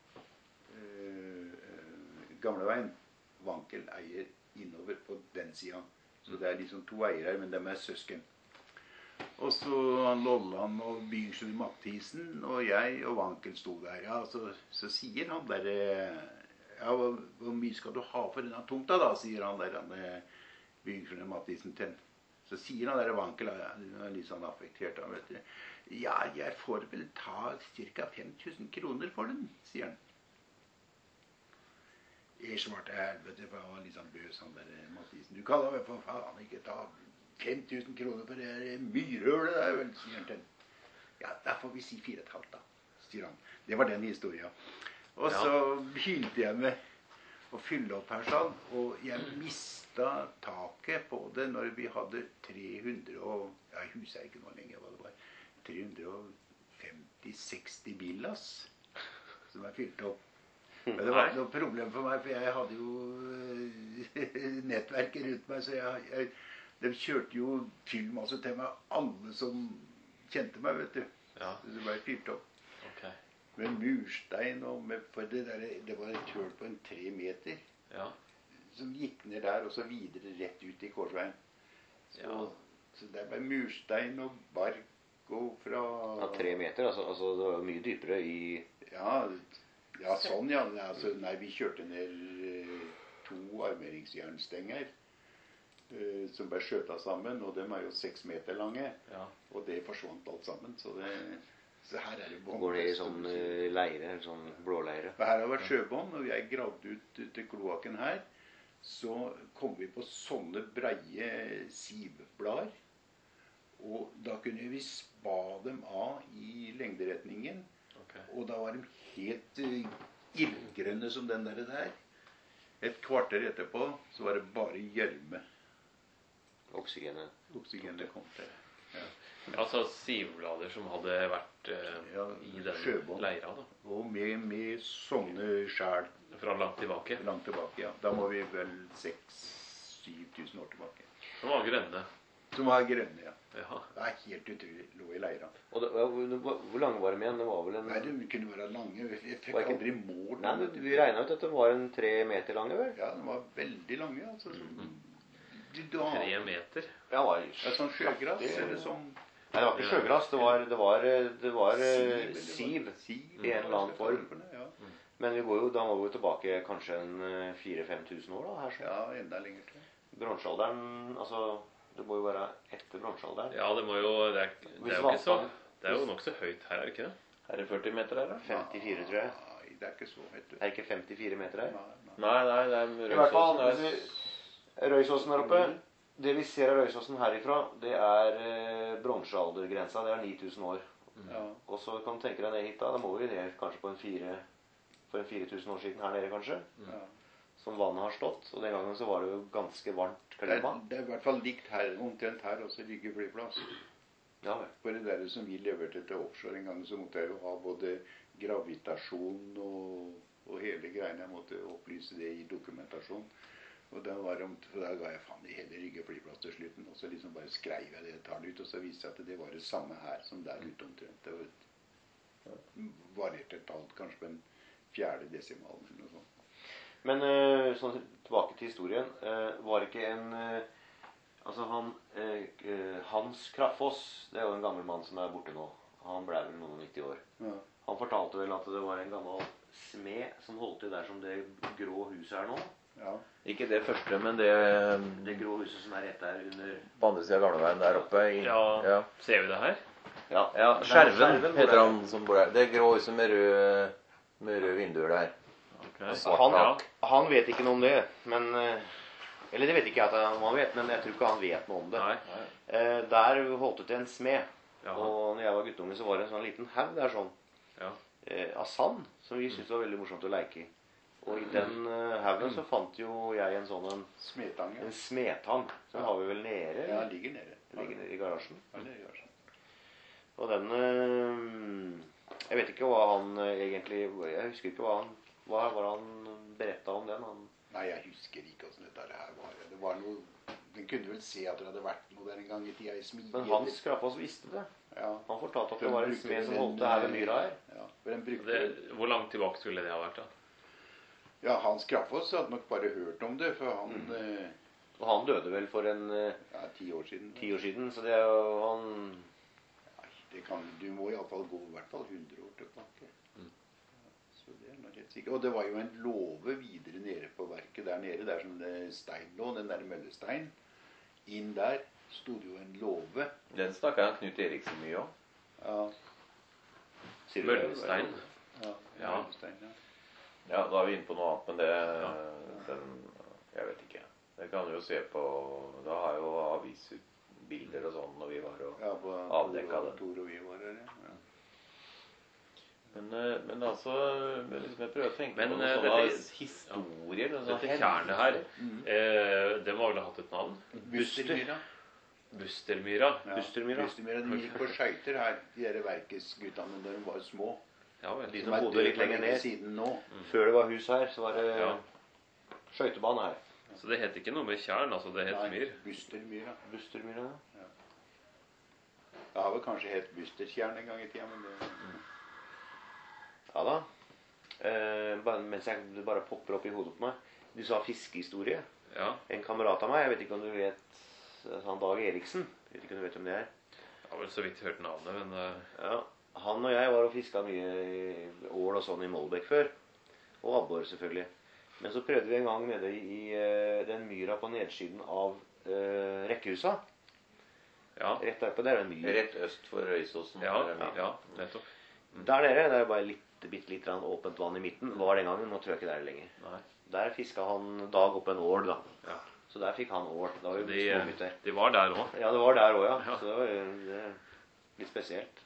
Uh, uh, Gamleveien. Wankel eier innover på den sida. Så det er liksom to eiere, men de er søsken. Og så han Lolland og Byngsjø Mathisen og jeg og Wankel sto der. Ja, så, så sier han der ja, hvor, hvor mye skal du ha for denne tomta da, sier han der han, Byngsjø Mathisen til. Så sier han der Wankel, ja, han er litt sånn affektert, han vet du. Ja, jeg får vel ta ca. fem tusen kroner for den, sier han. Jeg svarte helvete, for han var litt sånn bøs, han der Mathisen. Du kan da vel for faen ikke ta fem tusen kroner for det her myrhølet der, vel, sier han til. Ja, da får vi si fire og et halvt da, sier han. Det var den historien. Og så begynte jeg med å fylle opp her sånn, og jeg mistet taket på det når vi hadde tre hundre og, ja, jeg husker ikke noe lenger hva det var, tre hundre femti til seksti billas som jeg fylte opp. Men det var noe problem for meg, for jeg hadde jo nettverket rundt meg, så jeg, jeg, de kjørte jo fyllmasse til meg, alle som kjente meg, vet du. Ja. Så det ble fylt opp. Okay. Med murstein, og med, for det, der, det var et høl på en tre meter, Ja. som gikk ned der, og så videre rett ut i Korsveien. Så, Ja. så det ble murstein og bark og fra... Ja, tre meter, altså, altså det var jo mye dypere i... Ja, ja, sånn, ja. Altså, nei, vi kjørte ned eh, to armeringsjernstenger eh, som ble skjøta sammen, og de er jo seks meter lange. Ja. Og det forsvant alt sammen. Så det, Så her er det bånd. Går ned i sånn eh, leire, eller sånn blåleire. Og her har vært sjøbånd. Når jeg gravde ut til kloakken her, så kom vi på sånne breie sivblader. Og da kunne vi spa dem av i lengderetningen. Ok. Og da var de helt uh, ildgrønne som den der der. Et kvarter etterpå så var det bare gjørme. Oksygenet. Oksygenet kom til. Ja. Altså sivblader som hadde vært eh, Ja, i den sjøbånd. leira, da. Og med, med sånne skjær Fra langt tilbake. langt tilbake. Ja. Da må vi vel seks til syv tusen år tilbake. Som var grønne. Som var grønne, ja. Ja. Det er helt utrolig. Lå i leira. Og det, hvor, hvor lange var de igjen? Det var vel en... Nei, de kunne være lange. Jeg fikk Var ikke- aldri mål. Nei, men vi regnet ut at det var en tre meter lange, vel? Ja, de var veldig lange. Altså. Mm. De, da, Tre meter. Ja, var ja, sånn sjøgras eller sånn Nei, det var ikke sjøgras. Det var, det var, det var eh, eller siv. hva- siv i en eller annen form. Ja. Men vi går jo, da må vi jo tilbake kanskje en fire-fem tusen år, da. Her, så. ja, enda lenger til. Bronsealderen, altså det må jo være etter bronsealderen. Ja, det må jo Det er, det er jo ikke så Det er jo nokså høyt her, er det ikke det? Er det førti meter her, da? femtifire, tror jeg. Nei, det er ikke så høyt. Er det ikke femtifire meter her? Nei, nei. Nei, nei, det er I hvert fall, Røysåsen hvis er vi- Røysåsen her oppe, det vi ser av Røysåsen herifra, det er eh, bronsealdergrensa, det er ni tusen år. Ja. Og så kan du tenke deg ned hit da, da må vi ned kanskje på en fire, for en fire tusen år siden her nede kanskje, Ja. som vannet har stått. Og den gangen så var det jo ganske varmt Det, er, klima. det er i hvert fall likt her, omtrent her også, Rygge flyplass. Ja vel. For det der som vi leverte til offshore en gang, så måtte jeg jo ha både gravitasjon og, og hele greiene. Jeg måtte opplyse det i dokumentasjon. Og da, var det, for da ga jeg faen i hele Rygge flyplass til slutten. Og så liksom bare skrev jeg det tar det ut, og så viste jeg at det var det samme her som der ute omtrent. Det var variert et tall, kanskje på en fjerde desimal eller noe sånt. Men eh, sånn tilbake til historien, eh, var ikke en eh, altså han eh, eh, Hans Kraftfoss, det er jo en gammel mann som er borte nå. Han ble vel noen og nitti år. Ja. Han fortalte vel at det var en gammel smed som holdt til der som det grå huset er nå. Ja. Ikke det første, men det Det grå huset som er rett der under. på andre siden av gamleveien der oppe. I, Ja. ja. Ser vi det her? Ja, Ja, det er Skjerven Skjerven, hvor heter det er. han som bor der. Det grå huset med røde, med røde vinduer der. Ok. svart, Han, ja. han vet ikke noe om det, men eh, eller det vet ikke jeg at han vet, men jeg tror ikke han vet noe om det. Nei. Eh, der holdt det til en smed. Jaha. Og når jeg var guttunge, så var det en sånn liten haug der sånn, Ja. eh, av sand, som vi syntes var veldig morsomt å leke i. Og i den uh, haugen så fant jo jeg en sånn en, Smetange. en smedtang. Den har vi vel nede? Ja, eller? ligger nede. Den ligger nede i garasjen. Ja, det gjør sånn. Og den eh, Jeg vet ikke hva han eh, egentlig Jeg husker ikke hva han Hva var han beretta om den? Han, Nei, jeg husker ikke hvordan dette her var. Det var noe, den kunne vel se at det hadde vært noe der en gang i tida i smie. men Hans Kraftfoss visste det. Ja. Han fortalte at Den det var en brukte smed som den, holdt til her ved myra her. Ja, for den brukte Det, hvor langt tilbake skulle det ha vært, da? Ja, Hans Kraftfoss hadde nok bare hørt om det, for han Mm. eh, Og han døde vel for en eh, ja, ti år siden. ti år siden, så det er jo han Nei, det kan, du må iallfall gå i hvert fall hundre år tilbake. Mm. Så det er nok helt sikkert. Og det var jo en låve videre nede på verket der nede, der som det stein lå, den der møllestein. Inn der sto det jo en låve. Den snakka Knut Eriksen mye om. Ja, sier du det? Møllestein. ja, Ja. møllestein, ja. Ja, da er vi inne på noe annet, men det Ja. den, Jeg vet ikke. Det kan du jo se på. Da har jo avisbilder og sånn når vi var og Ja, på Avdekka det. Tor og vi var her, ja. Men, eh, men altså men liksom Jeg prøver å tenke Men, på eh, noen sånne dette- historier. Noen sånne Dette tjernet her, hendelser. eh, det må vel ha hatt et navn? Bustermyra. Bustermyra. Ja, Bustermyra. Bustermyra. De gikk på skøyter her, de der verkesguttene da de var små. Ja vel. De Som som er bodde litt døde lenger lenge ned. siden nå. Før det var hus her, så var det Ja. skøytebane her. Så det het ikke noe med tjern, altså. Det het Nei, myr. Bustermyra. Bustermyra. Det har vel kanskje hett Bustertjern en gang i tida, men det Ja da. Eh, bare, mens jeg det bare popper opp i hodet på meg. Du sa fiskehistorie. Ja. En kamerat av meg, jeg vet ikke om du vet han Dag Eriksen. Jeg vet ikke om du vet om det er. Jeg har vel så vidt hørt navnet, men eh, Ja, Han og jeg var og fiska mye i ål og sånn i Moldbekk før. Og abbor, selvfølgelig. Men så prøvde vi en gang nede i eh, den myra på nedsiden av eh, rekkehusa. Ja, Rett der på der er det myr. Rett øst for Røysåsen. ja, der er myr. ja, nettopp. Der nede det er bare litt, bitte litt grann åpent vann i midten. Var den gangen, nå tror jeg ikke det er det lenger. Nei. Der fiska han Dag opp en ål, da. Ja. Så der fikk han ål. Da var Så jo de, smågutter. de var der òg. Ja, det var der òg, ja. Ja. Så det var jo det er litt spesielt.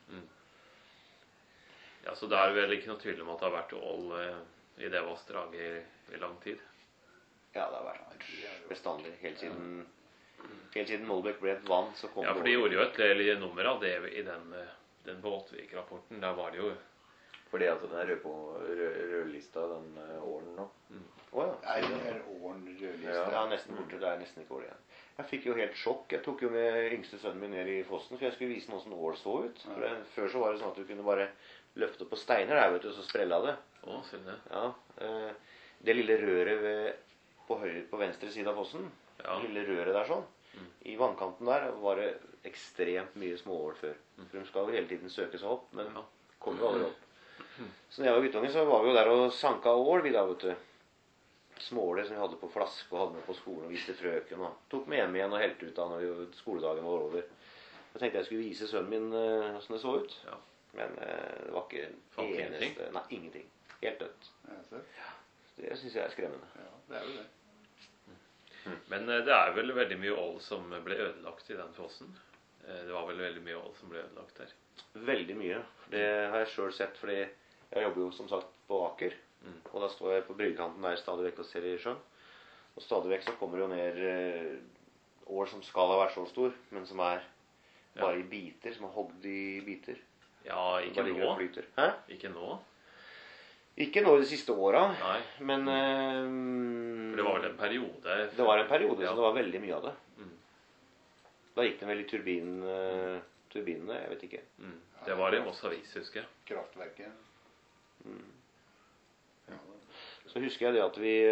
Ja, så det er vel ikke noe tvil om at det har vært ål eh, i det vassdraget i, i lang tid. Ja, det har vært bestandig. Helt siden, helt siden Moldbæk ble et vann, så kom Ja, for de det ål. gjorde jo et eller nummer av det i den, eh, den Båtvik-rapporten. Der var det jo Fordi at den er rød på rød, rødlista, den uh, ålen nå. Å, ja. Er det er åren rødliste? Ja, nesten borte. Det er nesten ikke ål igjen. Jeg fikk jo helt sjokk. Jeg tok jo med yngste sønnen min ned i fossen, for jeg skulle vise hvordan ål så ut. For det, før så var det sånn at du kunne bare løfte opp på steiner der, vet du, og så sprella det. Å, se det. Ja, eh, det lille røret ved, på, høyre, på venstre side av fossen, Ja. det lille røret der sånn, i vannkanten der var det ekstremt mye småål før. For de skal jo hele tiden søke seg opp, men Ja. kommer jo aldri opp. Så når jeg var guttunge, så var vi jo der og sanka ål, vi da, vet du. Smååler som vi hadde på flaske og hadde med på skolen og viste frøken. Og tok med hjem igjen og helte ut da når vi, skoledagen var over. Så tenkte jeg skulle vise sønnen min uh, hvordan det så ut. Ja. Men uh, det var ikke Fant eneste ingenting? Nei, ingenting. Helt dødt. Ja, så. Det syns jeg er skremmende. Ja, det er jo det. Men eh, det er vel veldig mye ål som ble ødelagt i den fossen. Eh, Det var vel veldig mye ål som ble ødelagt der. Veldig mye. Det har jeg sjøl sett, fordi jeg jobber jo som sagt på Aker. Mm. Og da står jeg på bryggekanten der stadig vekk og ser i sjøen. Og stadig vekk så kommer det jo ned eh, ål som skal ha vært så stor, men som er bare i biter, som er hogd i biter. Ja, Som ikke bare ligger og nå. flyter. Hæ? Ikke nå. Ikke nå de siste åra, Nei. men eh, For det var vel en periode. det var en periode, Ja. så det var veldig mye av det. Mm. Da gikk den vel i turbin, eh, turbinene, jeg vet ikke. Mm. Det var i Moss Avis, husker jeg. Kraftverket. Mm. Ja, Så husker jeg det at vi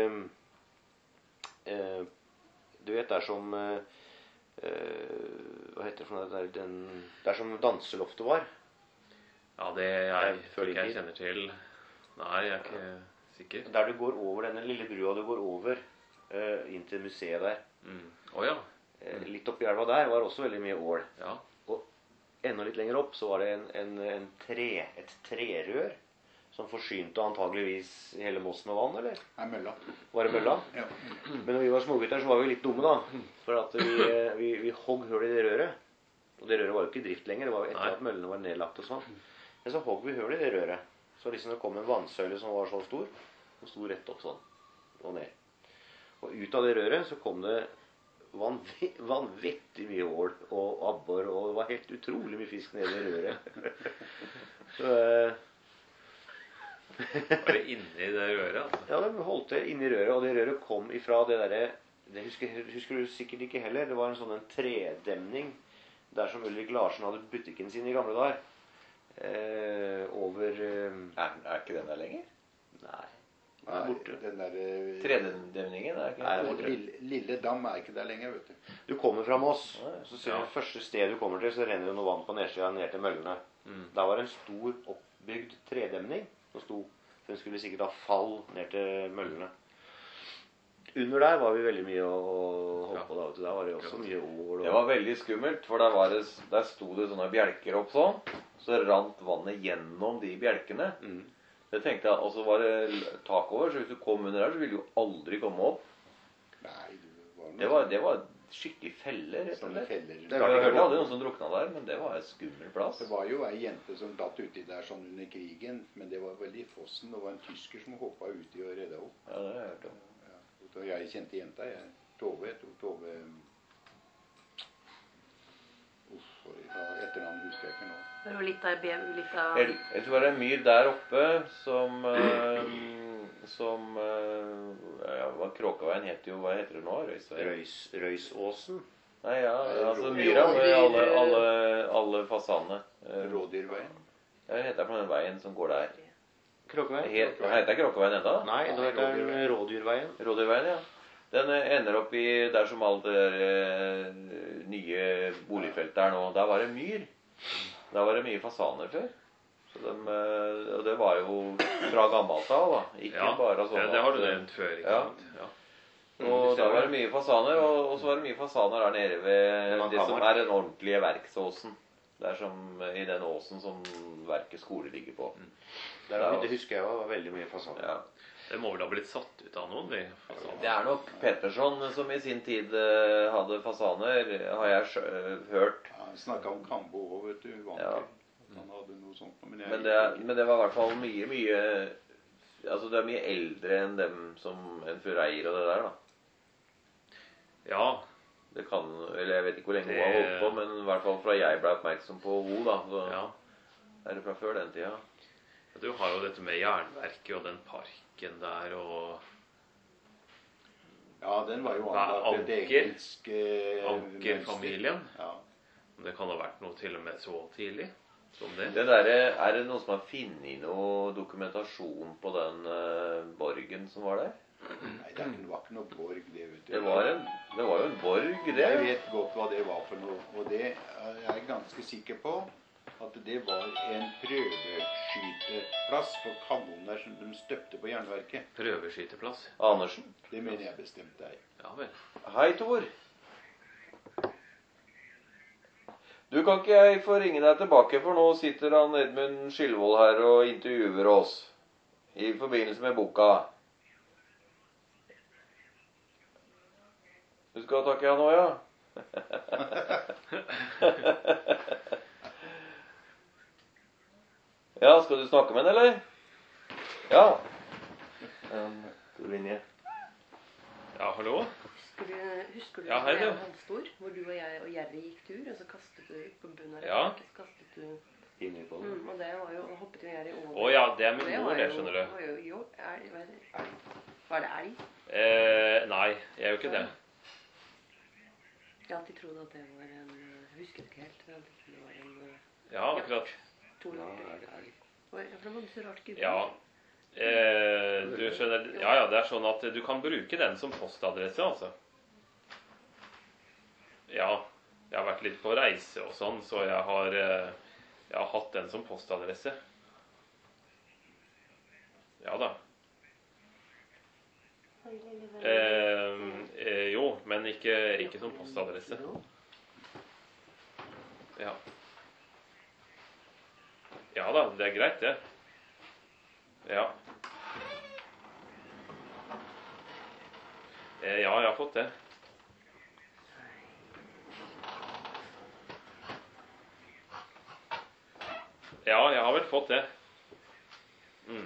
eh, Du vet, der som eh, Hva heter det for noe? Der, den, der som danseloftet var. Ja, det er Jeg tror føler ikke jeg ikke. kjenner til. Nei, jeg er ikke sikker. Der du går over denne lille brua du går over eh, inn til museet der. Mm. Å ja. Eh, litt oppi elva der var også veldig mye ål. Ja. Og enda litt lenger opp så var det en, en, en tre, et trerør som forsynte antageligvis hele Moss med vann, eller? Nei, mølla. Var det mølla? Ja. Men når vi var smågutter, så var vi litt dumme, da. For at vi, vi, vi hogg hull i det røret. Og det røret var jo ikke i drift lenger. Det var jo etter Nei. at møllene var nedlagt og sånn. Men så hogg vi hull i det røret. Så liksom det kom en vannsøyle som var så stor, og sto rett opp sånn, og ned. Og ut av det røret så kom det vanvi, vanvittig mye ål og abbor, og det var helt utrolig mye fisk nede i røret. Så, eh, Var det inni det røret? Altså? ja, de holdt det inni røret, og det røret kom ifra det derre Det husker, husker du sikkert ikke heller. Det var en sånn en tredemning der som Ulrik Larsen hadde butikken sin i gamle dager. Eh, over eh, Er, er ikke den der lenger? Nei. Den Nei, er borte. den der eh, Tredemningen er ikke Nei, den det borte? lille, lille dam er ikke der lenger, vet du. Du kommer fra Moss, Ja. så ser du Ja. det første stedet du kommer til, så renner det noe vann på nedsida ned til møllene. Mm. Der var det en stor oppbygd tredemning som sto. Den skulle sikkert ha fall ned til møllene. Under der var vi veldig mye å holde Ja. på. Da, vet du. Der var det også mye ål. Det var veldig skummelt, for der, var det, der sto det sånne bjelker opp sånn. Så rant vannet gjennom de bjelkene. Mm. Det tenkte jeg, Og så var det tak over, så hvis du kom under der, så ville du jo aldri komme opp. Nei, du var noe Det var, det var skikkelig feller, rett og sånne slett. feller. Det er Jeg klart hørte ikke aldri noen som drukna der, men det var en skummel plass. Det var jo ei jente som datt uti der sånn under krigen, men det var veldig i fossen. Det var en tysker som hoppa uti og redda henne. Ja, det har jeg hørt om. Ja, og jeg kjente jenta, jeg. Tove. jeg tok Tove Uff, sorry, ja, etternavnet husker jeg ikke nå. Det var litt av, litt av Jeg, jeg tror det er en myr der oppe som eh, Som eh, ja, hva- Kråkeveien heter jo Hva heter det nå? Røysveien? Røys, Røysåsen. Nei, ja, altså Rådyr- myra med alle, alle, alle fasanene. Eh, Rådyrveien. Hva heter det på den veien som går der? Kråkeveien? Het, heter det Kråkeveien enda? Nei, nå heter den Rådyrveien. Rådyrveien, ja. Den eh, ender opp i der som alt det eh, nye boligfeltet er nå. Der var det myr. Der var det mye fasaner før. Så de, eh, og det var jo fra gammelt av, da. Ikke Ja, bare sånn det, det har du at, nevnt før. Ikke Ja. sant? Ja. Og da var det mye fasaner, og, og så var det mye fasaner der nede ved Man det kan som vel- er den ordentlige verksåsen. Det er som i den åsen som verket skole ligger på. Der, det husker jeg var veldig mye fasaner. Ja. Det må vel ha blitt satt ut av noen, de fasanene. Det er nok Petterson som i sin tid eh, hadde fasaner, har jeg sjø- eh, hørt. Ja, han snakket om Kambo også, vet du. Vant Ja. til. Han hadde noe sånt. Men, jeg, Men det, er- men det var i hvert fall mye, mye Altså det er mye eldre enn dem som en Fureir og det der, da. Ja, Det kan, eller jeg vet ikke hvor lenge Det- hun har holdt på, men i hvert fall fra jeg ble oppmerksom på henne, da. Så ja. er det fra før den tida. Du har jo dette med jernverket og den parken der og ja, den var jo Hva er anlagt et Anker? engelsk eh, Anker-familien. mønster. Ja. Det kan ha vært noe til og med så tidlig som det. Det der, er det noen som har funnet noe dokumentasjon på den eh, borgen som var der? Nei, det er ikke- det var ikke noe borg, det, vet du. Det var, en, det var jo en borg, det. Jeg vet godt hva det var for noe, og det er jeg ganske sikker på at det var en prøveskyteplass for kanoner som de støpte på jernverket. Prøveskyteplass. Andersen. Det mener jeg bestemt det er. Ja vel. Hei, Tor. Du, kan ikke jeg få ringe deg tilbake, for nå sitter han Edmund Skilvold her og intervjuer oss i forbindelse med boka. Du skal takke han nå, ja? Ja, skal du snakke med han, eller? Ja. Um, god linje. Ja, hallo? Husker du, husker du Ja, hei, jeg du. og Hanstor, hvor du og jeg og Jerry gikk tur, og så kastet du på bunnen av Ja. rekken, så kastet du Inni på den. mm, Og det var jo, da hoppet jo Jerry over. Å ja, det er Og min var mor, det, jo- skjønner du. Var jo, jo, er, var, det, var det elg? Eh, nei, jeg er jo ikke det. Jeg har alltid trodd at det var en Jeg husker ikke helt. Men jeg alltid trodd det var en eh, Ja, akkurat. to arter elg. Oi, ja, for det var så rart gubbe. Ja. Eh, du skjønner, ja, ja, det er sånn at du kan bruke den som postadresse, altså. Ja, jeg har vært litt på reise og sånn, så jeg har, eh, jeg har hatt den som postadresse. Ja da. Eh, eh, jo, men ikke, ikke som postadresse. Ja. Ja da, det er greit det. Ja. Eh, ja, jeg har fått det. Ja, jeg har vel fått det. Mm.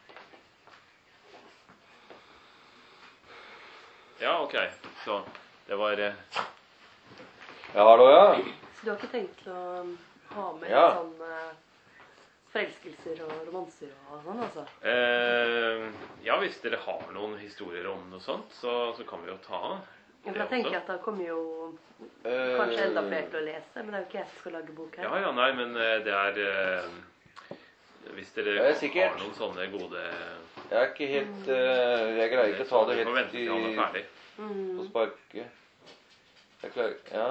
Ja, ok. Så det var eh, Ja, hallo, ja. Så du har ikke tenkt til å um, ha med Ja. sånn eh, forelskelser og romanser og sånn, altså? eh, Ja, hvis dere har noen historier om noe sånt, så, så kan vi jo ta Ja, for det da tenker jeg også. at da kommer jo Eh, kanskje enda flere til å lese, men det er jo ikke jeg som skal lage bok her. Ja, ja, nei, men eh, det er eh, Hvis dere Det er sikkert. har noen sånne gode Jeg er ikke helt eh, Jeg greier ikke å ta det Vi får vente helt til han er i, ferdig. på Mm. sparket. Jeg klarer Ja.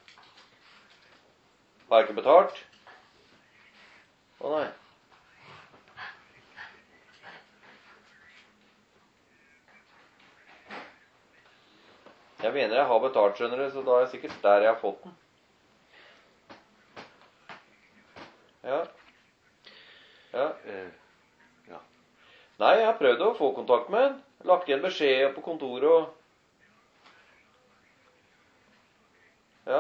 Har jeg ikke betalt? Å nei. Jeg mener jeg har betalt, skjønner du, så da er det sikkert der jeg har fått den. Ja. Ja. Eh, ja. Nei, jeg har prøvd å få kontakt med den. Lagt igjen beskjed på kontoret og Ja.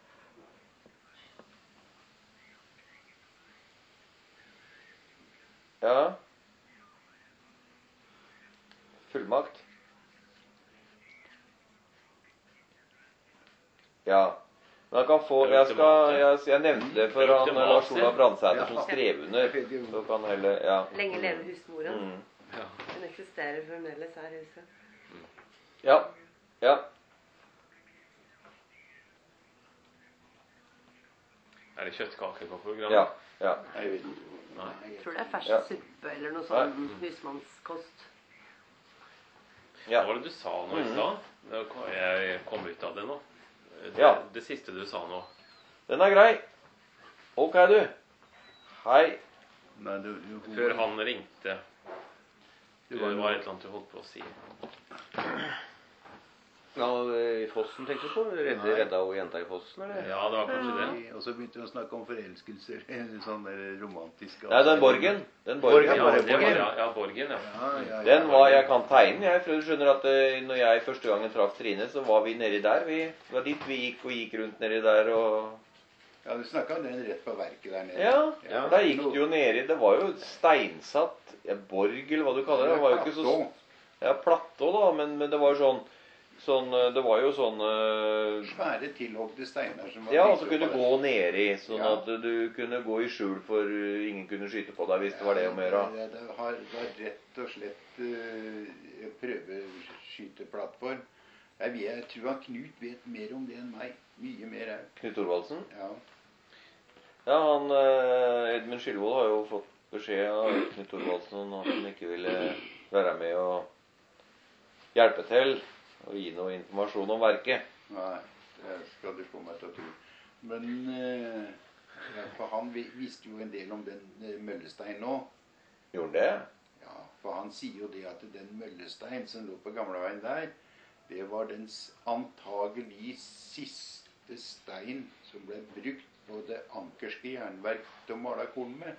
Ja. Fullmakt. Ja. Men jeg kan få Jeg, skal, jeg, jeg nevnte det for han Lars Olav Brandsæter som skrev under. Så kan heller Ja. Lenge leve husmoren. Mm. Ja. Hun eksisterer fremdeles her i huset. Ja. Ja. Er det kjøttkaker på programmet? Ja. Ja. Jeg vet ikke. Nei. Jeg tror det er fersk Ja. suppe eller noe sånn husmannskost. Ja. Hva var det du sa nå i Mhm. stad? Jeg kom ut av det nå. Det, Ja. det siste du sa nå. Den er grei. Ok, du. Hei. Nei, det, det, Før han ringte. Det Det var var et eller annet du holdt på å si. Ja, i Fossen tenkte du på? Redde, Nei. redda hun jenta i Fossen, eller? Ja, det var kanskje det. Og så begynte vi å snakke om forelskelser. Sånn der romantisk. Nei, den Borgen. Den Borgen, Borgen. Ja, var det det var, Borgen? ja, ja, Borgen, ja. Ja, ja, ja. Den var, Jeg kan tegne, jeg. For du skjønner at eh, når jeg første gangen traff Trine, så var vi nedi der. Vi det var dit vi gikk og gikk rundt nedi der og Ja, du snakket om den rett på verket der nede. Ja, Ja. der gikk du jo nedi. Det var jo steinsatt ja, borg, eller hva du kaller det. Det var jo ikke så Platå. Ja, platå, da, men, men det var jo sånn Sånn, det var jo sånn uh, Svære tilhogde steiner som var Ja, og lyst så opp kunne av du det. gå nedi, sånn Ja. at du kunne gå i skjul for uh, ingen kunne skyte på deg hvis det var det om å gjøre. Det, det, har, det var rett og slett uh, prøveskyteplattform. Jeg, vet, jeg tror han Knut vet mer om det enn meg. Mye mer òg. Knut Thorvaldsen. Ja. Ja, han uh, Edmund Skillvold har jo fått beskjed av Knut Thorvaldsen om at han ikke ville være med og hjelpe til og gi noe informasjon om verket. Nei, det skal du få meg til å tro. Men uh, ja, for han vi, visste jo en del om den uh, Møllestein nå. Gjorde han det? Ja, for han sier jo det at den Møllestein som lå på gamleveien der, det var den s- antagelig siste stein som ble brukt på det ankerske jernverk til å male korn med.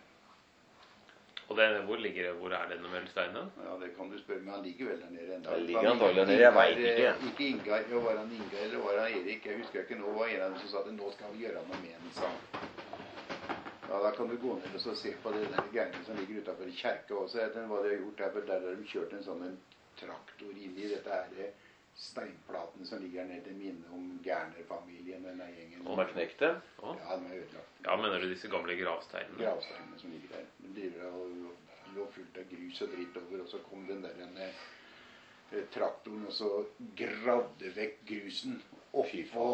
Og det, hvor ligger det? Hvor er denne Møllesteinen? Ja, det kan du spørre, men han ligger vel der nede enda. Han ligger antagelig der nede, jeg vet ikke. Ikke Ingar, ja, var han Ingar eller var han Erik? Jeg husker ikke nå, var en av dem som sa at nå skal vi gjøre noe med den, sa han. Ja, da kan du gå ned og så se på det der gærne som ligger utenfor kjerka også. Jeg vet ikke hva de har gjort der, for der har de kjørt en sånn en traktor inn i dette her steinplaten som ligger der nede, minne om Gerner-familien, denne gjengen. Og de har knekt dem? Å? Ja, de er ødelagt. Ja, mener du disse gamle gravsteinene? Gravsteinene som ligger der. De driver og lå fullt av grus og dritt over, og så kom den der en, eh, traktoren og så gravde vekk grusen oppå.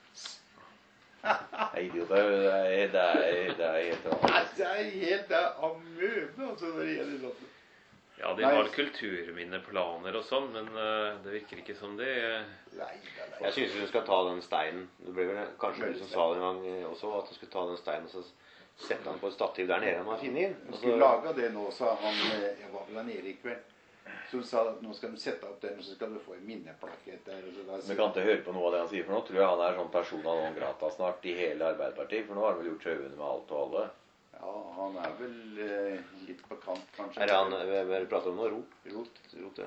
Nei, idiot. Det er, det er, det er helt annet. Det er helt det er amøbe, altså, når det gjelder sånt. Ja, de Nei. har kulturminneplaner og sånn, men eh, det virker ikke som det. eh, Nei, nei, nei. Jeg syns du skal ta den steinen. Det ble vel kanskje du som sa det en gang eh, også, at du skulle ta den steinen og så sette den på et stativ der nede han har funnet inn. De Og skulle så- lage det nå, sa han, eh, jeg var vel han Erik vel, som sa at nå skal de sette opp den, og så skal du få en minneplakett der. Og så da, Vi kan ikke høre på noe av det han sier, for nå tror jeg han er sånn persona non grata snart i hele Arbeiderpartiet. For nå har han vel gjort seg uvenner med alt og alle. ja, han er vel eh, litt på kant, kanskje. Er det han vi prater om nå? Rot? Rot, rot ja.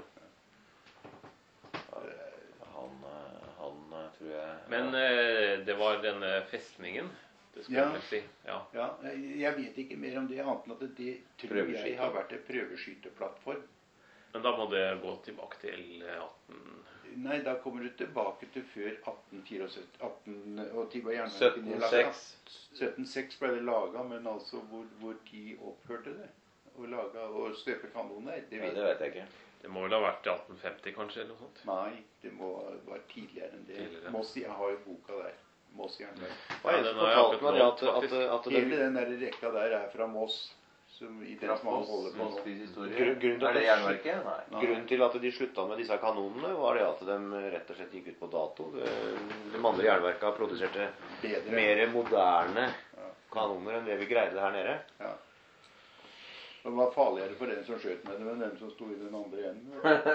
Han, eh, han eh, tror jeg Men eh, det var denne festningen. Det skulle Ja. jeg vel si. Ja. Ja, jeg jeg vet ikke mer om det, annet enn at det tror Prøveskyte. jeg har vært en prøveskyteplattform. Men da må det gå tilbake til atten... Nei, da kommer du tilbake til før atten syttifire. atten, og tid var jernverket sytten laget. seks. sytten seks ble det laga, men altså hvor, hvor tid opphørte det? Å lage og støpe kanoner? Det Ja, vet det jeg. vet jeg ikke. Det må vel ha vært i atten femti, kanskje? eller noe sånt. Nei, det må være tidligere enn det. Tidligere. Moss, jeg har jo boka der. Moss jernverk. Hva er det den som har jeg fortalte meg det akkurat at, nå, at, faktisk. at, Hele det, den der rekka der er fra Moss. Som i den som han holder på nå. Grunn- grunnen til Er at det det- jernverket? Nei. Nei. Grunnen til at de slutta med disse kanonene, var det at de rett og slett gikk ut på dato. De, de andre jernverka produserte Bedre. mer moderne kanoner enn det vi greide her nede. Ja. Det var farligere for den som skjøt med det, enn den som sto i den andre enden.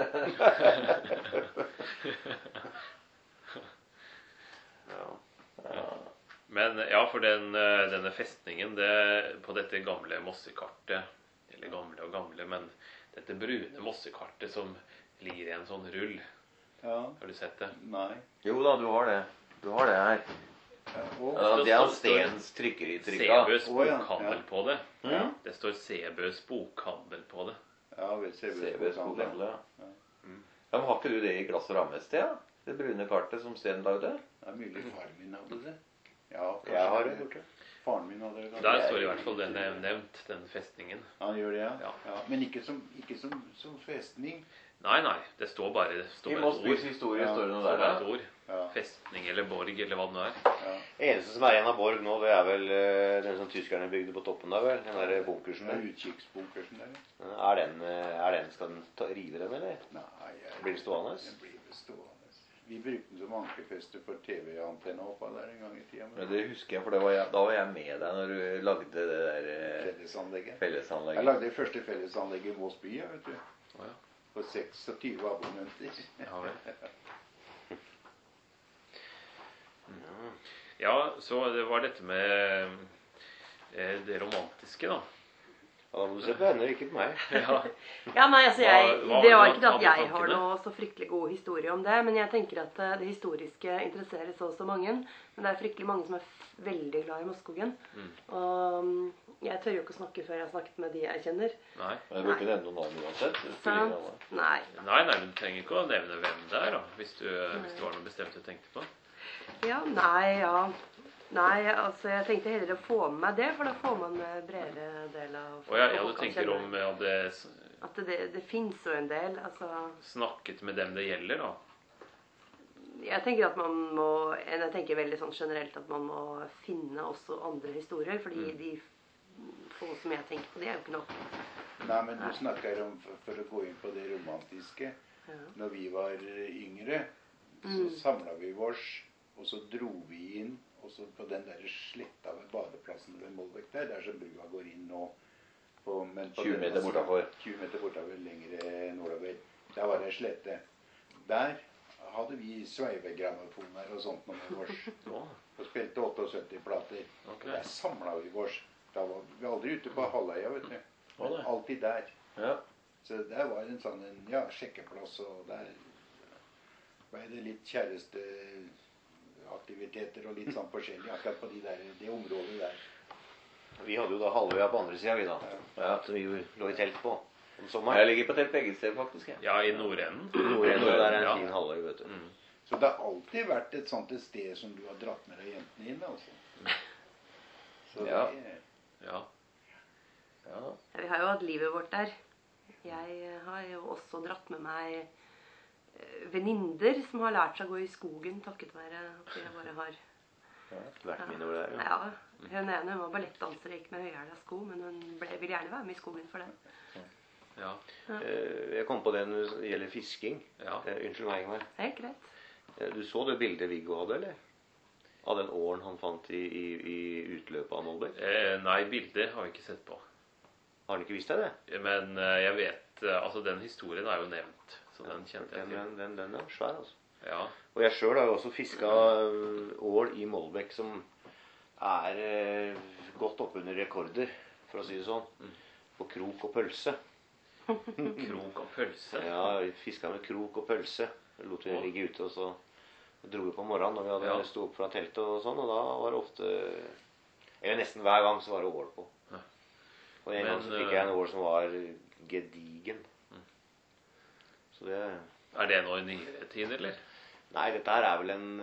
Men ja, for den, eh, denne festningen det, på dette gamle Mossekartet, eller gamle og gamle, men dette brune Mossekartet som ligger i en sånn rull, Ja. har du sett det? Nei. Jo da, du har det. Du har det her. Ja, og, Ja, det er han Stens trykkeritrykka. Sebøs Å, ja, bokhandel ja. på det. Mm. Det står Sebøs bokhandel på det. ja, vel, se C B på Skoghandel, ja. Ja. Ja, men har ikke du det i glass og ramme et sted? Ja? Det brune kartet som Sten lagde? Det er mulig faren min hadde det. Ja, kanskje. Jeg har det borte. Faren min hadde det. kanskje. Der står i hvert fall den nevnt, den festningen. Han gjør det, ja. Ja. ja. Men ikke som, ikke som, som festning. Nei, nei, det står bare, det står I bare et Mosbys ord. historie Ja, står det Det noe står der. bare Ja. et ord. Ja. Festning eller borg, eller hva det nå er. Ja. Det eneste som er igjen av Borg nå, det er vel eh, den som tyskerne bygde på toppen der, vel? Den der bunkersen Det er der. utkikksbunkersen der. Er den, eh, er den Skal den ta, rive den, eller? Nei, jeg, Blir det stående? Den blir vel stående. Vi brukte den som ankerfeste for T V-antenna oppå der en gang i tida. Ja, det husker jeg, for det var jeg, da var jeg med deg når du lagde det der eh, Fellesanlegget. Jeg fellesanlegget. lagde det første fellesanlegget i Moss by, ja, vet du. Å, ja. For seksogtyve abonnenter. Ja, vel. Ja, så det var dette med eh, det romantiske, da. Ja, da må du se på henne, ikke på meg. Ja, Ja, nei, altså jeg, Hva- hva Det har var du ikke det hatt at jeg andre har tankene? noe så fryktelig god historie om det, men jeg tenker at eh, det historiske interesserer så og så mange. Men det er fryktelig mange som er f veldig glad i Mosskogen. Mm. Og mm, jeg tør jo ikke å snakke før jeg har snakket med de jeg kjenner. nei. Men du bør ikke nevne noen navn uansett. Det spiller ingen rolle. Sant? Nei. Nei, nei, men du trenger ikke å nevne hvem det er, da, hvis, du, hvis det var noe bestemt du tenkte på. Ja, nei, ja. Nei, altså jeg tenkte heller å få med meg det, for da får man en bredere del av Og ja, ja, folk du kan tenker kjenne. om jeg hadde s- At det, det finnes jo en del, altså. snakket med dem det gjelder, da. Jeg tenker at man må, jeg tenker veldig sånn generelt at man må finne også andre historier, fordi Mm. de få som jeg tenker på, det er jo ikke nok. Nei, men du snakker om, for, for å gå inn på det romantiske. Ja. Når vi var yngre, så Mm. samla vi oss, og så dro vi inn, og så på den der sletta ved badeplassen ved Moldbekk der, der som brua går inn nå. På, men på tjue den meter siden- bortafor. tjue meter bortover, lenger nordover. Der var det ei slette. Der hadde vi sveivegrammofoner og sånt når vi var Å, og spilte syttini plater. ok. Og der samla vi oss. Da var vi aldri ute på halvøya, vet du. Å, nei. Alltid der. Ja. Så der var en sånn en, ja, sjekkeplass, og der var det litt kjæresteaktiviteter og litt sånn forskjellig akkurat på de der, det området der. Vi hadde jo da halvøya på andre sida, vi da. Ja. Som vi jo lå i telt på om Jeg sommeren. ligger på telt begge steder, faktisk. Jeg. Ja, i nordenden. Nordenden, der er en Ja. fin halvøy, vet du. Mm. Så det har alltid vært et sånt et sted som du har dratt med deg jentene inn, altså. Så Ja. det, Ja. Ja. Ja, vi har jo hatt livet vårt der. Jeg har jo også dratt med meg eh, venninner som har lært seg å gå i skogen takket være at jeg bare har Vært mine ord der, ja. Ja, hun ene hun var ballettdanser og gikk med høyhæla sko, men hun ble, ville gjerne være med i skogen for det. Ja. Eh, Jeg kom på det når det gjelder fisking. Ja. Eh, Unnskyld meg, Ingvar. Helt greit. Eh, Du så det bildet Viggo hadde, eller? Av den åren han fant i, i, i utløpet av Moldbekk? Eh, nei, bildet har vi ikke sett på. Har han ikke visst deg det? Men eh, jeg vet eh, Altså, den historien er jo nevnt, så den kjente jeg Den, til. den, den, den er svær, altså. Ja. Og jeg sjøl har jo også fiska ål i Moldbekk som er eh, godt oppunder rekorder, for å si det sånn. På krok og pølse. Krok og pølse. Ja, vi fiska med krok og pølse. Lot vi ligge ute, og så dro vi på morgenen når vi hadde Ja. stått opp fra teltet og sånn, og da var det ofte Eller nesten hver gang så var det ål på. Ja. Og en Men, gang så fikk jeg en ål som var gedigen. Så det Er det nå i nyere tid, eller? Nei, dette her er vel en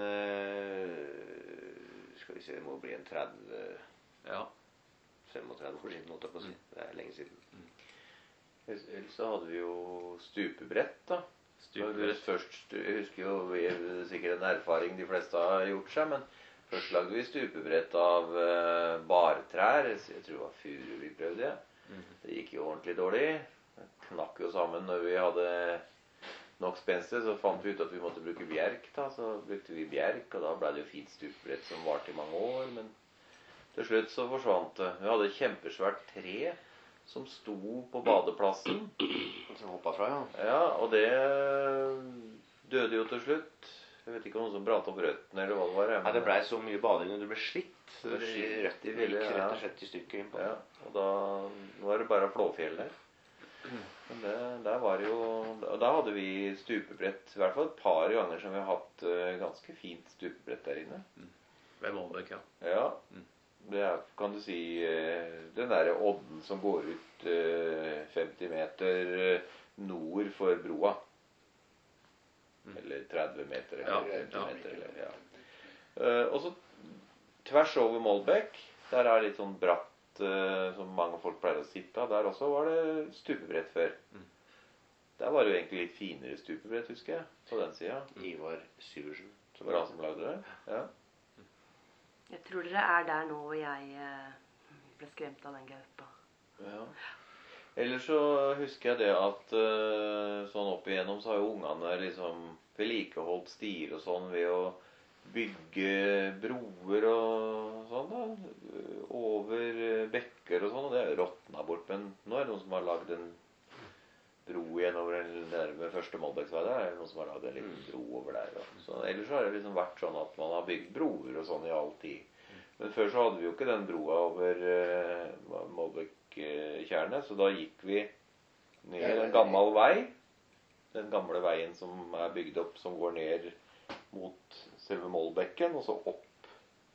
eh, Skal vi se, det må bli en tretti Ja. femogtredve år siden, måtte jeg på å si. Det er lenge siden. Ellers så hadde vi jo stupebrett, da. Stupebrett. Først, jeg husker jo vi er sikkert en erfaring de fleste har gjort seg, men først lagde vi stupebrett av eh, bartrær. Jeg tror det var furu vi prøvde. Det gikk jo ordentlig dårlig. Det knakk jo sammen når vi hadde nok spenstig. Så fant vi ut at vi måtte bruke bjerk. da, Så brukte vi bjerk, og da ble det jo fint stupebrett som varte i mange år. Men til slutt så forsvant det. Vi hadde et kjempesvært tre som sto på badeplassen. Som hoppa fra, ja. Ja, og det døde jo til slutt. Jeg vet ikke om noen som brant opp røttene, eller hva det var. jeg, Nei, men- det blei så mye bading og det ble slitt. Så Det ble de skitt røttene i fjellet, gikk rett ja. og slett i stykker innpå. Ja, og da var det bare flåfjell der. Men det, der var det jo Og da hadde vi stupebrett i hvert fall et par ganger som vi har hatt eh, ganske fint stupebrett der inne. Ved Moldbekk, ja. Ja, det er, kan du si, eh, den derre odden som går ut eh, femti meter eh, nord for broa. Eller tretti meter, eller Ja, femti ja. meter, eller, ja. Eh, og så tvers over Moldbekk, der er litt sånn bratt eh, som mange folk pleier å sitte av. Der også var det stupebrett før. Der var det jo egentlig litt finere stupebrett, husker jeg, på den sida. Ivar Syversen. Som var han som lagde det. Ja. Jeg tror dere er der nå hvor jeg eh, ble skremt av den gaupa. Ja. Ellers så husker jeg det at eh, sånn opp igjennom så har jo ungene liksom vedlikeholdt stier og sånn ved å bygge broer og sånn da, over bekker og sånn, og det er jo råtna bort. Men nå er det noen som har lagd en bro igjen over en der ved første Molbæksvei der, er det noen som har laget en liten bro over der. Og. Så, ellers har det liksom vært sånn at man har bygd broer og sånn i all tid. Men før så hadde vi jo ikke den broa over uh, Molbæktjernet, så da gikk vi ned en gammel vei. Den gamle veien som er bygd opp, som går ned mot selve Molbekken, og så opp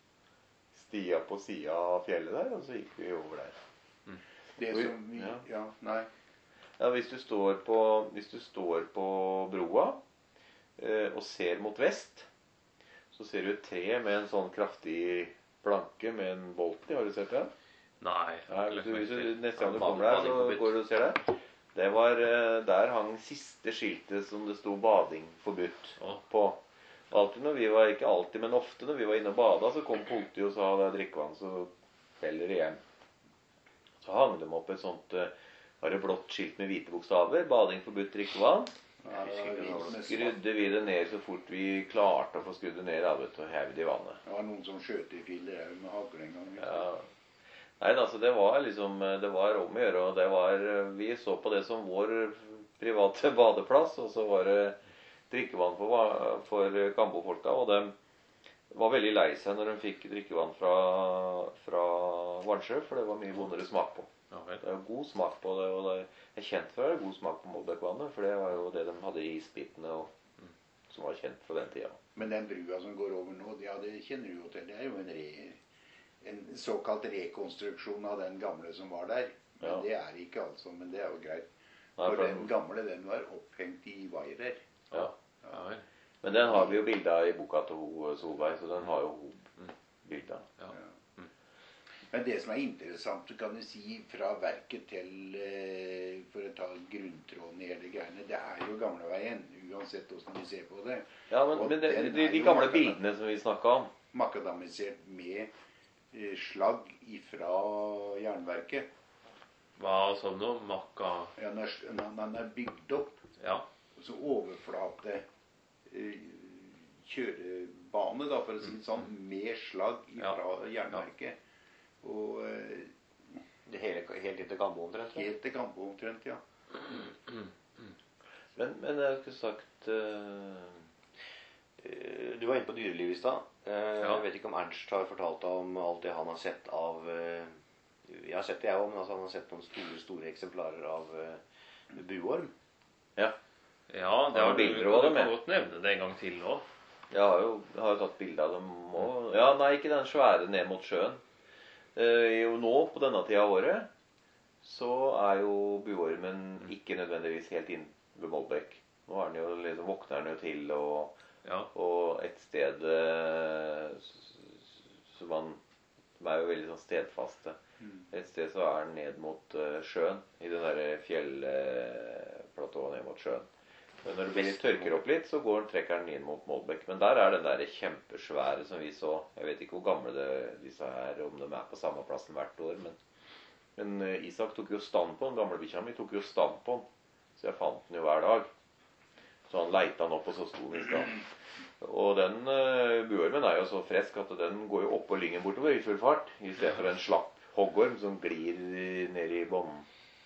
stia på siden av fjellet der, og så gikk vi over der. Det som vi, ja. ja, nei. Ja, hvis du står på, hvis du står på broa eh, og ser mot vest, så ser du et tre med en sånn kraftig planke med en bolt i. Har du sett det? Nei. Nei, hvis du, hvis du, neste gang du Bading- kommer der, bading så forbudt. går du og ser det. Det var, eh, der hang siste skiltet som det sto bading forbudt Å. på. Alltid når vi var, ikke alltid, men ofte når vi var inne og bada, så kom politiet og sa det er drikkevann, så feller det hjem. Så hang de opp et sånt uh, var det blått skilt med hvite bokstaver. Bading forbudt drikkevann. Ja, det var litt med svart. Skrudde vi det ned så fort vi klarte å få skrudd det ned, da, vet du, og hev det i vannet. Det var noen som skjøt i filler her med hagle en gang. Ja. Nei, altså, det var liksom, det var om å gjøre, og det var, vi så på det som vår private badeplass, og så var det drikkevann for, for Kambo-folka, og de var veldig lei seg når de fikk drikkevann fra, fra Vansjø, for det var mye vondere smak på. Ja, vel. Det er jo god smak på det, og det er kjent for det, god smak på Molbækvannet, for det var jo det de hadde i isbitene, og, som var kjent fra den tida. Men den brua som går over nå, ja, det kjenner du jo til. Det er jo en, re, en såkalt rekonstruksjon av den gamle som var der. Men Ja. det er ikke altså, men det er jo greit. Nei, For for den den- gamle, den var opphengt i vaier. Ja. Ja, vel. Men den har vi jo bildet av i boka til ho, Solveig, så den har jo hun bildet av. Ja. Men det som er interessant, kan du si, fra verket til, eh, for å ta grunntråden i hele greiene, det er jo gamleveien, uansett hvordan vi ser på det. Ja, men, Og men det, den de, er de jo gamle makadam- bildene som vi snakket om, Makadamisert med eh, slagg ifra jernverket. Hva sa du nå? Makka... Ja, når, når man er bygd opp, Ja. så overflate eh, kjørebane, da, for å si det sånn, med slagg ifra jernverket. Og eh, Det hele, helt inn til Gambo omtrent. tror jeg. helt til Kampo omtrent, ja. men, men jeg skulle sagt uh, Eh, Du var inne på dyreliv i stad. Eh, Ja. Jeg vet ikke om Ernst har fortalt deg om alt det han har sett av eh, Jeg har sett det, jeg òg, men altså, han har sett noen store store eksemplarer av eh, buorm. Ja, Ja, Har det du har du, bilder du av kan dem, ja? godt nevne det en gang til nå. jeg har jo, jeg har jo tatt bilde av dem også. Ja, nei, ikke den svære ned mot sjøen. Eh, jo nå, på denne tida av året, så er jo buormen ikke nødvendigvis helt inn ved Molbæk. Nå er den jo, liksom, våkner den jo til, og Ja. Og et sted eh, som man de er jo veldig sånn stedfaste. Et sted så er den ned mot eh, sjøen, i den der fjellplatået ned mot sjøen. Men når det blir tørker opp litt, så går den, trekker den inn mot Molbæk. Men der er den der kjempesvære som vi så. Jeg vet ikke hvor gamle det, disse er, om de er på samme plassen hvert år. Men, men eh, Isak tok jo stand på den, gamle bikkja mi tok jo stand på den. Så jeg fant den jo hver dag. Så han leita den opp, og så sto den i stand. Og den uh, buormen er jo så fresk at den går jo oppå lyngen bortover i full fart, i stedet for en slapp hoggorm som glir ned i bånden.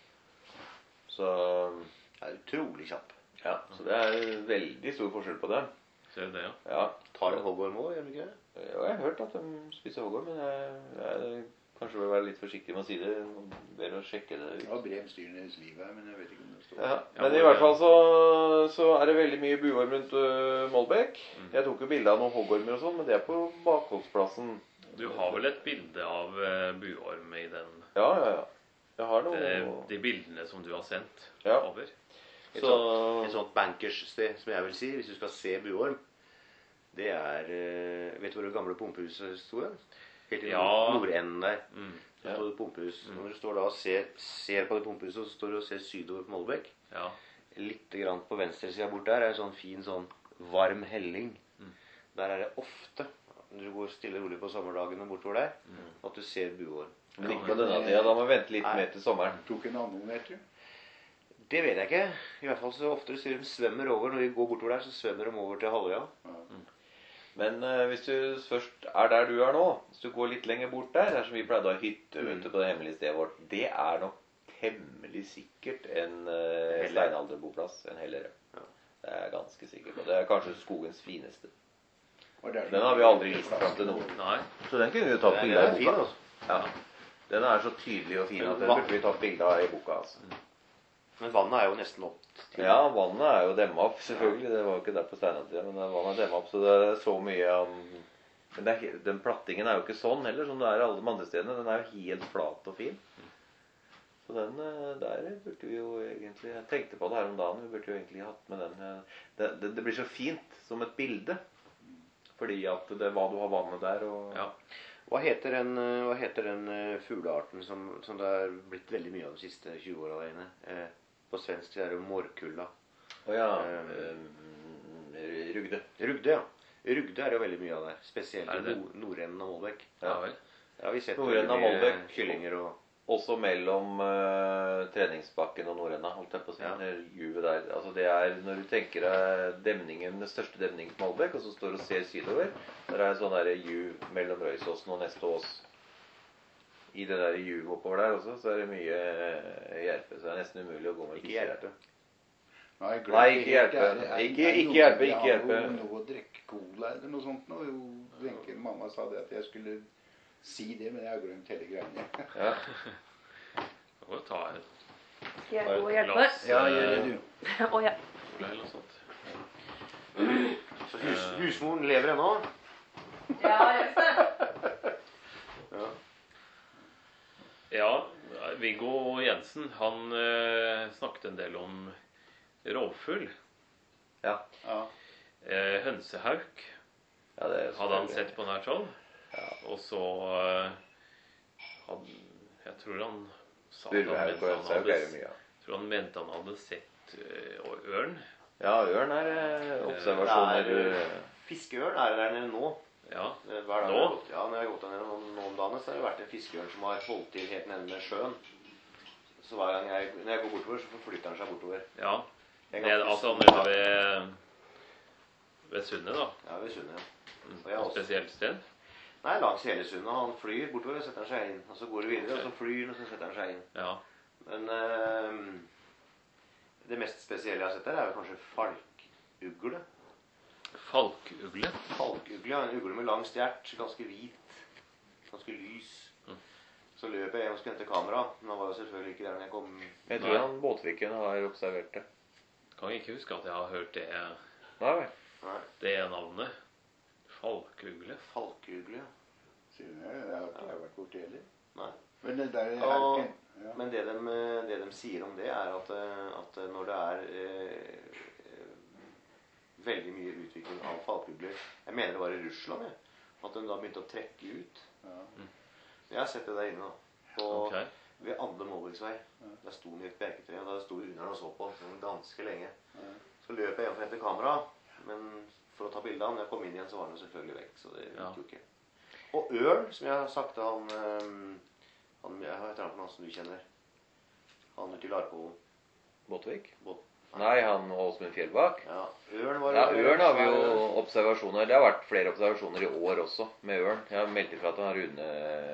Så Det er utrolig kjapp. ja, så det er veldig stor forskjell på dem. Ser du det, ja? Ja, Tar en hoggorm òg, gjør de ikke det? og jeg har hørt at de spiser hoggorm, men jeg, jeg kanskje vil være litt forsiktig med å si det. Bedre å sjekke det ut. Det var Bremstyrenes liv her, men jeg vet ikke om det står. Ja, Ja, men i hvor- hvert fall så, så er det veldig mye buorm rundt uh, Molbæk. Jeg tok jo bilde av noen hoggormer og sånn, men det er på bakholdsplassen. Du har vel et bilde av uh, buorm i den Ja, ja, ja. Jeg har noe eh, de bildene som du har sendt Ja. over? Et, Så sånt, et sånt bankerssted, som jeg vil si, hvis du skal se buorm, det er eh, Vet du hvor det gamle pumpehuset sto? hen? Helt i Ja. nordenden der. Mm. Så står det et pumpehus. Når du står da og ser, ser på det pumpehuset, så står du og ser sydover på Molbæk. Ja. Litt grann på venstresida bort der er en sånn fin, sånn varm helling. Der er det ofte, når du går stille og rolig på sommerdagene bortover der, at du ser buorm. men ikke på denne tida. Da må vi vente litt Nei. mer til sommeren. Tok en anemometer. Det vet jeg ikke. I hvert fall så ofte sier de svømmer over. Når vi går bortover der, så svømmer de over til halvøya. Men uh, hvis du først er der du er nå, hvis du går litt lenger bort der, der som vi pleide å ha hytte vet du, på det hemmelige stedet vårt, det er nok temmelig sikkert en uh, steinalderboplass, en hellere. Ja. Det er ganske sikkert. Og det er kanskje skogens fineste. Og det er Den har vi aldri vist fram til noen. Nei. Så den kunne vi tatt Den bilde er av i fin, boka. altså. Ja. Den er så tydelig og fin at den Hva- burde vi tatt bilde av i boka. Altså. Men vannet er jo nesten opp til. Ja, vannet er jo demmet opp, selvfølgelig. Det var jo ikke der på steinaldertida, men vannet er demmet opp, så det er så mye um, Men det er, he- den plattingen er jo ikke sånn heller, som det er i alle de andre stedene. Den er jo helt flat og fin. Så den eh, der burde vi jo egentlig Jeg tenkte på det her om dagen. Vi burde jo egentlig hatt med den eh, det, det, det blir så fint som et bilde. Fordi at det er hva du har vannet der og Ja. Hva heter den, eh, hva heter den eh, fuglearten som, som det har blitt veldig mye av de siste tjue åra inne? Eh, på svensk så er det morkulla. Å ja. Eh, eh, Rugde. Rugde, ja. Rugde er det jo veldig mye av der. Spesielt Er i det det? nord Nordenden av Målbekk. Ja vel. Ja, vi har sett Nordenden av veldig mye Målbekk. kyllinger og Også mellom uh, treningsbakken og Nordenda, holdt jeg på å si. Ja. Det juvet der. Altså det er, når du tenker deg demningen, den største demningen på Målbekk, og så står du og ser sydover, der er sånn der juv mellom Røysåsen og neste ås. I det der juvet oppover der også, så er det mye uh, gjerpe, så det er nesten umulig å gå med ikke gjerpe. Nei, glem Nei, det ikke helt. hjelpe. Det er- er- Ikke- er ikke noe- hjelpe, jeg ikke har hjelpe. jo noe å drikke cola eller noe sånt nå. Jo, Wenche, mamma sa det at jeg skulle si det, men jeg har glemt hele greiene. Ja. Da må du ta et Skal jeg gå og hjelpe? glass Ja, gjør det, du. Å ja. cola eller noe sånt. Så hus, husmoren lever ennå? Ja, hjelp meg. Ja. Ja, Viggo Jensen, han eh, snakket en del om rovfugl. Ja. Ja. Eh, hønsehauk Ja, det er hadde han sett på nært hold. Ja. Og så eh, han, Jeg tror han sa at han Spurvehauk mente og han hønsehauk hadde, er det mye av. tror han mente han hadde sett eh, ørn. Ja, ørn er eh, observasjoner. Det er, eh, Fiskeørn er der nede nå. Ja, Eh, Hver dag Nå? jeg har gått, ja, når jeg har gått der nede nå, nå om dagen, så har det vært en fiskeørn som har holdt til helt nede ved sjøen. Så hver gang jeg, når jeg går bortover, så forflytter han seg bortover. ja. En Det, gang- altså nede ved, ved sundet, da. Ja, ved sundet, ja. Mm. Og jeg har også- Spesielt sted. Nei, langs hele sundet. Han flyr bortover og setter han seg inn. Og så går det videre, og så flyr han, og så setter han seg inn. Ja. Men eh, det mest spesielle jeg har sett der, er vel kanskje falkugle. Falkugle. Falkugle, ja, en ugle med lang stjert, ganske hvit, ganske lys. Mm. Så løp jeg hjem og skulle hente kamera, men han var jo selvfølgelig ikke der når jeg kom. Jeg tror han Båtviken har observert det. Kan ikke huske at jeg har hørt det, Nei vel. Nei, det navnet. Falkugle. falkugle, ja. Sier du det? Det har ikke jeg vært borti heller. Nei. Men det der er Og- ikke... Ja. Men det de, det de sier om det, er at, eh, at når det er eh, eh, veldig mye utvikling av falkugler. Jeg mener det var i Russland, jeg. At de da begynte å trekke ut. Ja. Jeg har sett det der inne, da. På, Ok. Ved andre Målbekksvei. Der sto den i et berketre, og da sto vi under den og så på den ganske lenge. Ja. Så løp jeg hjem for å hente kamera, men for å ta bilde av den. Når jeg kom inn igjen, så var den jo selvfølgelig vekk. Så det gikk Ja. jo ikke. Og ørn, som jeg har sagt til han, eh, han Jeg har et eller annet navn som du kjenner. Han ute i Larkollen. Båtvik? Båt- Nei, han Åsmund Fjellbakk. Ja, ørn var Ja, jo- ørn har vi jo observasjoner. Det har vært flere observasjoner i år også med ørn. Jeg har meldt ifra at han har Rune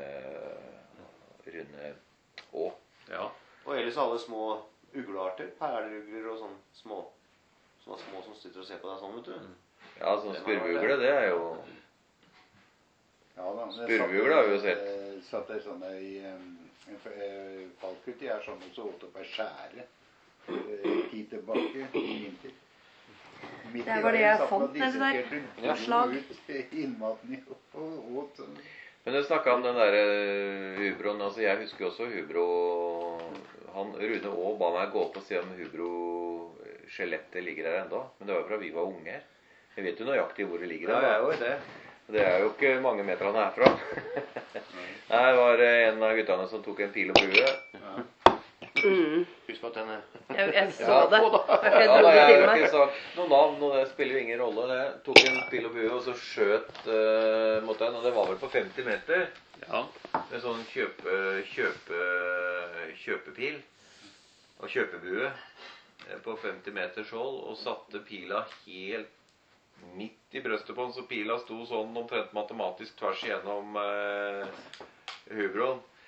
Rune Å. Ja. Og ellers alle små uglearter. Perleugler og sånn små. Som er små som sitter og ser på deg sånn, vet du. Ja, sånn spurvugle, det er jo Ja, da, men jeg Spurvugle har vi jo satt- sett. eh, Satt der sånn i um, Falkuti er sånn også åt opp ei skjære. eh, Tid tilbake i vinter. Midt Det i var det veien jeg satt man fant nedi der. dissekerte Ja. Slag. ut innmaten i og åt. Men du snakka om den derre hubroen. Altså, jeg husker jo også hubro han, Rune Å ba meg gå opp og se om hubro-skjelettet ligger her ennå. Men det var jo fra vi var unge her. Jeg vet jo nøyaktig hvor det ligger. Ja, da. jeg er jo det. Det er jo ikke mange meterne herfra. Her var det en av guttene som tok en pil og bue. Mm. Husk på at den er Jeg, jeg så Ja, det. Ja, Jeg da, dro det jeg til har ikke meg. sagt noe navn, og det spiller jo ingen rolle. Det tok en pil og bue, og så skjøt uh, mot den. Og det var vel på femti meter. Ja. Med sånn kjøpe, kjøpe, kjøpepil og kjøpebue eh, på femti meters hold, og satte pila helt midt i brøstet på den, så pila sto sånn omtrent matematisk tvers igjennom eh, hubroen.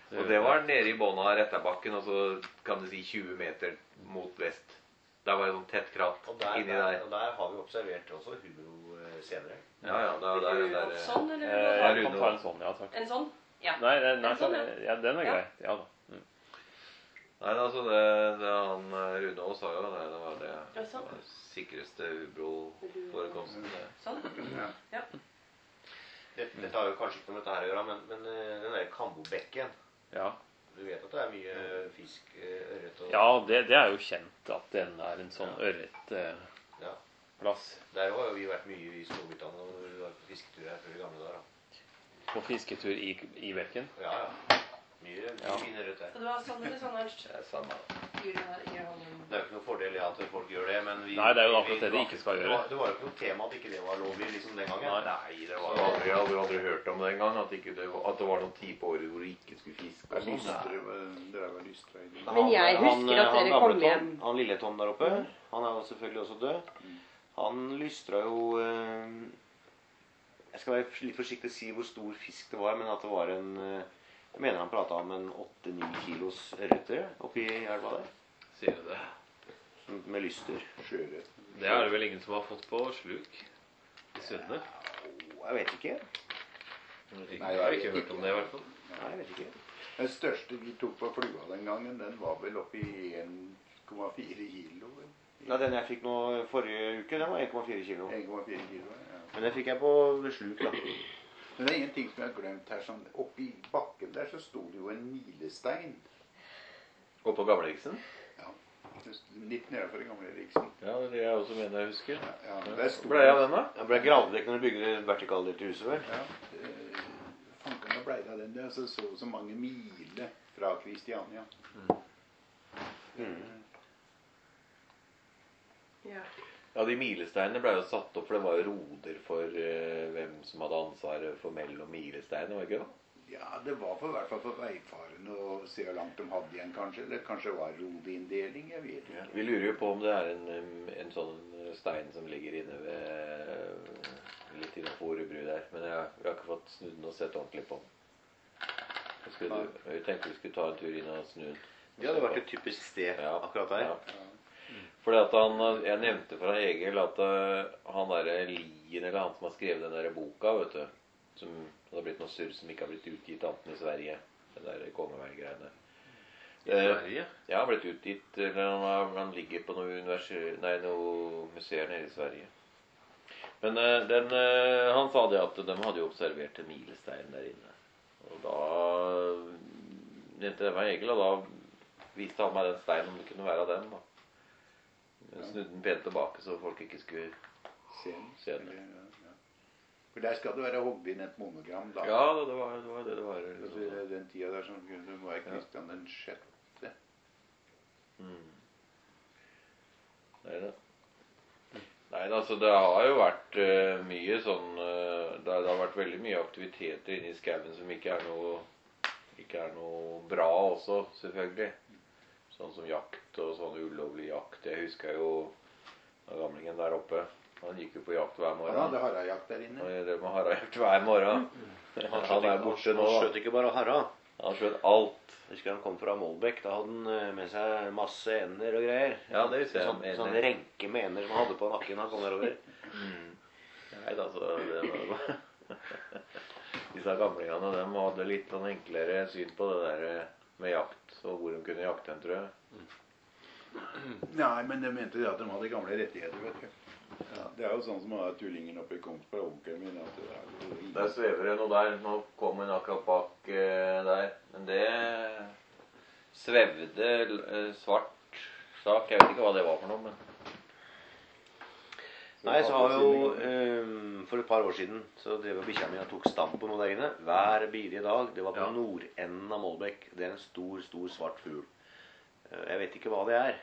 Og det var nede i bånda av Rettabakken, og så kan du si tjue meter mot vest. Der var det sånn tett kratt Og der, inni der, der. og der har vi observert også hubro eh, senere. Ja, ja, der, der, Vil du der, ha sånn, eller Eh, vil du ha jeg kan ta en sånn, ja takk. en sånn? Ja. Nei, nei, nei En sånn, ja. ja, den er Ja. greit. Ja da. Mm. Nei, altså det, det han eh, Rune også sa jo, det, det var det, Ja, sånn. det var sikreste ubro-forekomsten. det. Sånn? Ja. Ja. Dette, dette har jo kanskje ikke noe med dette her å gjøre, men, men eh, den der Kambobekken, Ja, du vet at det er mye fisk, eh, ørret og ja det, det er jo kjent at den er en sånn ørretplass. Ja. Eh, Der har jo vi vært mye i Storbritannia når vi var på fisketur her før i gamle dager. Da. på fisketur i, i bekken. Ja, ja. Mye, mye Ja. fin ørret der. Så det var sånn eller sånn, Ernst? Det er samme. Gjør det- gjør han- Det er jo ikke noe fordel i at folk gjør det, men vi... Nei, det er jo vi- akkurat det de ikke skal det gjøre. var- Det var jo ikke noe tema at ikke det var lovlig liksom den gangen. Nei. Nei, det var jo aldri, jeg hadde aldri hørt om det engang, at, ikke det, var- at det var noen tid på året hvor du ikke skulle fiske. Det er Og sånn. lystre, det er vel lystre i det. Men jeg husker at dere gamle kom hjem. Tom, han lille Tom der oppe, han er jo selvfølgelig også død. Han lystra jo eh, Jeg skal være litt forsiktig å si hvor stor fisk det var, men at det var en eh, Jeg mener han prata om en åtte-ni kilos ørreter oppi elva der. Sier du det? Med lyster. Sjøørret. Det er det vel ingen som har fått på sluk i Sunne? Jeg vet ikke. Jeg har ikke hørt om det i hvert fall. Nei, jeg vet ikke. Den største vi tok på flua den gangen, den var vel oppi en komma fire kilo. Nei, Den jeg fikk nå forrige uke, den var en komma fire kilo. en komma fire kilo, ja. Men den fikk jeg på sluk, da. Men det er en ting som jeg har glemt her. Sånn, oppi bakken der så sto det jo en milestein. Og på Gamleiksen? Ja, litt nedenfor den gamle Riksen. Ja, det er det jeg også mener jeg husker. Ja, ja, der sto Ble jeg av den da? Den ble gravd vekk når du bygde det vertikaldelt huset, vel? Ja, det- fanken da ble det av den der, så så så mange miler fra Kristiania. Mm. Ja. Ja, de milesteinene ble jo satt opp, for det var jo roder for eh, hvem som hadde ansvaret for mellom milesteinene, var det ikke det? Ja, det var for, i hvert fall for veifarende å se hvor langt de hadde igjen, kanskje. Eller kanskje det var rodeinndeling, jeg vet ikke. Vi lurer jo på om det er en, em, en sånn stein som ligger inne ved litt innenfor Orebru der, men jeg, vi har ikke fått snudd den og sett ordentlig på den. Jeg, skulle, jeg tenkte vi skulle ta en tur inn og snu den. Det hadde vært et typisk sted Ja, akkurat der. ja. Fordi at han, jeg nevnte fra Egil at uh, han der Lien, eller han som har skrevet den der boka, vet du, som det har blitt noe surr som ikke har blitt utgitt annet enn i Sverige, den der kongeveigreiene. I Sverige? Ja, han har blitt utgitt, eller han, har, han ligger på noen universi- nei, noen museer nede i Sverige. Men uh, den, uh, han sa det at de hadde jo observert en milestein der inne. Og da nevnte det var Egil, og da viste han meg den steinen, om det kunne være av den da. Jeg snudde den pent tilbake, så folk ikke skulle Se den. se den. Eller, ja, ja. For der skal det være hogd inn et monogram, da. Ja, det var det var det det var. Altså, i den tida der som kunne være Kristian den sjette. Mm. Nei da. Nei, altså det har jo vært uh, mye sånn uh, det, har, det har vært veldig mye aktiviteter inne i skauen som ikke er noe ikke er noe bra også, selvfølgelig. Sånn som jakt og sånn ulovlig jakt. Jeg husker jo av gamlingen der oppe. Han gikk jo på jakt hver Han morgen. hadde harajakt der inne. Han drev med harejakt hver morgen. Han er borte nå. Han da. skjøt ikke bare harra. Han skjøt alt. Jeg husker han kom fra Målbekk. Da hadde han eh, med seg masse ender og greier. Ja, det visste jeg. Sånn, Ender. sånn renke med ender som han hadde på nakken da han kom nedover. Nei da, så det var disse gamlingene, de hadde litt sånn enklere syn på det der med jakt, og hvor de kunne jakte en, tror jeg. Nei, men de mente det at de hadde gamle rettigheter, vet du. Ja, det er jo sånn som å ha tullingen oppe i komst fra onkelen min. At det er jo Der svever det noe der. Nå kom en akkurat bak eh, der. Men det svevde eh, svart sak. Jeg vet ikke hva det var for noe, men Nei, så har vi jo eh, For et par år siden så drev bikkja mi og tok stamp på noe der inne. Hver bidige dag. Det var på Ja. nordenden av Målbekk. Det er en stor, stor svart fugl. Eh, jeg vet ikke hva det er.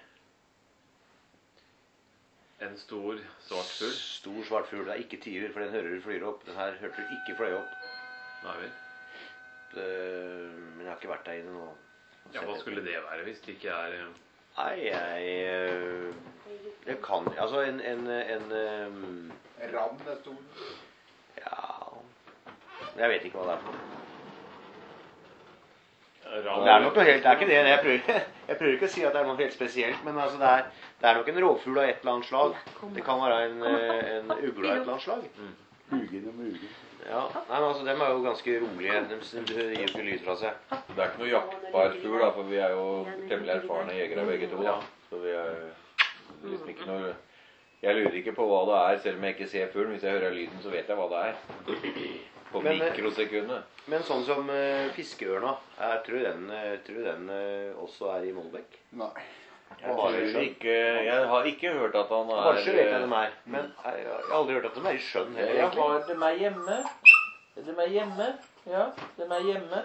En stor svart fugl? Stor svart fugl. Det er ikke tiur, for den hører du flyr opp. Den her hørte du ikke fløy opp. Nei vel. Det, men jeg har ikke vært der inne nå. Ja, hva skulle det være hvis det ikke er eh, Nei, jeg eh, Det kan Altså en, en, en eh, En rand er stor. Ja Jeg vet ikke hva det er for noe. Ran- Det er nok noe helt, det er ikke det. Jeg prøver, jeg prøver ikke å si at det er noe helt spesielt, men altså det, er, det er nok en rovfugl av et eller annet slag. Det kan være en, eh, en ugle av et eller annet slag. Mugen og mugen. Ja, nei, men altså, dem er jo ganske rolige. De, de gir jo ikke lyd fra seg. Det er ikke noe jaktbar fugl, da, for vi er jo temmelig erfarne jegere begge to. Da. Så vi er liksom ikke noe... Jeg lurer ikke på hva det er, selv om jeg ikke ser fuglen. Hvis jeg hører lyden, så vet jeg hva det er. På Men, eh, mikrosekundet. Men sånn som uh, fiskeørna, jeg tror den, jeg tror den uh, også er i Moldbekk. Nei. Jeg, tror ikke, jeg har ikke hørt at han er Kanskje vet jeg dem er, men jeg, jeg har aldri hørt at de er i sjøen heller. Jeg egentlig. har dem er hjemme. Dem er hjemme. Ja, dem er hjemme.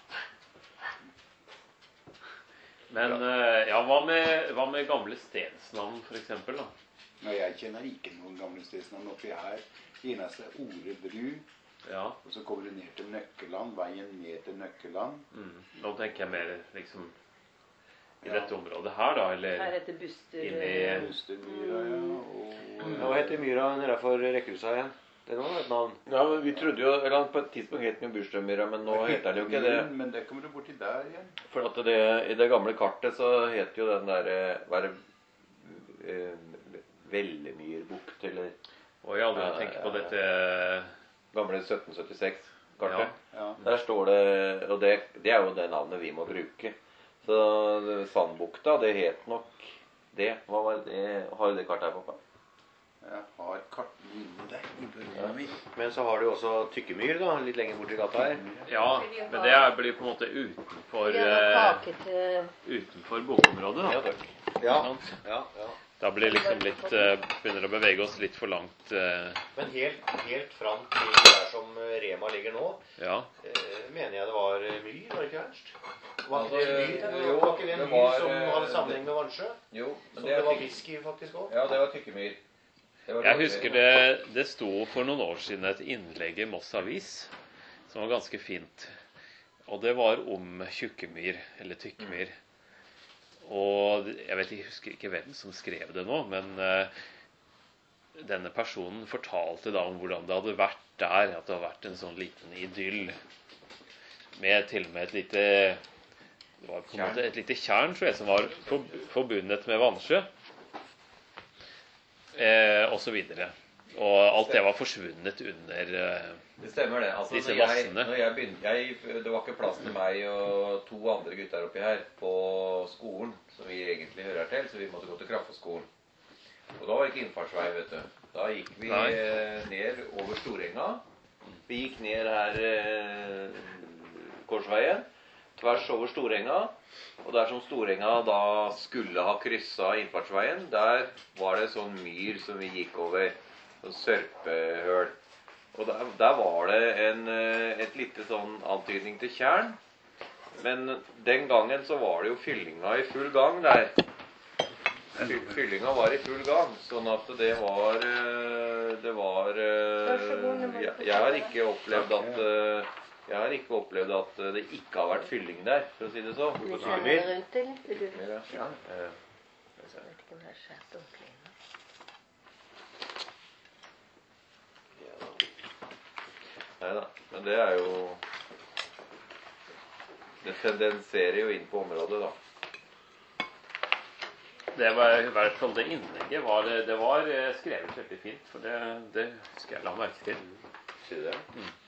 Men eh, ja, hva med, hva med gamle stedsnavn, for eksempel, da? Nei, jeg kjenner ikke noen gamle stedsnavn oppi her. Det eneste er Orebru. Ja. Og så kommer du ned til Nøkkeland, veien ned til Nøkkeland. Mm. Nå tenker jeg mer liksom i Ja. dette området her, da, eller Her heter Buster Inni- eh, Bustermyra, ja. Og, Ja, hva heter myra nedenfor rekkehuset igjen? Det var et navn. Ja, men vi trodde jo, eller på et tidspunkt het den jo Burstrømmyra, men nå heter den jo ikke det. Men det kommer du borti der igjen. For at det, i det gamle kartet så heter jo den der, hva er det, eh, Vellemyrbukt, eller Og jeg aldri tenker på dette gamle sytten syttiseks-kartet. Ja. Der står det, og det, det er jo det navnet vi må bruke. Så det- Sandbukta, det het nok det. Hva var det? Har du det kartet her, pappa? Jeg har kartene inne der. I bølla mi. Men så har du jo også Tykkemyr, da, litt lenger borti gata her. Ja, men det er- blir på en måte utenfor, Vi har eh, kake til utenfor bokområdet, da. Ja, takk. Ja, Sant? ja, ja. Da blir det liksom litt eh, begynner å bevege oss litt for langt. eh, Men helt, helt fram til der som eh, Rema ligger nå, ja. eh, mener jeg det var eh, myr, var det ikke Ernst? Var ikke Altså, det myr? jo, Var ikke det en det myr var, som eh, hadde sammenheng med Vannsjø? Jo, men Som det det er var tykke, fisk i faktisk òg? ja, det var Tykkemyr. Det var Jeg det. husker det, det sto for noen år siden et innlegg i Moss Avis som var ganske fint. Og det var om Tjukkemyr, eller Tykkemyr. Og jeg vet, jeg husker ikke hvem som skrev det nå, men eh, denne personen fortalte da om hvordan det hadde vært der, at det hadde vært en sånn liten idyll. Med til og med et lite, det var på en måte et lite tjern, tror jeg, som var for- forbundet med Vannsjø. Eh, og så videre. Og alt det var forsvunnet under eh, Det stemmer det. Altså, Disse når jeg, vassene. når jeg begynte, jeg, det var ikke plass til meg og to andre gutter oppi her på skolen, som vi egentlig hører til, så vi måtte gå til Kraftskolen. Og da var det ikke innfartsvei, vet du. Da gikk vi Nei. eh, ned over Storenga. Vi gikk ned her eh, Korsveien, tvers over Storenga. Og der som Storenga da skulle ha kryssa innfartsveien, der var det sånn myr som vi gikk over. Sånn sørpehøl. Og der, der var det en, eh, et lite sånn antydning til tjern. Men den gangen så var det jo fyllinga i full gang der. Fy- Fyllinga var i full gang, sånn at det var eh, Det var eh, Vær så god, nå må du jeg, få jeg har ta det. ikke opplevd at eh, Jeg har ikke opplevd at eh, det ikke har vært fylling der, for å si det sånn. Vil du kjenne deg rundt, eller? Vil du? Mer, ja. Eh, Jeg vet ikke om det er skjært ordentlig ennå. Nei da, men det er jo Det tendenserer jo inn på området, da. Det var i hvert fall det innlegget var, det var eh, skrevet veldig fint, for det, det husker jeg la merke til. Sier du det?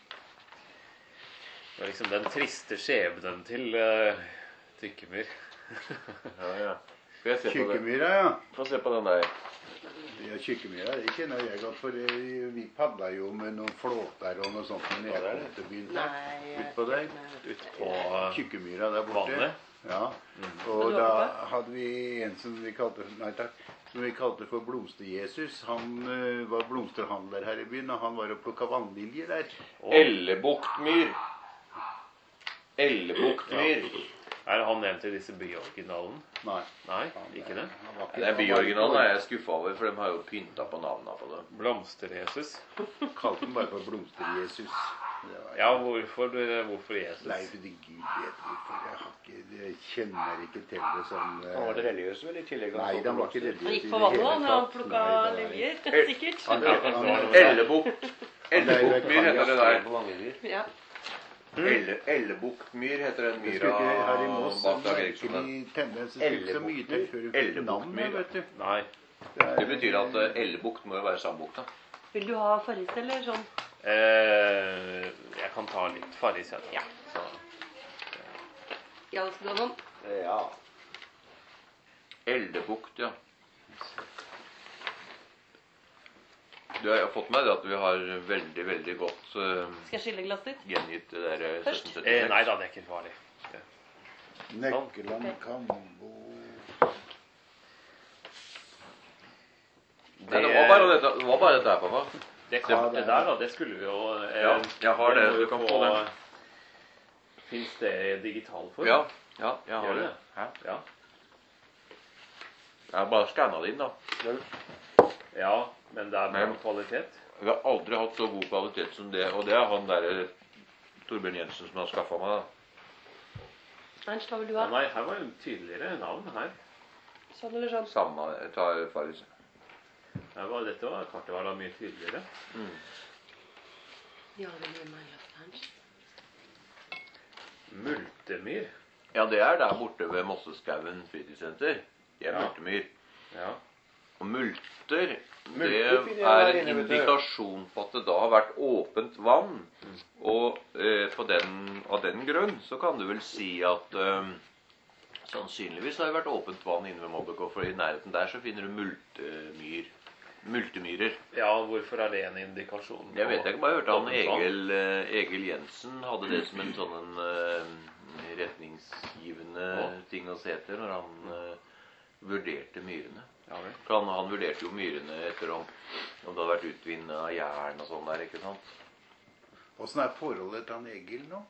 Det var liksom den triste skjebnen til uh, Tykkemyr. Ja, ja. Får jeg se på det? Tjukkemyra, ja. Få se på den der. Ja, Tjukkemyra, det kjenner jeg godt, for det- vi padla jo med noen flåter og noe sånt når jeg kom til byen. Nei. Utpå der. Ut på uh, Tjukkemyra der borte. vannet. Ja. Men Og du da var på? hadde vi en som vi kalte, nei, takk, som vi kalte for Blomster-Jesus. Han eh, var blomsterhandler her i byen, og han var og plukka vannliljer der. Ellebuktmyr. Ellebuktmyr. Er han nevnt i disse byoriginalen? Nei. Nei, ikke det. han var ikke- Den byoriginalen er jeg skuffa over, for de har jo pynta på navnene på det. Blomster-Jesus. Kalte den bare for Blomster-Jesus. Det var- Ja, hvorfor, hvorfor Jesus? Nei, for det Gud vet hvorfor. Jeg, har ikke, jeg kjenner ikke til det som eh, Han var det religiøs vel i tillegg? Nei, han var ikke religiøs Han gikk i på det vannet hele da, når han tatt. plukka Nei, det var- liljer, sikkert. Han- han- Ellebukt. Ellebuktmyr heter det der. På Vangliljer. Ja. Elle- Ellebuktmyr heter den Jeg myra skulle ikke her i Moss bak Dag Eriksen. merkelig tendens til ikke så mye til før du fikk navnet, vet du. Nei. Det betyr at eh, Ellebukt må jo være Sandbukta. Vil du ha Farris eller sånn? Eh, jeg kan ta litt Farris, jeg. Ja. Så, Ja, skal du ha noen? Ja. Ellebukt, ja. Du har fått med det at vi har veldig, veldig godt eh, Skal jeg skylle glass ditt? gjengitt det der eh, Først? sytten eh, syttiseks. nei da, det er ikke farlig. Nøkkeland, Ok. Kambo. Nei, det var bare dette, det var bare dette her, pappa. Det kartet der, da, det skulle vi jo eh, Ja, jeg har det. må Du jo kan få det. Fins det i digital form? Ja, ja, jeg har Gjør det. det? Hæ? Ja. Jeg har bare skanna det inn, da. Ja, men det er bra Men- kvalitet. Vi har aldri hatt så god kvalitet som det, og det er han der Torbjørn Jensen som har skaffa meg, da. Ernst, hva vil du Ja, ha? nei, her var jo tydeligere navn her. Sånn eller sånn? Samme, jeg tar Farris. Her var, dette var, kartet var da mye tydeligere. Ja, det blir meg glass, Ernst. Multemyr. Ja, det er der borte ved Mosseskauen fritidssenter. Det er Ja. multemyr. Ja. Og multer, det Multer finner jeg er der en inne, vet du. indikasjon på at det da har vært åpent vann. Og eh, på den, av den grunn så kan du vel si at eh, sannsynligvis har det vært åpent vann inne ved Mobbekå, for i nærheten der så finner du multemyr. Multemyrer. ja, hvorfor er det en indikasjon? Jeg vet ikke, bare hørte han åpent vann? Egil, eh, Egil Jensen hadde det som en sånn en, eh, retningsgivende Ja. ting å se etter når han eh, vurderte myrene. Ja, vel. For han, han vurderte jo myrene etter om, om det hadde vært utvinnet av jern og sånn der, ikke sant? Åssen er forholdet til han Egil nå?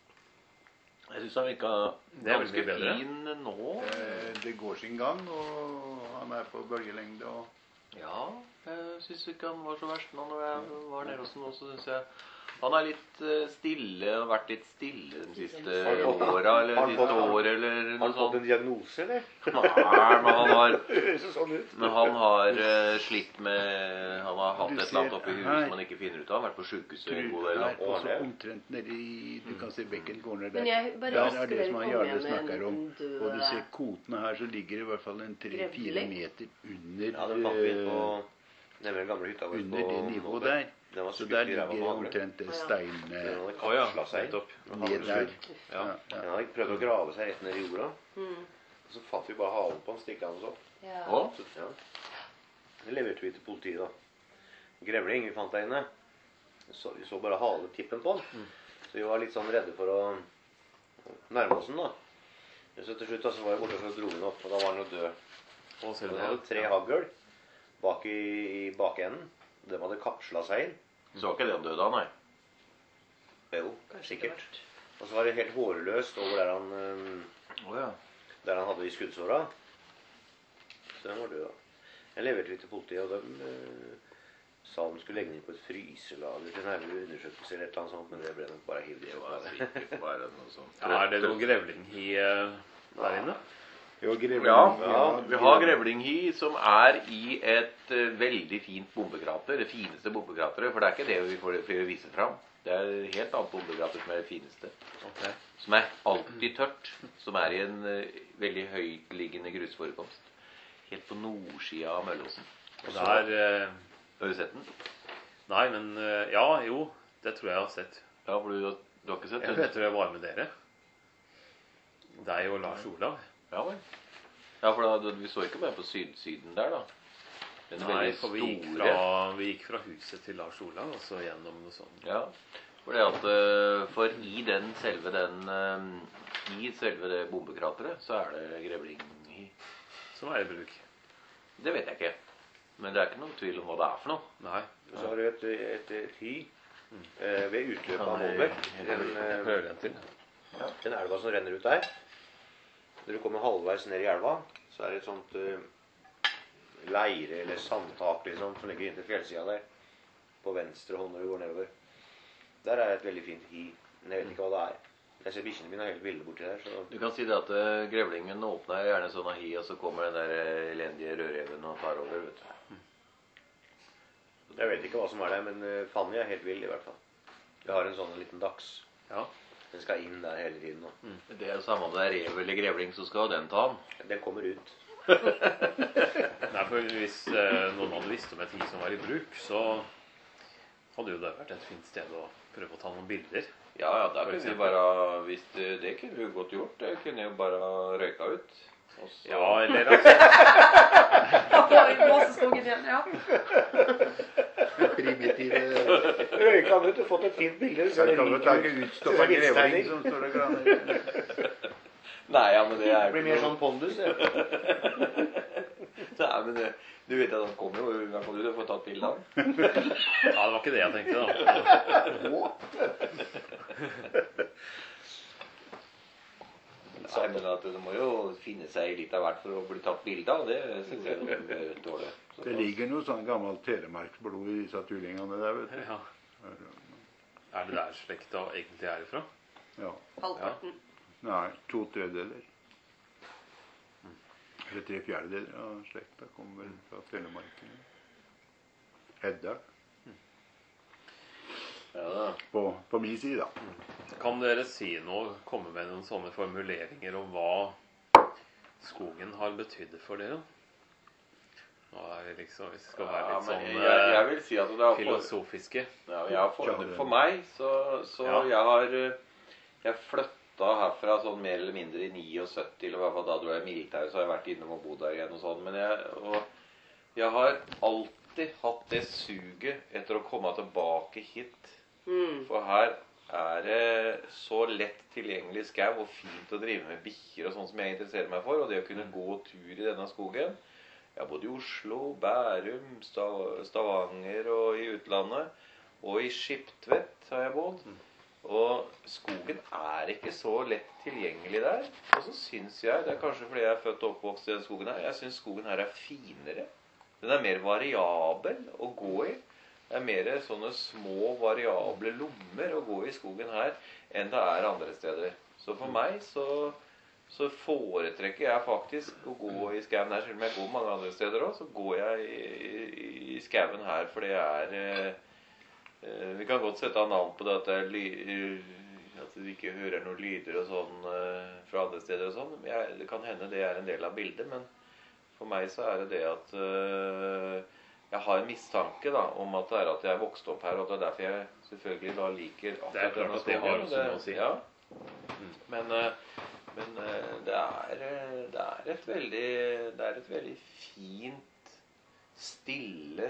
Jeg synes han virka Det er vel ganske mye bedre. fin nå. Eh, Det går sin gang, og han er på bølgelengde. og Ja, jeg synes ikke han var så verst nå når jeg var nede hos ham nå, så synes jeg han er litt eh, stille, har vært litt stille de siste Har han fått- åra, eller har han siste fått- år, eller Har noe han fått en sånt. diagnose, eller? Nei, men han har Det høres jo sånn ut. Men han har eh, slitt med Han har hatt Du et eller annet ser oppi huet her. som han ikke finner ut av. Han har vært på sjukehuset en god del. Her, da. Å, også er det? omtrent nedi Du kan se bekken corner der. Men jeg bare Der ønsker er det dere som han komme Jarle igjen med snakker om. en død- Og du ser kvotene her, så ligger det i hvert fall en tre-fire Grevling. meter under, Ja, den fant vi på eh, nede ved den gamle hytta vår under på det nivået Molde. der. Den var Så skutt der i ræva ligger med hagle. omtrent det Å, ja. stein Den eh, hadde Å ja, kapsla seg nettopp. ned der. Ja. Ja, Den ja. hadde prøvd å grave seg rett ned i jorda. Mm. Og så fant vi bare halen på den stikkende sånn. Ja. Å? Så, ja. Det leverte vi til politiet, da. Grevling vi fant der inne. Så, vi så bare haletippen på den. Så vi var litt sånn redde for å nærme oss den, da. Men så til slutt da, så var jeg borte og dro den opp, og da var den jo død. Å, ser Og du den hadde det? tre hagl bak i, i bakenden. De hadde kapsla seg inn. Så var ikke det han døde av, nei. Jo, Kanskje sikkert. ikke vært. Og så var det helt hårløst over der han, øhm, Å ja. der han hadde de skuddsåra. Så den var død, da. Jeg leverte litt til politiet, og de øh, sa de skulle legge den inn på et fryselager til nærmere undersøkelse eller et eller annet sånt, men det ble nok bare hivd i. Det var sikkert bare noe sånt. Ja, er det noe grevlinghi eh, der inne? Jo, grevling, Ja, vi har grevlinghi som er i et eh, veldig fint bombekrater. Det fineste bombekrateret, for det er ikke det vi får, får vise fram. Det er et helt annet bombekrater som er det fineste. Ok. Som er alltid tørt. Som er i en eh, veldig høytliggende grusforekomst. Helt på nordsida av Møllåsen. Og der eh, Har du sett den? Nei, men eh, Ja, jo. Det tror jeg jeg har sett. Ja, for du, du har ikke sett Jeg den? tror jeg var med dere. Deg og Lars Olav. Ja vel. Ja, for da, vi så ikke bare på syd-syden der, da. Den Nei, veldig for vi gikk, store. fra, vi gikk fra huset til Lars Olav, og så gjennom noe sånt. Ja, for det at eh, For i den selve den eh, I selve det bombekrateret så er det grevlinghi. Som er i bruk. Det vet jeg ikke. Men det er ikke noen tvil om hva det er for noe. Nei. Så har du et, et, et hy eh, ved utløpet av Molbekk. Den, eh, Hører den til. den elva som renner ut der. Når du kommer halvveis ned i elva, så er det et sånt eh, leire eller sandtak liksom, som ligger inntil fjellsida der. På venstre hånd når du går nedover. Der er et veldig fint hi. Men jeg vet ikke hva det er. Jeg ser bikkjene mine er helt ville borti der. Så Du kan si det at eh, grevlingen åpner gjerne sånn av hi, og så kommer den der eh, elendige rødreven og tar over, vet du. jeg vet ikke hva som er der, men eh, Fanny er helt vill i hvert fall. Jeg har en sånn liten dachs. Ja. Den skal inn der hele tiden nå. Mm. Det er jo samme om det er rev eller grevling, så skal den ta den. Den kommer ut. Nei, for hvis eh, noen hadde visst om et hi som var i bruk, så hadde jo det vært et fint sted å prøve å ta noen bilder. Ja, ja, da kunne vi bare, hvis det, det kunne vi godt gjort, det kunne jo bare røyka ut. Og så... Ja, eller altså... Da får vi Måseskogen igjen, ja. Primitive... Røyka ut og fått et fint bilde. Så kan du lage utstoppet grevling som står og graner. Nei, ja, men det er Det blir mer sånn pondus, ja. Nei, men det, du vet at han kommer jo, i hvert fall du får tatt bilde av. Ja, det var ikke det jeg tenkte da. Nei, men at det må jo finne seg litt av hvert for å bli tatt bilde av, det synes jeg er litt dårlig. Så, Det ligger noe sånn gammelt telemarksblod i disse tullingene der, vet du. Ja. Er det der slekta egentlig er ifra? Ja. Halvparten. Nei, to tredjedeler. Eller tre fjerdedeler av slekta kommer vel fra Telemarken. Hedda. ja da. På, på min side, da. Kan dere si noe, komme med noen sånne formuleringer om hva skogen har betydd for dere? Nå er vi liksom, vi skal være Ja, litt men sånn jeg, jeg eh, vil si at det har for, filosofiske. ja, jeg har for, for meg, så, så Ja. jeg har, eh, jeg flytta herfra sånn mer eller mindre i syttini, eller i hvert fall da dro jeg i militæret, så har jeg vært innom og bodd der igjen og sånn, men jeg, og jeg har alltid hatt det suget etter å komme tilbake hit, Mm. for her er det så lett tilgjengelig skau og fint å drive med bikkjer og sånn som jeg interesserer meg for, og det å kunne gå tur i denne skogen. Jeg har bodd i Oslo, Bærum, Stav- Stavanger og i utlandet, og i Skiptvet har jeg bodd. Og skogen er ikke så lett tilgjengelig der. Og så synes jeg, det er kanskje fordi jeg er født og oppvokst i den skogen her, jeg synes skogen her er finere. Den er mer variabel å gå i. Det er mer sånne små, variable lommer å gå i skogen her enn det er andre steder. Så for meg så, så foretrekker jeg faktisk å gå i skauen her. Selv om jeg går mange andre steder også, så går jeg i, i, i skauen her, for det er... Eh, vi kan godt sette navn på det at, det er ly, at vi ikke hører noen lyder og sånn eh, fra andre steder og sånn. Jeg, det kan hende det er en del av bildet, men for meg så er det det at... Eh, jeg har en mistanke da, om at det er at jeg vokste opp her, og det er derfor jeg selvfølgelig da liker Det er akkurat klart denne at det har skogen. også noe å si. Ja. Men, eh, men eh, det, er, eh, det, er et veldig, det er et veldig fint, stille,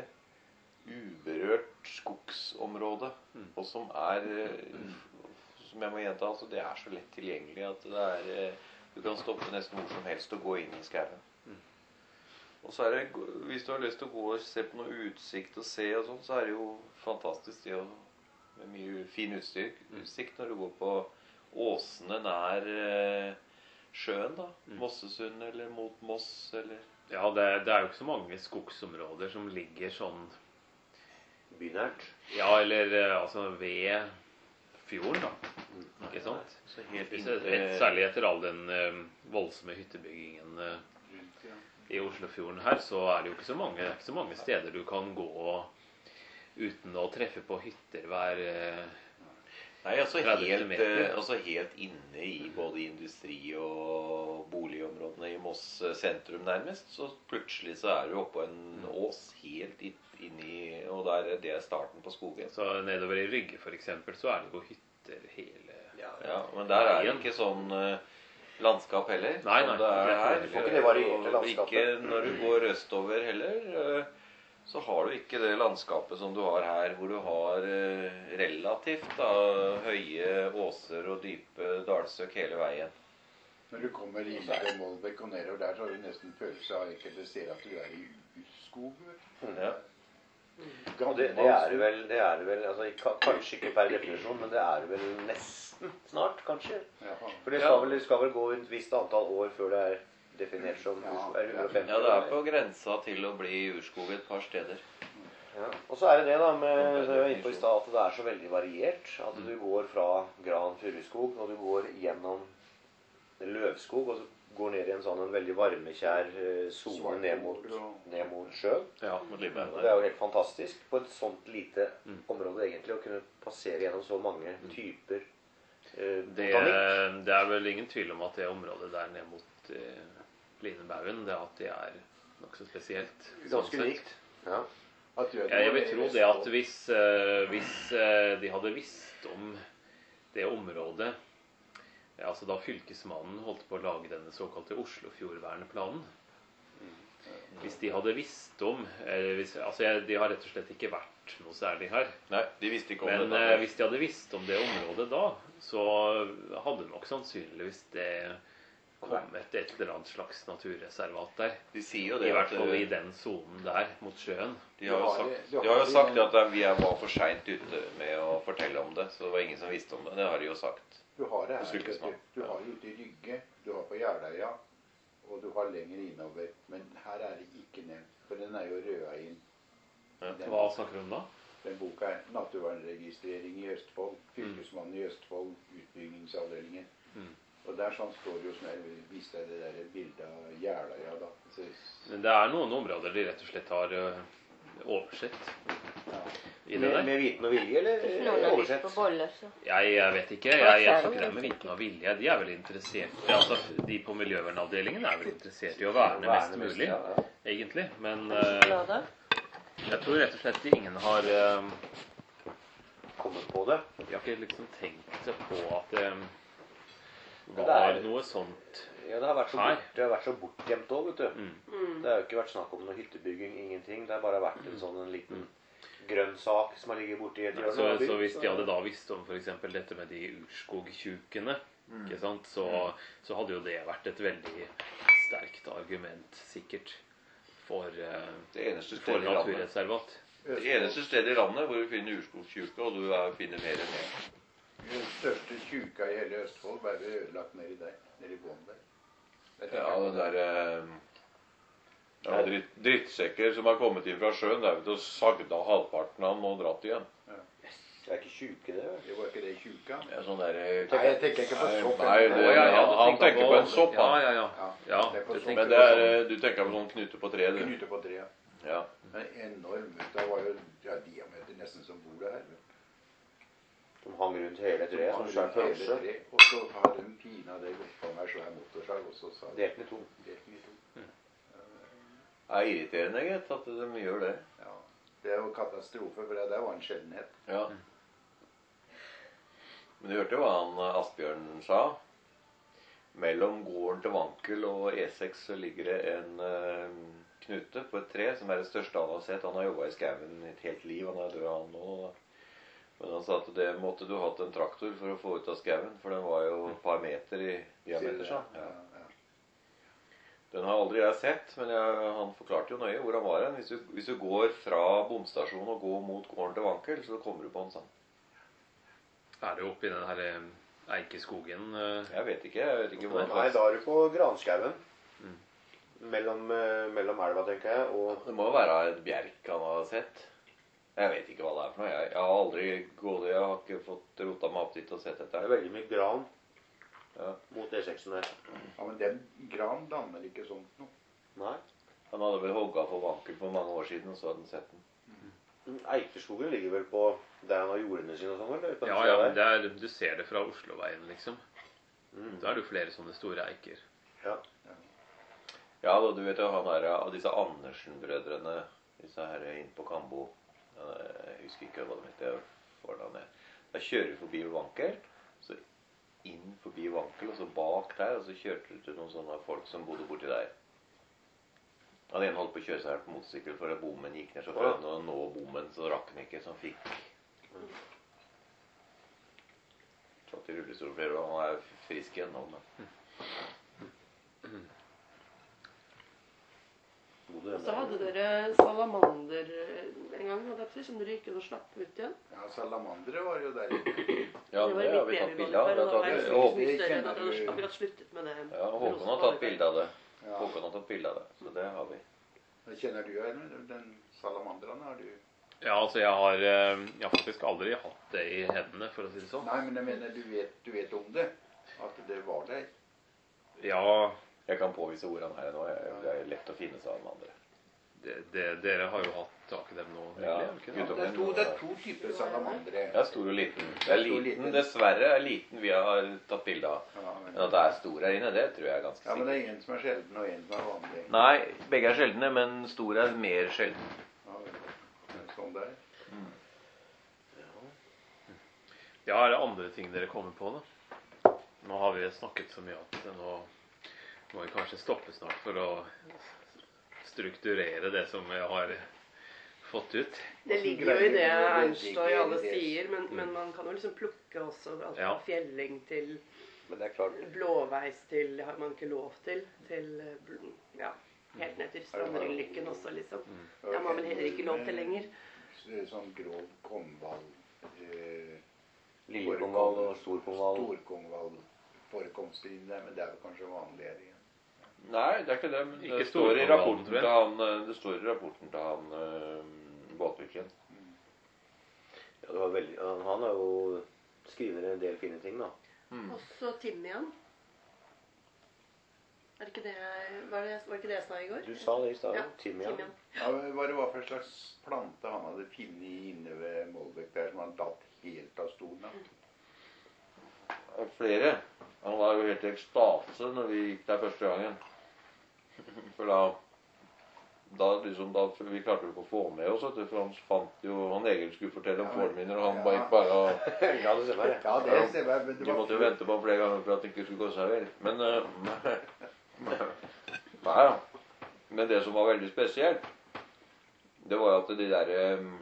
uberørt skogsområde, og som er, eh, som jeg må gjenta, altså, det er så lett tilgjengelig at det er, eh, du kan stoppe nesten hvor som helst og gå inn i skauen. Og så er det, hvis du har lyst til å gå og se på noe utsikt og se og sånn, så er det jo fantastisk det å, med mye fin utstyr, utsikt når du går på åsene nær eh, sjøen da, Mossesund eller mot Moss eller... Ja, det, det er jo ikke så mange skogsområder som ligger sånn... Bynært. Ja, eller eh, altså ved fjorden da, ikke sant? Så helt Hvis inn, det- et, særlig etter all den eh, voldsomme hyttebyggingen eh, i Oslofjorden her, så er det jo ikke så mange, ikke så mange steder du kan gå uten å treffe på hytter hver eh, Nei, altså tretti helt, meter. eh, altså helt inne i både industri- og boligområdene i Moss sentrum nærmest, så plutselig så er du oppe på en ås helt inni, og der, det er starten på skogen. Så nedover i Rygge for eksempel, så er det jo hytter hele... Ja, ja, men der er det ikke sånn eh, landskap heller. Nei, nei. som det er her. Får ikke det varierte Og landskapet. Ikke når du går østover heller, eh, så har du ikke det landskapet som du har her, hvor du har eh, relativt da, høye åser og dype dalsøk hele veien. Når du kommer inn i Målbekk og nedover der, så har du nesten følelse av enkelte steder at du er i urskog. Ja. Og det, det er det vel, det er det vel altså, ka- kanskje ikke per definisjon, men det er det vel nesten snart, kanskje. Ja. For det skal, vel, det skal vel gå et visst antall år før det er definert som Ja. urskog. Er det hundre og femti ja, det er år? på grensa til å bli urskog et par steder. Ja. Og så er det det da, med, som jeg var inne på i stad, at det er så veldig variert. At du går fra gran furuskog, og du går gjennom løvskog, og så går ned i en sånn en veldig varmekjær eh, zone ned mot, ned mot sjøen. Ja, mot Og det Libben. er jo helt fantastisk på et sånt lite område egentlig å kunne passere gjennom så mange typer eh, Det, botanikk. det er vel ingen tvil om at det området der ned mot eh, Linebaugen, det at det er nokså spesielt. sånn Ganske sett. likt. Ja. Jeg tror Jeg, jeg vil tro det at hvis, eh, hvis eh, de hadde visst om det området, ja, altså da fylkesmannen holdt på å lage denne såkalte Oslofjordverneplanen, hvis de hadde visst om eh, hvis, altså jeg, de har rett og slett ikke vært noe særlig her, Nei, de visste ikke om men det. eh, hvis de hadde visst om det området da, så hadde nok sannsynligvis det kommet et eller annet slags naturreservat der. De sier jo det I hvert at, fall i eh, den zonen der, mot sjøen. De har jo Du har sagt, det- du de har har jo det sagt i- at eh, vi er- var for sent ute med å fortelle om det, så det var ingen som visste om det. Det har de jo sagt. Du har det her, Hos Fylkesmannen. vet du. Du har det ute i Rygge, du har på Jeløya, og du har lenger innover. Men her er det ikke nevnt, for den er jo røda inn. Ja. Den, Hva snakker du om da? den boka er Naturvernregistrering i Østfold, Fylkesmannen i Østfold, Utbyggingsavdelingen. Mm. Og der sånn står det jo som jeg viste deg det der bildet av Jeløya da. Så, Men det er noen områder de rett og slett har ø, oversett ja. i det Med, der. med viten og vilje, eller Hvis eh, noen har lyst oversett? på bolle, så Jeg, jeg vet ikke. Jeg, jeg tror ikke det er med viten og vilje. De er vel interessert altså, De på miljøvernavdelingen er vel interessert i å verne mest mulig, Ja, ja. egentlig. Men la ø, det. jeg tror rett og slett ingen har ø, Kommet på det. De har ikke liksom tenkt seg på at det det var er- noe sånt. Ja, det har vært så, Her. bort, det har vært så bortgjemt òg, vet du. Mm. Mm. Det har jo ikke vært snakk om noe hyttebygging, ingenting. Det har bare vært en sånn en liten grønn sak som har ligget borti et hjørne. Så, og bygd, så hvis de så- hadde da visst om f.eks. dette med de urskogtjukene, ikke sant, så, så hadde jo det vært et veldig sterkt argument, sikkert, for, eh, Det eneste for stedet i landet, naturreservat. det eneste stedet i landet hvor du finner urskogstjuke, og du er, finner mer enn det. Den største tjuka i hele Østfold ble ødelagt nedi der, nedi bånn der. Det tenker Ja, jeg den på. der eh, ja, dritt, drittsekker som har kommet inn fra sjøen, der vet du, sagd av halvparten av den og dratt igjen. Det er ikke tjuke, det. vel? Det var ikke det tjuka. Det er sånn der, eh, Nei, jeg tenker ikke på Nei, sopp. nei, det- Å, ja, ja, du han tenker på en sopp, Ja, han. ja, ja. Ja, ja det er på du sopp. tenker Men på det er, sånn. eh, du tenker på sånn knute på treet, du. Knute på treet. Ja. Men enorm. Det var jo ja, diameter nesten som bordet her. vet du. De hang rundt hele treet som Som svær hele pølse. tre, Og så har de pina det gått på med svær motorsag, og så sa de Delt den i to. delt den i to. Det er irriterende, gitt, at de gjør det. Ja. Det er jo katastrofe, for det der var en sjeldenhet. Ja. Men du hørte hva han eh, Asbjørn sa? Mellom gården til Vankel og E seks så ligger det en eh, knute på et tre som er det største han har sett. Han har jobba i skauen et helt liv. Han er død, han nå. da. Men han sa at det måtte du hatt en traktor for å få ut av skauen, for den var jo et par meter i diameter. sa han. Ja, Ja. ja. Den har aldri jeg sett, men jeg, han forklarte jo nøye hvor han var hen. Hvis, du- hvis du går fra bomstasjonen og går mot gården til Vankel, så kommer du på han sånn. Er det oppi den her eh, eikeskogen? eh, Jeg vet ikke. jeg vet ikke hva Nei, da er du på Granskauen. Mm. Mellom, eh, mellom elva, tenker jeg, og Det må jo være et bjerk han har sett. Jeg vet ikke hva det er for noe. Jeg, jeg har aldri gått Jeg har ikke fått rota meg opp dit og sett det dette. er veldig mye gran Ja. mot E seks-en der. ja, men den gran danner ikke sånt noe. Nei. Han hadde vel hogga for Vankel for mange år siden, og så hadde han sett den. Eikeskogen ligger vel på der han har jordene sine og sånn, eller? På den Ja, siden ja, men der. det er, du ser det fra Osloveien, liksom. Mm. Da er det jo flere sånne store eiker. Ja. Ja, da, du vet jo han er av disse Andersen-brødrene, disse her inn på Kambo. Jeg husker ikke hva de heter. Foran det. Da kjører vi forbi Vankel, så inn forbi Vankel, og så bak der, og så kjørte du til noen sånne folk som bodde borti der. Han ene holdt på å kjøre seg her på motorsykkel for at bommen gikk ned, så prøvde han å nå bommen, så rakk han ikke, så han fikk satt i rullestol flere år. Han er frisk igjen nå, men Bodde Og så den hadde der. dere salamander eh, en gang, hadde jeg, som dere gikk og slapp ut igjen. Ja, salamandere var jo der inne. ja, det har vi tatt bilde av. Det har tatt, Det Håkon, mye større enn at dere hadde akkurat sluttet med det. ja, Håkon har tatt bilde av det. Ja. Håkon har tatt bilde av det, så det har vi. Det kjenner du igjen? Den salamanderen har du. Ja, altså jeg har, eh, jeg har faktisk aldri hatt det i hendene, for å si det sånn. Nei, men jeg mener, du vet, du vet om det? At det var der? Ja, Jeg kan påvise hvor han er nå. Jeg- Det er lett å finne salamandere. det, det, dere har jo hatt tak i dem nå nylig, Ja, har dere ikke det? Det er to, det er to typer salamandere. Ja, stor og liten. Det er Stor og liten, liten. dessverre er liten vi har tatt bilde av. Ja, men, Men at det er stor her inne, det tror jeg er ganske ja, men det sikkert. er en som er sjelden, og en som er vanlig. Nei, begge er sjeldne, men stor er mer sjelden. Ja, det er sånn det er. Ja, er det andre ting dere kommer på da? Nå har vi snakket så mye at nå må vi kanskje stoppe snart for å strukturere det som vi har fått ut. Det ligger jo i det Ernst og alle sier, men, men man kan jo liksom plukke også alt fra Ja. fjelling til Men det er klart, blåveis til, har man ikke lov til, til ja, helt ned til Strandrylykken også, liksom. Det har man vel heller ikke lov til lenger. Sånn grov kongvall, eh, Lillekongvall og storkongvall. storkongvall forekomster inn der, men det er jo kanskje vanlig her igjen. Nei, det er ikke det, men Ikke det står i storkongvallen, rapporten tror jeg. til han, eh, det står i rapporten til han uh, Båtviken. Ja, det var veldig, han han har jo skriver en del fine ting, da. Og så timian. Er det ikke det, var det, var det ikke det jeg sa i går? Du sa det i stad. Ja, Timian. timian. Ja, men hva det var for en slags plante han hadde funnet inne ved Målbekk der, som han datt helt av stolen av? Flere. Han var jo helt i ekstase når vi gikk der første gangen. For da, da liksom, da, vi klarte jo ikke å få med oss, vet du, for han fant jo, han Egil skulle fortelle om Ja, forminner, og han ja. bare gikk bare og Ja, det stemmer. Ja, det stemmer, men det de var måtte jo vente på ham flere ganger for at det ikke skulle gå seg vel. Men, uh, nei, ja. Men det som var veldig spesielt, det var jo at de der um,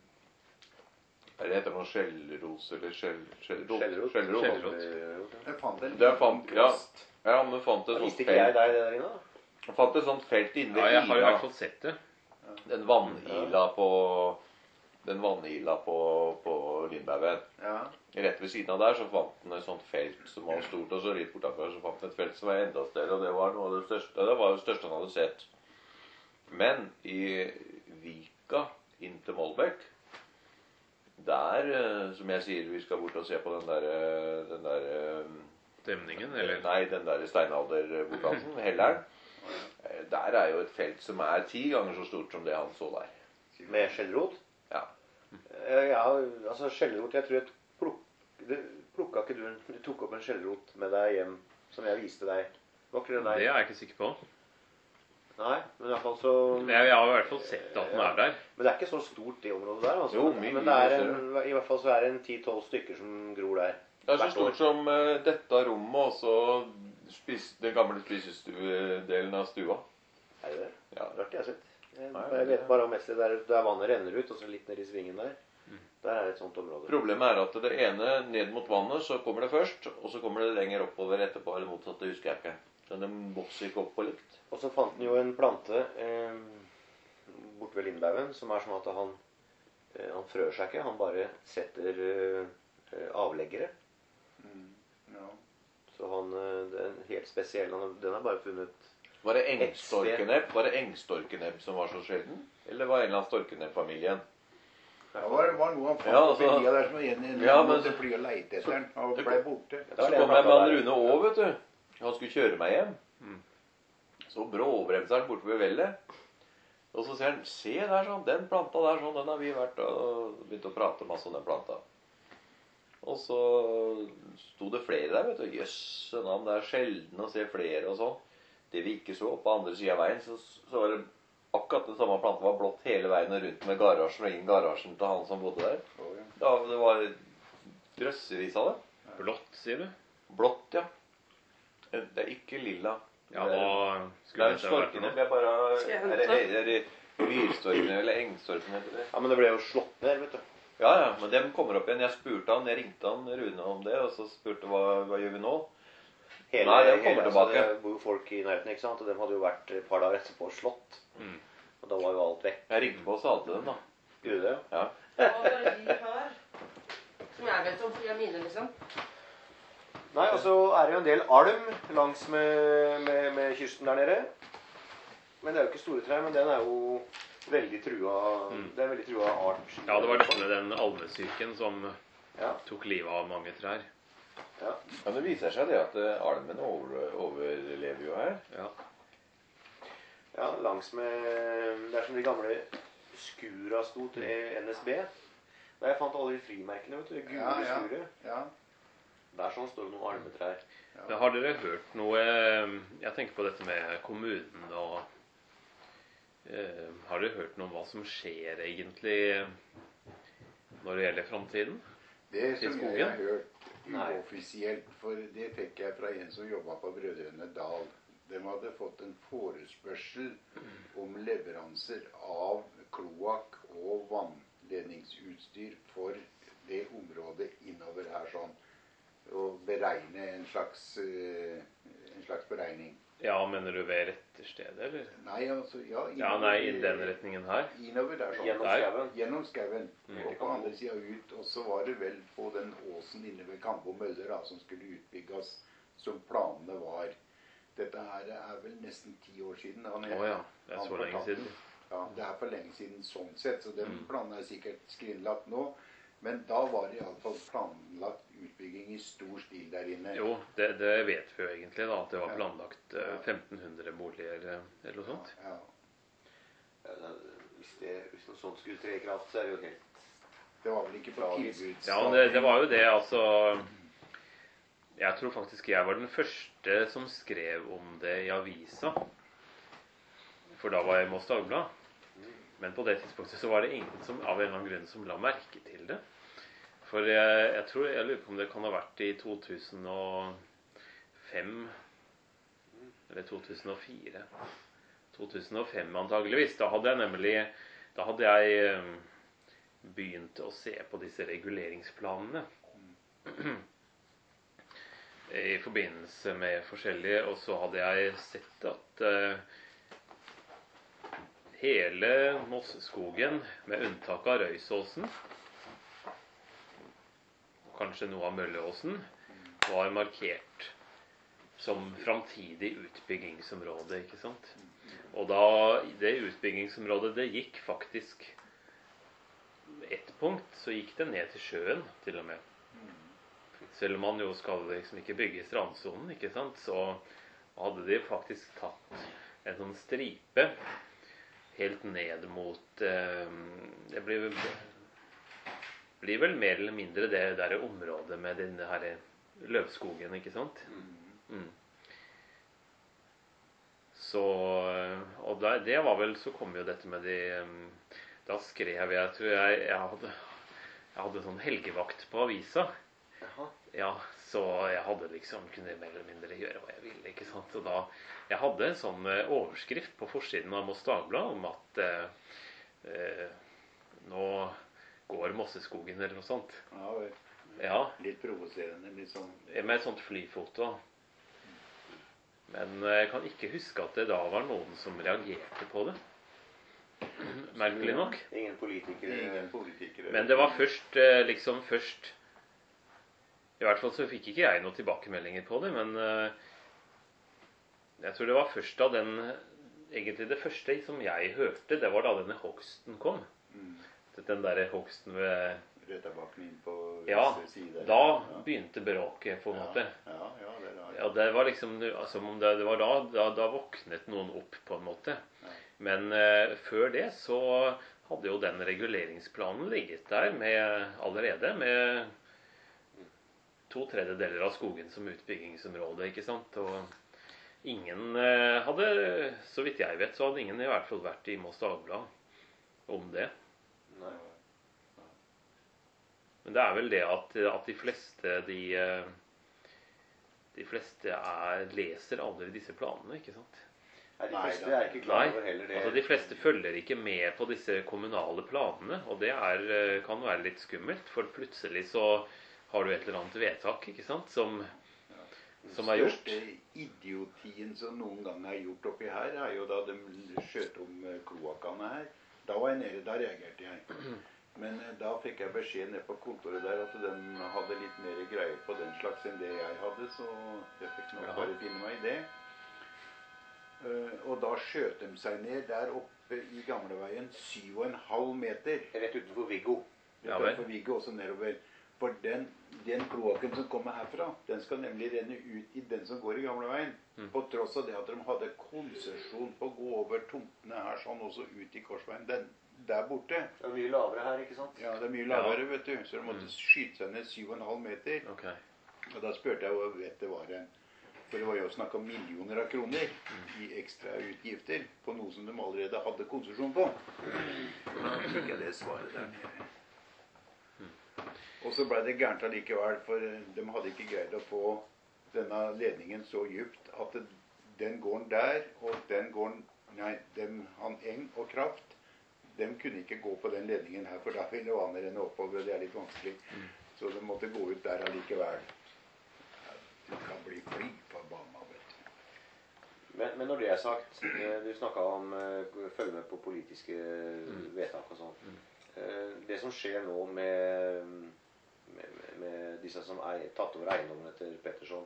hva heter det noe skjellros eller skjell, skjellrot? Skjellrot. Skjellrot. Skjellrot. Jeg fant en Det liten fant, ja. kvast. Ja, men fant et Da sånt visste ikke jeg felt. deg det der inne, da. Han fant et sånt felt inne Ja, ved jeg har i Ila. hvert fall sett det. Den vannila på Den vannila på, på Lindbergveien. Ja. Rett ved siden av der så fant han et sånt felt som var stort, og så litt bortenfor så fant han et felt som var enda større, og det var noe av det største. Det var det største han hadde sett. Men i Vika inn til Målbekk, der, eh, som jeg sier, vi skal bort og se på den der, eh, den der eh, Demningen, eller? Nei, den der steinalderbordansen, Helleren. Eh, Der er jo et felt som er ti ganger så stort som det han så der. Med skjellrot? Ja. Eh, Ja, altså skjellrot, jeg tror jeg pluk, det, plukka ikke du en, du tok opp en skjellrot med deg hjem, som jeg viste deg. Var ikke det Det deg? er jeg ikke sikker på. Nei, men i hvert fall så... Men Jeg, jeg har i hvert fall sett at den er der. Men det er ikke så stort det området der, altså. Jo, mye, men det er mye en, i hvert fall så er det en ti tolv stykker som gror der. Det er så Hvert år. stort som eh, dette rommet, og så spis, den gamle spisestuedelen av stua. Er det det? Ja. Det har ikke jeg sett. Jeg, Nei, jeg vet bare om et sted der, der vannet renner ut, og så litt ned i svingen der. Der er et sånt område. Problemet er at det ene ned mot vannet, så kommer det først, og så kommer det lenger oppover etterpå, eller motsatt, det husker jeg ikke. Så den vokser ikke opp på likt. Og så fant han jo en plante eh, borte ved Lindbaugen, som er sånn at han, eh, han frør seg ikke. Han bare setter eh, avleggere. Mm. Ja. Så han, eh, det er en helt spesiell, han, den er bare funnet. Var det engstorkenebb Var det engstorkenebb som var så sjelden? Eller var det en eller annen storkenebb-familien? Det var, var noe han fant Ja, oppi altså- lia der som en, en Ja, han men- måtte fly og leite etter den, og Det ble kom- borte. Ja, Så det er kom jeg med han der. Rune òg, vet du. Han skulle kjøre meg hjem. Mm. Så bråbremser han borte ved vellet. Og så sier han, se der sånn, den planta der sånn, den har vi vært og begynt å prate masse om den planta. Og så sto det flere der, vet du. Jøsse navn, det er sjelden å se flere og sånn. Det vi ikke så på andre siden av veien, så, så var det akkurat den samme planta var blått hele veien og rundt med garasjen og inn garasjen til han som bodde der. Å, ja. Da, det var drøssevis av det. Blått, sier du? Blått, ja. Det er ikke lilla. Ja, det er, hva det skulle er en dette vært storkenebb. nå? Jeg bare Skal jeg Er det, hente? er det myrstorkenebb eller engstorkenebb? eller? Ja, men det ble jo slått ned, vet du. Ja, ja, men dem kommer opp igjen. Jeg spurte han, jeg ringte han Rune om det, og så spurte hva, hva gjør vi nå? Hele, Nei, den kommer hele, tilbake. Altså, det bor jo folk i nærheten, ikke sant? Og de hadde jo vært et par dager etterpå slått. Mm. Og da var jo alt vekk. Jeg ringte på og sa til dem, da. Gjorde det? Ja. Hva var det de har? Som jeg vet om, for de er mine, liksom. Nei, og så er det jo en del alm langs med, med, med kysten der nede. Men det er jo ikke store trær, men den er jo veldig trua, Mm. det er en veldig trua art. Ja, det var dette med den almesyken som Ja, tok livet av mange trær. ja. Men det viser seg det at eh, almen over, overlever jo her. Ja. Ja, langs med Det er som de gamle skura sto til N S B. Der jeg fant alle de frimerkene, vet du. Det gule Ja, ja. skuret. Ja. Der sånn står det noen almetrær. Men har dere hørt noe Jeg tenker på dette med kommunen og eh, Har dere hørt noe om hva som skjer egentlig når det gjelder framtiden? Det Til som skogen? jeg har hørt Nei. uoffisielt, for det fikk jeg fra en som jobba på Brødrene Dal. De hadde fått en forespørsel om leveranser av kloakk og vannledningsutstyr for det området innover her sånn. Og beregne en slags, eh, en slags beregning. Ja, mener du ved retterstedet, eller? Nei, altså, ja, Ja, nei, i den retningen her. Innover der sånn. Gjennom Der. skauen. Gjennom skauen. Mm. Og på andre sida ut. Og så var det vel på den åsen inne ved Kambo møller da, som skulle utbygges, som planene var. Dette her er vel nesten ti år siden. Å ja, det er han så lenge fortalte. siden. Ja, det er for lenge siden sånn sett, så den Mm. planen er sikkert skrinlagt nå. Men da var det iallfall planlagt utbygging i stor stil der inne. Jo, det, det vet vi jo egentlig, da, at det var Ja. planlagt eh, femten hundre boliger eh, eller noe sånt. Ja, Ja, det- hvis, det, hvis noe sånt skulle tre i kraft, så er det jo helt det var vel ikke på Tragisk. tilbuds... Ja, men det, det var jo det, altså Jeg tror faktisk jeg var den første som skrev om det i avisa. For da var jeg i Moss Dagblad. Men på det tidspunktet så var det ingen som av en eller annen grunn som la merke til det. For jeg, jeg tror, jeg lurer på om det kan ha vært i to tusen og fem eller to tusen og fire. to tusen og fem antageligvis. Da hadde jeg nemlig Da hadde jeg eh, begynt å se på disse reguleringsplanene. I forbindelse med forskjellige, og så hadde jeg sett at eh, hele Mosseskogen, med unntak av Røysåsen, og kanskje noe av Mølleåsen, var markert som framtidig utbyggingsområde, ikke sant? Og da, det utbyggingsområdet, det gikk faktisk ett punkt, så gikk det ned til sjøen, til og med. Selv om man jo skal liksom ikke bygge i strandsonen, ikke sant, så hadde de faktisk tatt en sånn stripe helt ned mot eh, Det blir, blir vel mer eller mindre det der området med den her løvskogen, ikke sant? Mm. Så Og da, det var vel Så kom jo dette med de Da skrev jeg tror jeg Jeg hadde, jeg hadde sånn helgevakt på avisa. Jaha. Ja, så jeg hadde liksom kunne mer eller mindre gjøre hva jeg ville, ikke sant? Og da, jeg hadde en sånn eh, overskrift på forsiden av Moss Dagblad om at eh, eh, nå går Mosseskogen eller noe sånt. Ja, vel. Ja, Litt provoserende, litt sånn. med et sånt flyfoto. Men eh, jeg kan ikke huske at det da var noen som reagerte på det. Merkelig nok. Ingen politikere. Ingen politikere. Men det var først, eh, liksom først I hvert fall så fikk ikke jeg noen tilbakemeldinger på det, men eh, jeg tror det var først da den Egentlig det første som jeg hørte, det var da denne hogsten kom. Mm. Den derre hogsten ved Røttabakken inn på Ja, venstre side. da Ja. begynte bråket, på en måte. Ja, ja, det er rart. Ja, det var liksom som om det, det var da, da Da våknet noen opp, på en måte. Ja. Men eh, før det så hadde jo den reguleringsplanen ligget der med, allerede med to tredjedeler av skogen som utbyggingsområde, ikke sant? Og ingen eh, hadde, så vidt jeg vet, så hadde ingen i hvert fall vært i Moss Dagblad om det. Nei. Men det er vel det at, at de fleste, de, eh, de fleste er, leser aldri disse planene, ikke sant? Nei, de Nei, fleste da. er ikke klar Nei, over heller det. altså de fleste følger ikke med på disse kommunale planene, og det er, eh, kan være litt skummelt, for plutselig så har du et eller annet vedtak, ikke sant, som, som er Den gjort. største idiotien som noen gang er gjort oppi her, er jo da de skjøt om eh, kloakkene her. Da var jeg nede, da reagerte jeg. Men eh, da fikk jeg beskjed nede på kontoret der at de hadde litt mer greie på den slags enn det jeg hadde, så jeg fikk nok Jaha. bare finne meg i det. Eh, og da skjøt de seg ned der oppe i Gamleveien syv og en halv meter. Rett utenfor Viggo. Ja vel. Derfor Viggo også nedover. For den, den kloakken som kommer herfra, den skal nemlig renne ut i den som går i gamleveien. Mm. På tross av det at de hadde konsesjon på å gå over tomtene her, sånn også ut i Korsveien. Den der borte. Det er mye lavere her, ikke sant? Ja, det er mye lavere, ja. Vet du. Så de måtte mm. skyte seg ned syv komma fem meter. Okay. Og da spurte jeg hva vet det var en. For det var jo snakk om millioner av kroner mm. i ekstra utgifter på noe som de allerede hadde konsesjon på. Da fikk jeg det svaret der nede. Og så ble det gærent allikevel, for de hadde ikke greid å få denne ledningen så djupt at det, den gården der og den gården, nei, dem, han Eng og Kraft, de kunne ikke gå på den ledningen her, for da ville vannet renne oppover, og det er litt vanskelig. Mm. Så de måtte gå ut der allikevel. Du kan bli fly forbanna, vet du. Men, men når det er sagt, du snakket om uh, følge med på politiske mm. vedtak og sånn. Mm. Uh, det som skjer nå med... Med, med, med disse som er tatt over eiendommen etter Petterson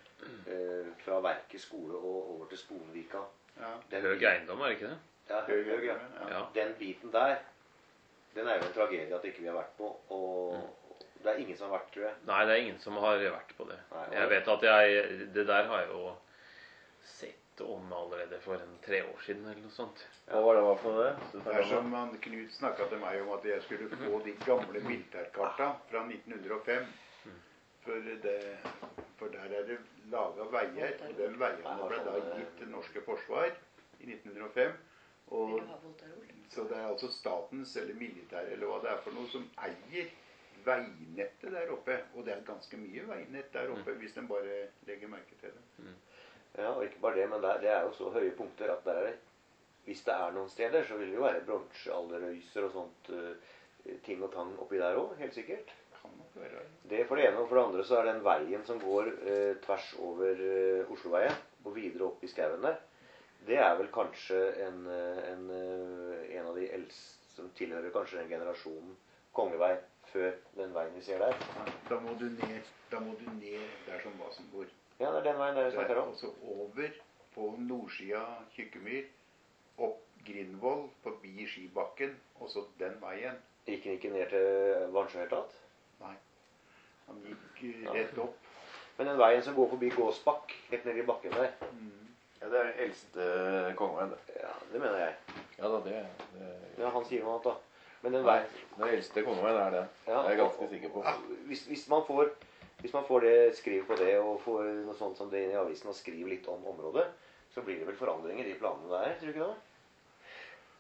eh, fra Verket skole og over til Sponvika. Ja. Det er høy eiendom, er det ikke det? Ja, høy, høy, ja. Ja. Den biten der, den er jo en tragedie at ikke vi har vært på, og mm. det er ingen som har vært, tror jeg. Nei, det er ingen som har vært på det. Nei, jeg vet at jeg, det der har jeg jo sett om allerede for en tre år siden eller noe sånt. Hva var det var for det? Så det er som han, Knut snakket til meg om at jeg skulle få de gamle militærkarta fra nitten hundre og fem. For, det, for der er det laget veier, og den veiene ble da gitt til norske forsvar i nitten hundre og fem. Og, så det er altså statens eller militære eller hva det er for noe som eier veinettet der oppe. Og det er ganske mye veinett der oppe hvis den bare legger merke til det. Ja, og ikke bare det, men der, det er jo så høye punkter at der er det, hvis det er noen steder, så vil det jo være bronsealderrøyser og sånt uh, ting og tang oppi der også, helt sikkert. Kan nok være. Det for det ene, og for det andre så er den veien som går uh, tvers over uh, Osloveien og videre opp i skauen der, det er vel kanskje en, en, en av de eldste som tilhører kanskje den generasjonen kongevei før den veien vi ser der. Ja, da må du ned, da må du ned der som Vasen bor. Ja, det er den veien der jeg snakker om. Og så over på nordsida Kykkemyr, opp Grindvoll, forbi Skibakken, og så den veien. Gikk han ikke ned til Vansjø helt tatt? Nei, han gikk rett opp. Men den veien som går forbi Gåsbakk, helt ned i bakken der. Mm. Ja, det er den eldste kongeveien, det. Ja, det mener jeg. Ja, da, det, det... Ja, han sier noe annet da. Men den veien... Den eldste kongeveien er det. Ja, det er jeg ganske sikker på. Hvis, hvis man får... Hvis man får det, skriver på det og får noe sånt som det inn i avisen og skriver litt om området, så blir det vel forandringer i planene der, tror du ikke det?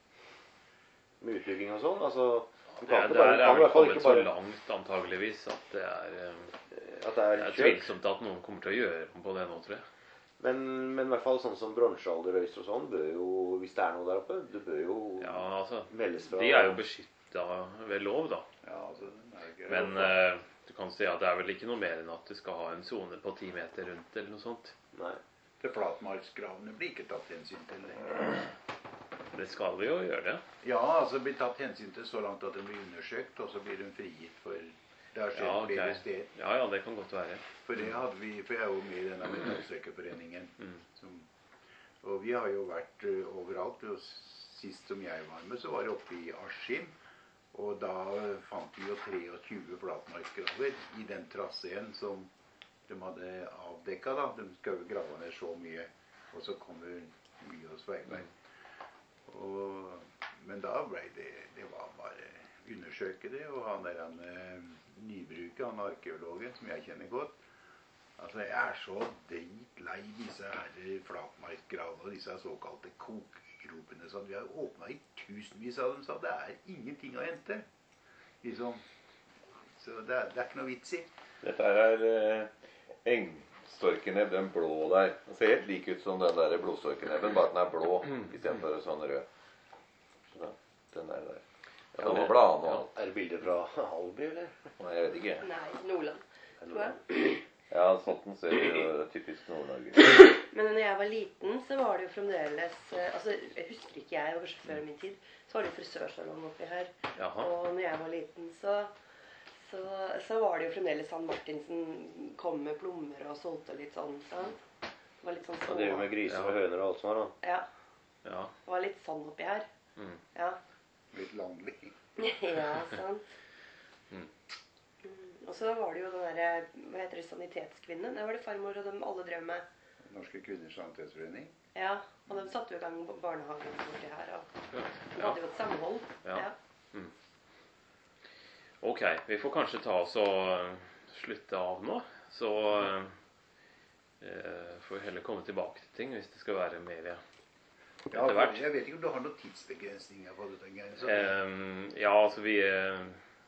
Med utbygging og sånn, altså... Ja, det er, er vel kommet så langt antageligvis at det er, at det er, det er tvilsomt at noen kommer til å gjøre på det nå, tror jeg. Men, men i hvert fall sånn som bronsealderrøyser og sånn, bør jo, hvis det er noe der oppe, det bør jo ja, altså, meldes fra... De er jo beskyttet ved lov, da. Ja, altså, er ikke men... Uh, Du kan si at det er vel ikke noe mer enn at du skal ha en zone på ti meter rundt eller noe sånt. Nei. Det flatmarksgravene blir ikke tatt hensyn til lenger. Det skal vi jo gjøre det. Ja, altså blir tatt hensyn til så langt at de blir undersøkt, og så blir de frigitt for det har skjedd ja, okay. flere steder. Ja, ja, det kan godt være. For det hadde vi, for jeg er jo med i denne metallsøkerforeningen. Mm. Som, og vi har jo vært uh, overalt, og sist som jeg var med, så var det oppe i Askim. Og da fant vi jo tjuetre flatmarksgraver i den traseen som de hadde avdekket da. De skal jo grave ned så mye, og så kommer mye hos Veigberg. Og, men da ble det, det var bare undersøke det, og han der han Nybruket, han arkeologen som jeg kjenner godt, altså jeg er så dritlei disse her flatmarksgravene og disse såkalte kokegravene. Så vi har åpnet i tusenvis av dem, så det er ingenting å hente. Liksom. Så det er, det er ikke noe vits i. Dette er eh, engstorkenebb, den blå der. Den ser helt lik ut som den der blodstorkenebben, bare at den er blå i stedet for sånn rød. Så da, den er der. Ja, den var bladene og alt. Er det bilder fra Halby, eller? Nei, jeg vet ikke. Nei, Nordland, tror jeg. Ja, sånn ser jo typisk Nord-Norge. Men når jeg var liten, så var det jo fremdeles, altså jeg husker ikke jeg, det var kanskje før min tid, så var det jo frisørsalong oppi her. Jaha. Og når jeg var liten, så, så, så var det jo fremdeles San Martinsen kom med plommer og solgte litt sånn, sant? Det var litt sånn sånn. Og det jo med griser og høner og alt som var da. Ja. Ja. Det var litt sånn oppi her. Mm. Ja. Litt landlig. Ja, sant. Mm. Og så var det jo den der, hva heter det, sanitetskvinnen. Det var det farmor og de alle drev med. Norske kvinners sanitetsforening. Ja, og de satte jo i gang barnehagen borti her. Og Ja. de hadde jo et samhold. Ja. Ja. Mm. Ok, vi får kanskje ta oss og slutte av nå. Så eh, får vi heller komme tilbake til ting hvis det skal være mer Ja, etter hvert. jeg vet ikke om du har noen tidsbegrensninger på dette. Geir, så- Ehm, ja, altså vi eh,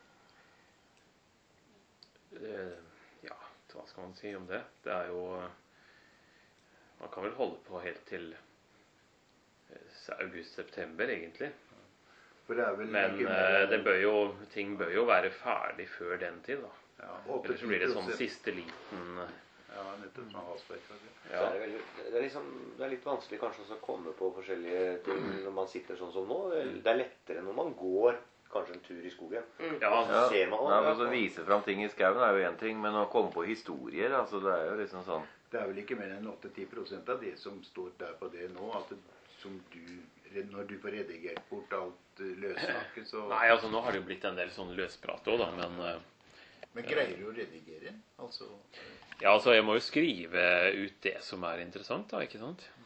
eh, Ja, hva skal man si om det? Det er jo eh, Man kan vel holde på helt til eh, august-september, egentlig. For det er vel Men ikke eh, mer- det bør jo, ting bør jo være ferdig før den tid, da. ja, Eller så blir det sånn åtte-ti prosent. siste liten Ja, nettopp som Hasberg. kanskje. Ja. Så er det, veldig, det, er liksom, det er litt vanskelig kanskje også å komme på forskjellige ting når man sitter sånn som nå. Det er, det er lettere når man går kanskje en tur i skogen. Ja, Ja, Ser man, Nei, men så vise fram ting i skauen er jo en ting, men å komme på historier, altså det er jo liksom sånn. Det er vel ikke mer enn åtte-ti prosent av det som står der på det nå, at det, som du, når du får redigert bort alt eh, løssnakket, så Nei, altså nå har det jo blitt en del sånn løsprat òg, da, men eh, Men greier du å redigere? Altså ja, altså jeg må jo skrive ut det som er interessant, da, ikke sant?